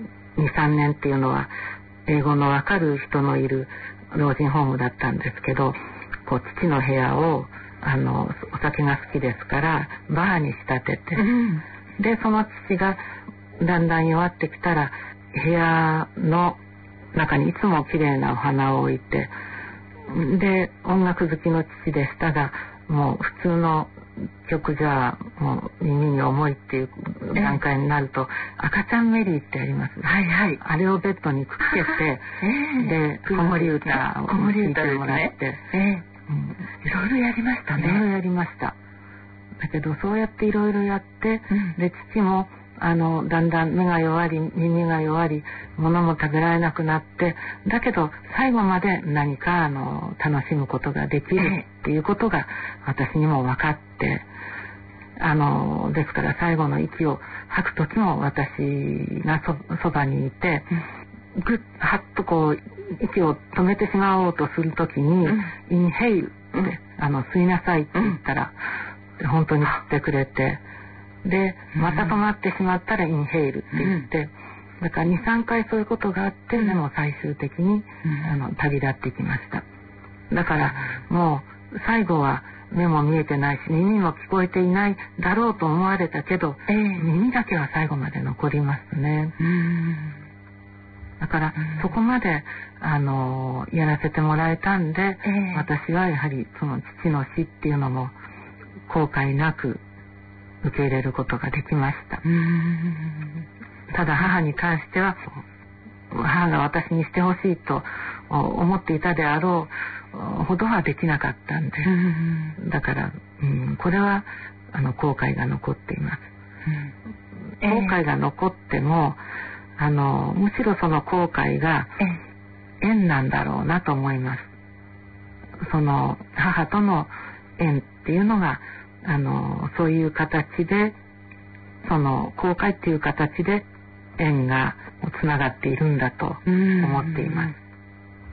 2,3 年っていうのは英語のわかる人のいる老人ホームだったんですけど、こう父の部屋をお酒が好きですからバーに仕立てて、でその父がだんだん弱ってきたら部屋の中にいつも綺麗なお花を置いて、で音楽好きの父でしたが、もう普通の曲じゃもう耳に重いっていう段階になると、赤ちゃんメリーってあります。あれをベッドにくっつけて、で子守歌を聴いてもらって、いろいろやりましたね。いろいろやりました。だけどそうやっていろいろやって、で父もだんだん目が弱り耳が弱り物も食べられなくなって、だけど最後まで何か楽しむことができるっていうことが私にも分かって、ですから最後の息を吐く時も私がそばにいて、ぐっはっとこう息を止めてしまおうとする時に、インヘイルって吸いなさいって言ったら、本当に吸ってくれて、でまた止まってしまったらインヘイルって言って、だから 2,3 回そういうことがあって、でも最終的に旅立ってきました。だからもう最後は目も見えてないし耳も聞こえていないだろうと思われたけど、耳だけは最後まで残りますね。だからそこまでやらせてもらえたんで、私はやはりその父の死っていうのも後悔なく受け入れることができました。ただ母に関しては、母が私にしてほしいと思っていたであろうほどはできなかったんで、だから、これは後悔が残っています。後悔が残ってもむしろその後悔が縁なんだろうなと思います。その母との縁っていうのがそういう形で、その後悔っていう形で縁がつながっているんだと思っています。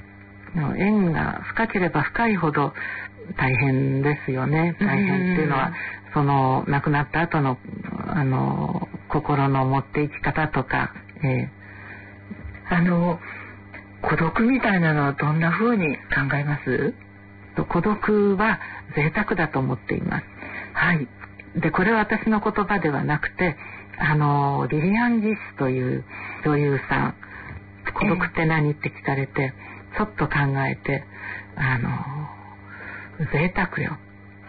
縁が深ければ深いほど大変ですよね。大変っていうのは、その亡くなった後の心の持っていき方とか、
孤独みたいなのはどんな風に考えます？
孤独は贅沢だと思っています。
はい。
で、これは私の言葉ではなくて、リリアン・ギスという女優さん、孤独って何って聞かれて、ちょっと考えて、贅沢よって。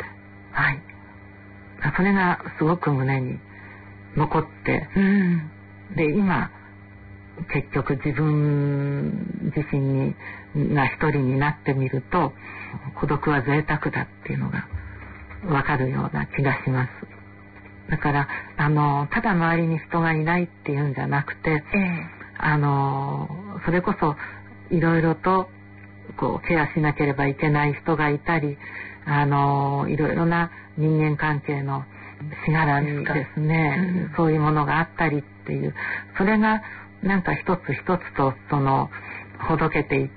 はい。それがすごく胸に残って、で、今、結局自分自身が一人になってみると、孤独は贅沢だっていうのがわかるような気がします。だからただ周りに人がいないっていうんじゃなくて、それこそいろいろとこうケアしなければいけない人がいたり、いろいろな人間関係のしがらみですね、そういうものがあったりっていう、それがなんか一つ一つとほどけていって、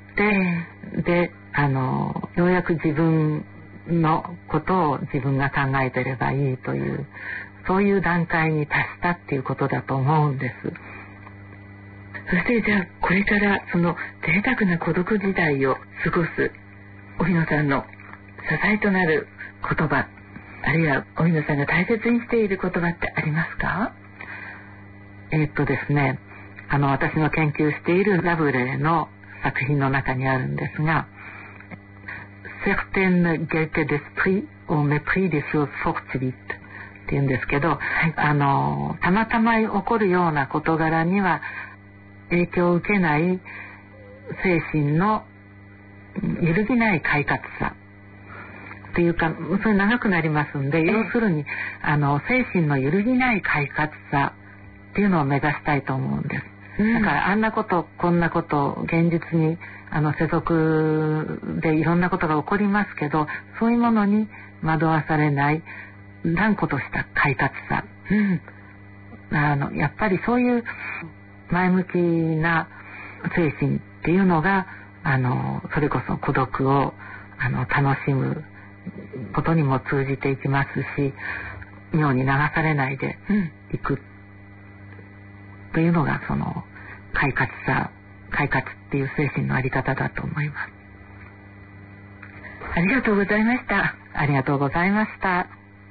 でようやく自分のことを自分が考えてればいいという、そういう段階に達したっていうことだと思うんです。
そしてじゃあこれからその贅沢な孤独時代を過ごす荻野さんの支えとなる言葉、あるいは荻野さんが大切にしている言葉ってありますか？
ですね、私の研究しているラブレーの作品の中にあるんですが、certaines gaietés d'esprit au mépris des choses fortuitesって言うんですけど、たまたま起こるような事柄には影響を受けない精神の揺るぎない快活さっていうか、それ長くなりますんで、要するに精神の揺るぎない快活さっていうのを目指したいと思うんです。だからあんなことこんなこと現実に世俗でいろんなことが起こりますけど、そういうものに惑わされない断固とした快活さ、やっぱりそういう前向きな精神っていうのがそれこそ孤独を楽しむことにも通じていきますし、妙に流されないでいくというのがその快活っていう精神のあり方だと思います。
ありがとうございました。
ありがとうございました。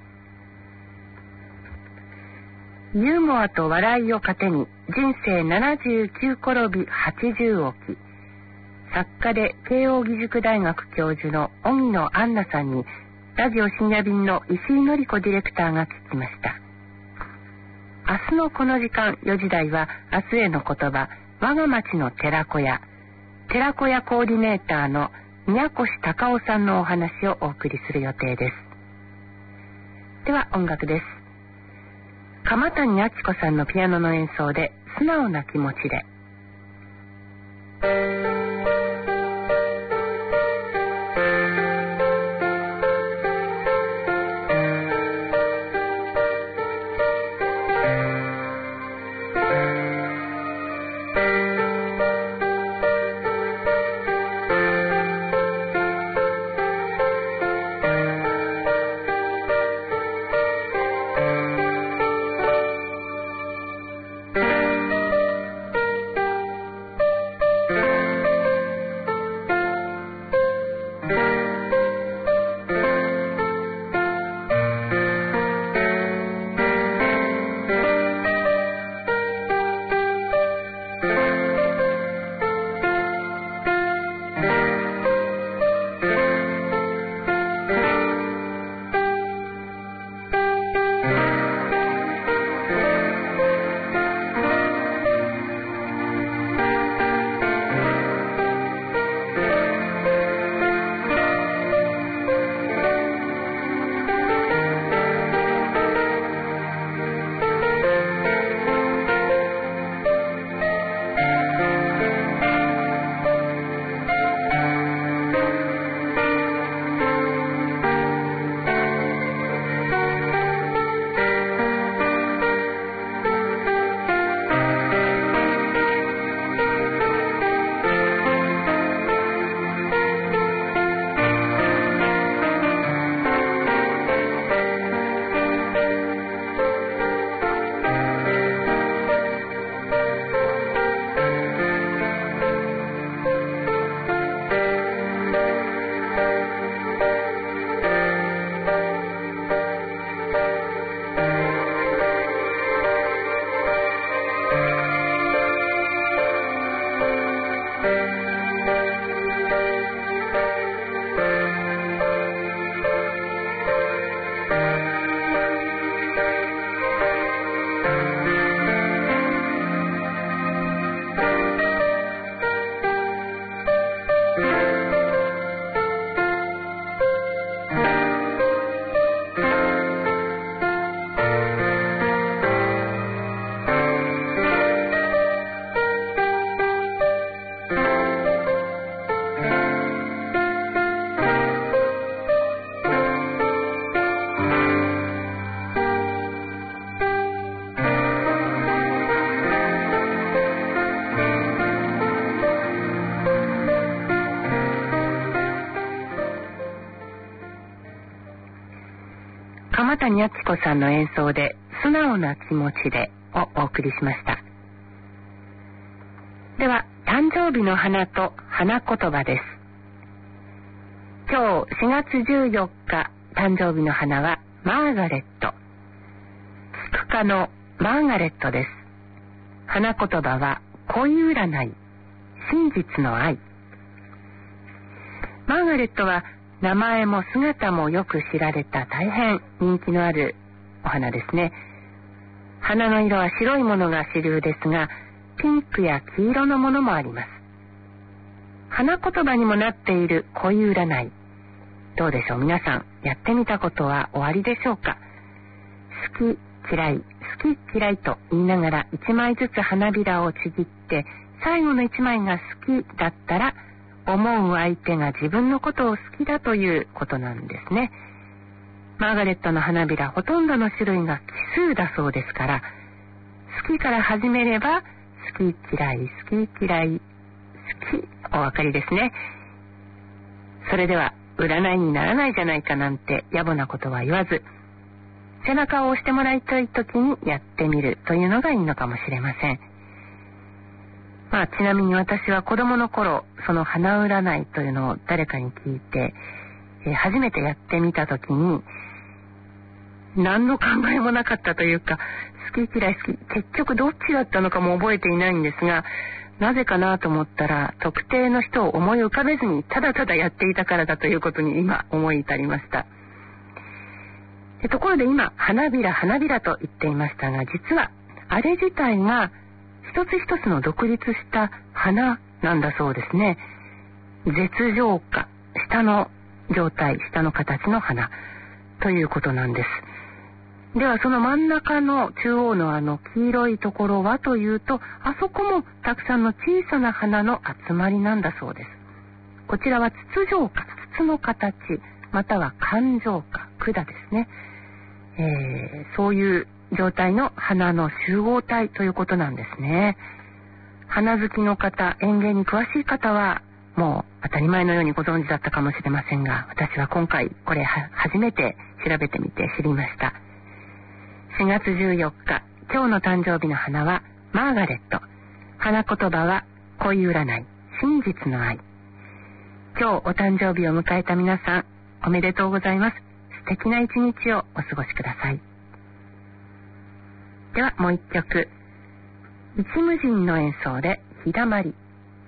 ユーモアと笑いを糧に人生79転び80起き、作家で慶應義塾大学教授の荻野杏奈さんにラジオ深夜便の石井紀子ディレクターが聞きました。明日のこの時間4時台は明日への言葉、我が町の寺子屋コーディネーターの宮越隆夫さんのお話をお送りする予定です。では音楽です。鎌谷敦子さんのピアノの演奏で素直な気持ちで。 浜谷明子さんの演奏で素直な気持ちでをお送りしました。では誕生日の花と花言葉です。今日4月14日誕生日の花はマーガレット。菊科のマーガレットです。花言葉は恋占い、真実の愛。マーガレットは名前も姿もよく知られた大変人気のあるお花ですね。花の色は白いものが主流ですが、ピンクや黄色のものもあります。花言葉にもなっている恋占い、どうでしょう。皆さんやってみたことはおありでしょうか。好き嫌い好き嫌いと言いながら1枚ずつ花びらをちぎって、最後の1枚が好きだったら思う相手が自分のことを好きだということなんですね。マーガレットの花びらほとんどの種類が奇数だそうですから、好きから始めれば好き嫌い好き嫌い好き、お分かりですね。それでは占いにならないじゃないかなんて野暮なことは言わず、背中を押してもらいたい時にやってみるというのがいいのかもしれません。ちなみに私は子供の頃、その花占いというのを誰かに聞いて、初めてやってみた時に何の考えもなかったというか、好き嫌い好き、結局どっちだったのかも覚えていないんですが、なぜかなと思ったら特定の人を思い浮かべずにただただやっていたからだということに今思い至りました。ところで今花びら花びらと言っていましたが、実はあれ自体が一つ一つの独立した花なんだそうですね。絶上花、下の状態、下の形の花ということなんです。ではその真ん中の中央の黄色いところはというと、あそこもたくさんの小さな花の集まりなんだそうです。こちらは筒状花、筒の形、または管状花、管ですね。そういう状態の花の集合体ということなんですね。花好きの方、園芸に詳しい方はもう当たり前のようにご存知だったかもしれませんが、私は今回これ初めて調べてみて知りました。4月14日、今日の誕生日の花はマーガレット。花言葉は恋占い、真実の愛。今日お誕生日を迎えた皆さん、おめでとうございます。素敵な一日をお過ごしください。ではもう一曲、一無人の演奏で日だまり。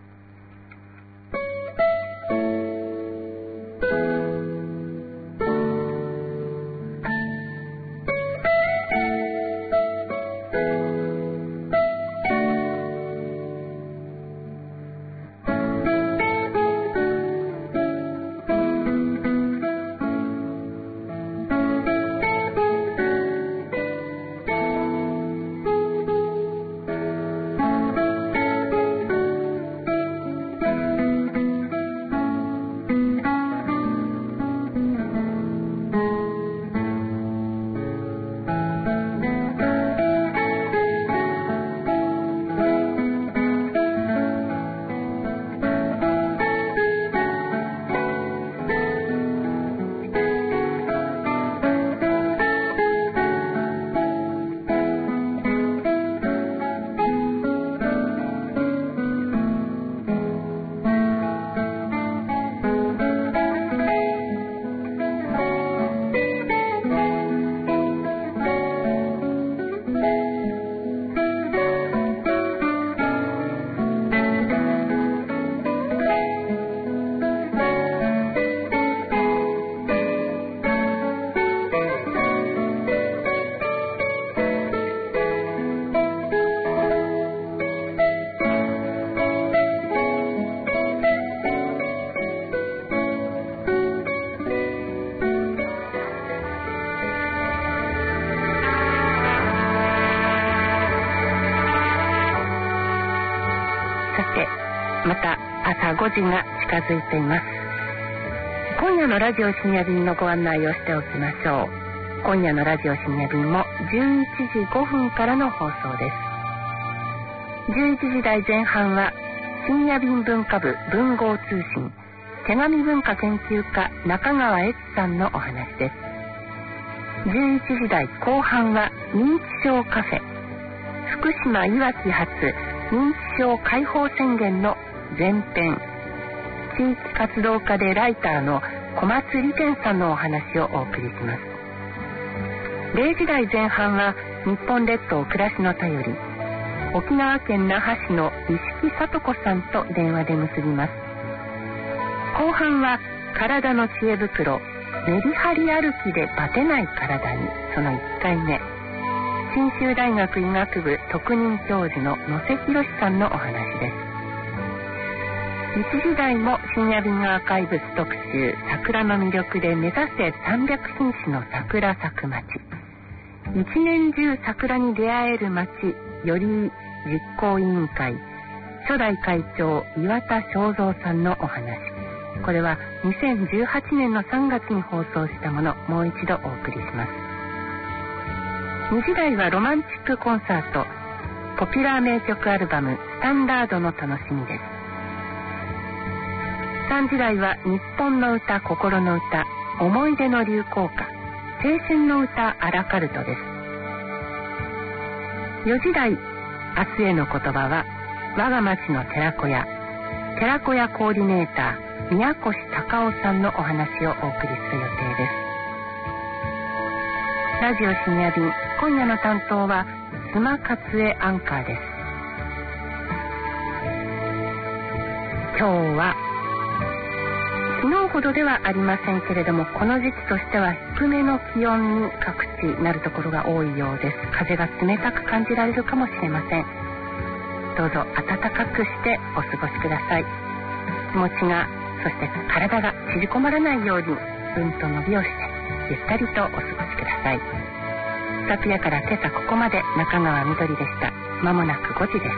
また朝5時が近づいています。今夜のラジオ深夜便のご案内をしておきましょう。今夜のラジオ深夜便も11時5分からの放送です。11時台前半は深夜便文化部文豪通信手紙文化研究家中川悦さんのお話です。 11時台後半は認知症カフェ、福島いわき発認知症解放宣言の前編、地域活動家でライターの小松理天さんのお話をお送りします。0時台前半は日本列島暮らしの便り、沖縄県那覇市の石木聡子さんと電話で結びます。後半は体の知恵袋、メリハリ歩きでバテない体に、その1回目、信州大学医学部特任教授の野瀬博さんのお話です。1時台も深夜便アーカイブス特集、桜の魅力で目指せ300品種の桜咲く街、一年中桜に出会える街より実行委員会初代会長岩田正三さんのお話、これは2018年の3月に放送したもの、もう一度お送りします。2時台はロマンチックコンサート、ポピュラー名曲アルバムスタンダードの楽しみです。3時台は日本の歌、心の歌、思い出の流行歌、青春の歌アラカルトです。4時台、明日への言葉は我が町の寺子屋コーディネーター宮越隆夫さんのお話をお送りする予定です。ラジオ深夜便、今夜の担当は須磨勝恵アンカーです。今日は昨日ほどではありませんけれども、この時期としては低めの気温に各地なるところが多いようです。風が冷たく感じられるかもしれません。どうぞ暖かくしてお過ごしください。気持ちが、そして体が縮こまらないようにうんと伸びをしてゆったりとお過ごしください。昨夜から今朝ここまで中川みどりでした。まもなく5時です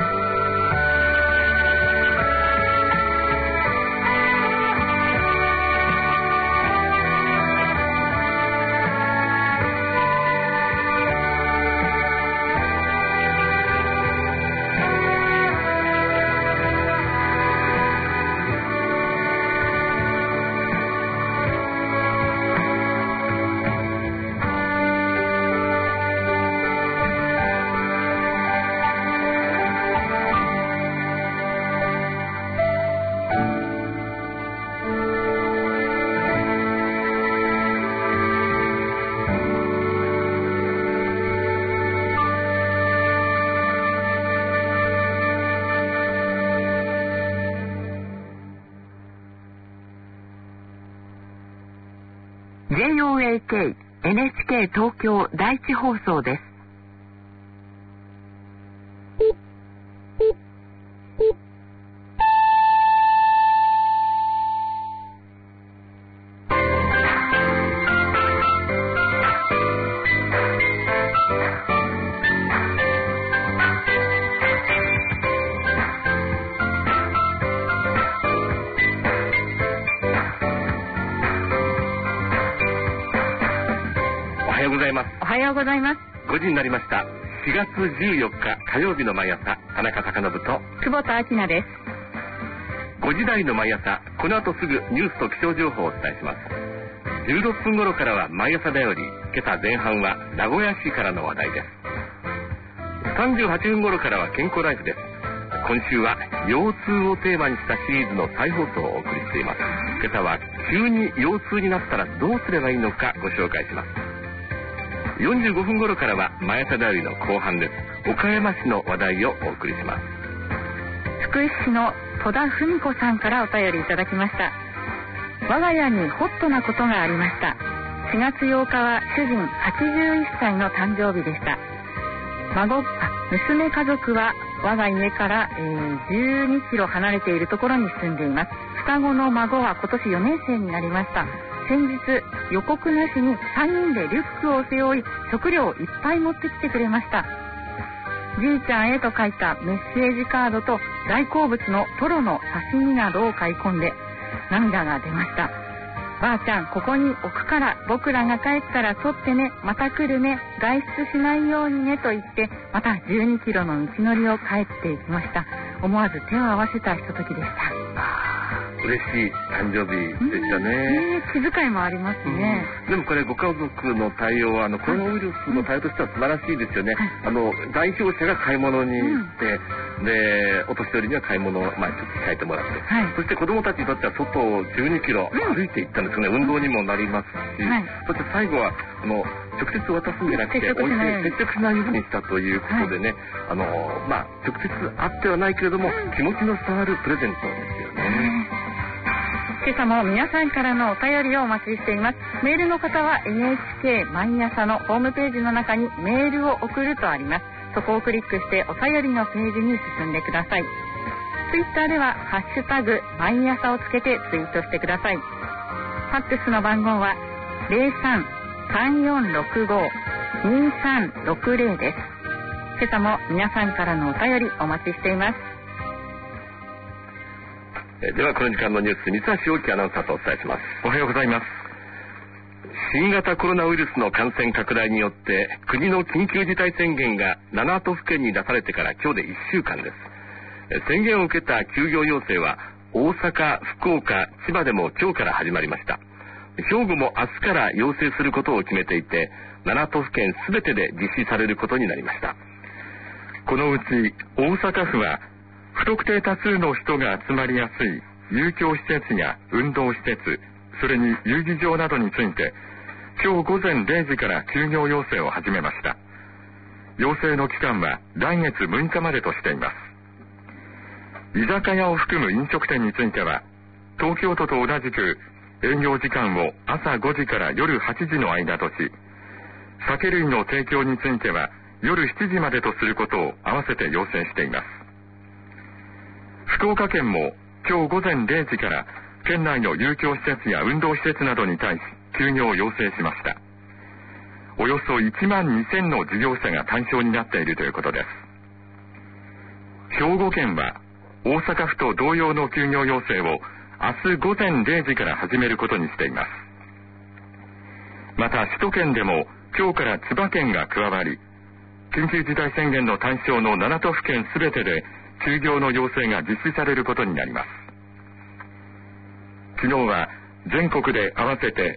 。JOAK NHK 東京第一放送です。
おはようございます。
おはようございます。
5時になりました。4月14日火曜日の毎朝、田中貴信と
久保田明菜です。
5時台の毎朝、この後すぐニュースと気象情報をお伝えします。16分頃からは毎朝だより、今朝前半は名古屋市からの話題です。38分頃からは健康ライフです。今週は腰痛をテーマにしたシリーズの再放送をお送りしています。今朝は急に腰痛になったらどうすればいいのかご紹介します。45分頃からは毎朝だよりの後半です。岡山市の話題をお送りします。
福井市の戸田文子さんからお便りいただきました。我が家にホットなことがありました。4月8日は主人81歳の誕生日でした。娘家族は我が家から12キロ離れているところに住んでいます。双子の孫は今年4年生になりました。先日予告なしに3人でリュックを背負い、食料をいっぱい持ってきてくれました。じいちゃんへと書いたメッセージカードと大好物のトロの刺身などを買い込んで涙が出ました。ばあちゃん、ここに置くから僕らが帰ったら取ってね、また来るね、外出しないようにねと言って、また12キロの道のりを帰っていきました。思わず手を合わせたひとときでした。
嬉しい誕生日でしたね。
気遣いもありますね。
でもこれご家族の対応はコロナウイルスの対応としては素晴らしいですよね。代表者が買い物に行って、でお年寄りには買い物をちょっと控えてもらって、そして子どもたちにとっては外を12キロ歩いていったんですね。運動にもなりますし、そして最後は直接渡すんじゃなくて接触しないようにしたということでね、直接会ってはないけれども気持ちの伝わるプレゼントですよね。
今朝も皆さんからのお便りをお待ちしています。メールの方は NHK 毎朝のホームページの中にメールを送るとあります。そこをクリックしてお便りのページに進んでください。ツイッターではハッシュタグ毎朝をつけてツイートしてください。ファックスの番号は 03-3465-2360 です。今朝も皆さんからのお便りお待ちしています。
ではこの時間のニュース、三橋大樹アナウンサーとお伝えします。
おはようございます。
新型コロナウイルスの感染拡大によって国の緊急事態宣言が7都府県に出されてから今日で1週間です。宣言を受けた休業要請は大阪、福岡、千葉でも今日から始まりました。兵庫も明日から要請することを決めていて、7都府県すべてで実施されることになりました。
このうち大阪府は不特定多数の人が集まりやすい遊興施設や運動施設、それに遊技場などについて今日午前0時から休業要請を始めました。要請の期間は来月6日までとしています。居酒屋を含む飲食店については東京都と同じく営業時間を朝5時から夜8時の間とし、酒類の提供については夜7時までとすることを合わせて要請しています。福岡県も今日午前0時から県内の遊興施設や運動施設などに対し休業を要請しました。およそ1万2000の事業者が対象になっているということです。兵庫県は大阪府と同様の休業要請を明日午前0時から始めることにしています。また首都圏でも今日から千葉県が加わり、緊急事態宣言の対象の7都府県すべてで休業の要請が実施されることになります。昨日は全国で合わせて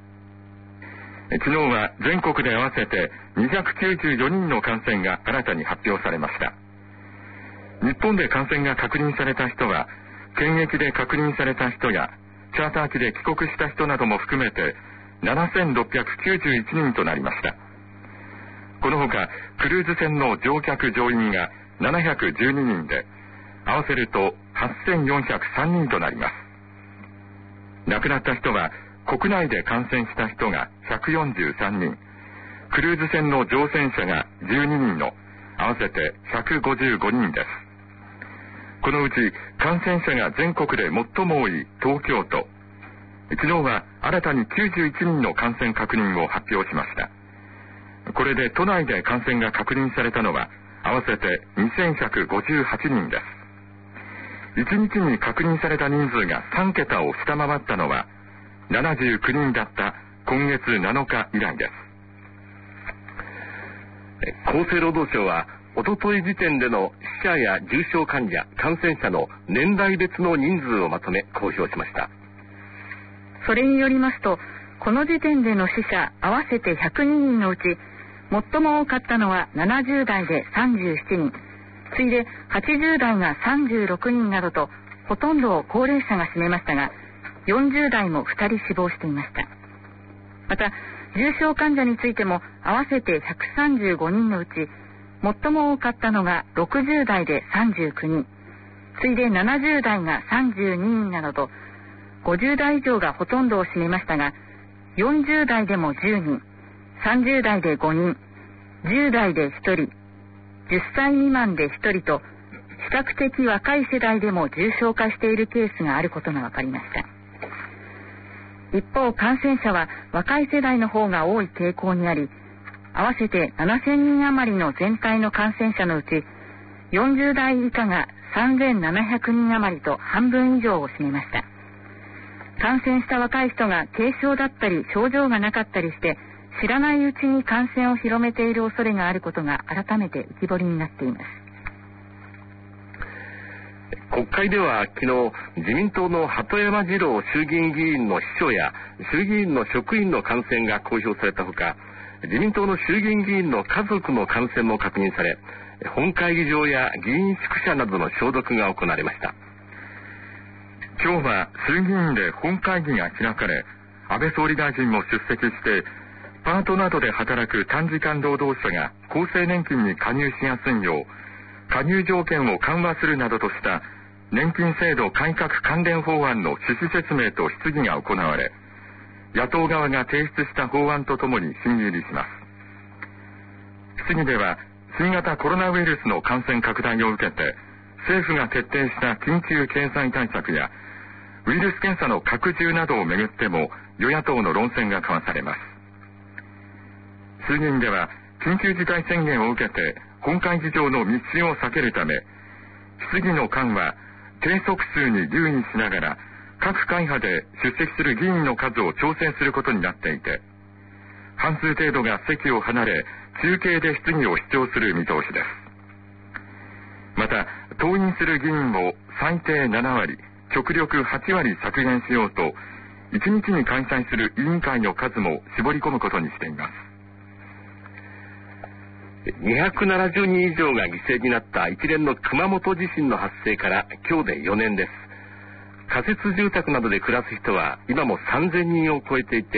294人の感染が新たに発表されました。日本で感染が確認された人は検疫で確認された人やチャーター機で帰国した人なども含めて7691人となりました。このほかクルーズ船の乗客乗員が712人で合わせると8403人となります。亡くなった人は国内で感染した人が143人、クルーズ船の乗船者が12人の合わせて155人です。このうち感染者が全国で最も多い東京都、昨日は新たに91人の感染確認を発表しました。これで都内で感染が確認されたのは合わせて2158人です。1日に確認された人数が3桁を下回ったのは79人だった今月7日以来です。
厚生労働省はおととい時点での死者や重症患者、感染者の年代別の人数をまとめ公表しました。
それによりますと、この時点での死者合わせて102人のうち最も多かったのは70代で37人、次いで80代が36人などとほとんどを高齢者が占めましたが、40代も2人死亡していました。また重症患者についても合わせて135人のうち最も多かったのが60代で39人、次いで70代が32人などと50代以上がほとんどを占めましたが、40代でも10人、30代で5人、10代で1人、10歳未満で1人と比較的若い世代でも重症化しているケースがあることが分かりました。一方、感染者は若い世代の方が多い傾向にあり、合わせて7000人余りの全体の感染者のうち40代以下が3700人余りと半分以上を占めました。感染した若い人が軽症だったり症状がなかったりして知らないうちに感染を広めている恐れがあることが改めて浮き彫りになっています。
国会では昨日、自民党の鳩山二郎衆議院議員の秘書や衆議院の職員の感染が公表されたほか、自民党の衆議院議員の家族の感染も確認され、本会議場や議員宿舎などの消毒が行われました。
今日は衆議院で本会議が開かれ、安倍総理大臣も出席して、パートなどで働く短時間労働者が厚生年金に加入しやすいよう、加入条件を緩和するなどとした年金制度改革関連法案の趣旨説明と質疑が行われ、野党側が提出した法案とともに審議入りします。質疑では、新型コロナウイルスの感染拡大を受けて、政府が決定した緊急経済対策や、ウイルス検査の拡充などをめぐっても与野党の論戦が交わされます。衆議院では緊急事態宣言を受けて本会議場の密集を避けるため、質疑の間は定則数に留意しながら各会派で出席する議員の数を調整することになっていて、半数程度が席を離れ中継で質疑を視聴する見通しです。また、登院する議員を最低7割、極力8割削減しようと、1日に開催する委員会の数も絞り込むことにしています。
270人以上が犠牲になった一連の熊本地震の発生から今日で4年です。仮設住宅などで暮らす人は今も3000人を超えていて、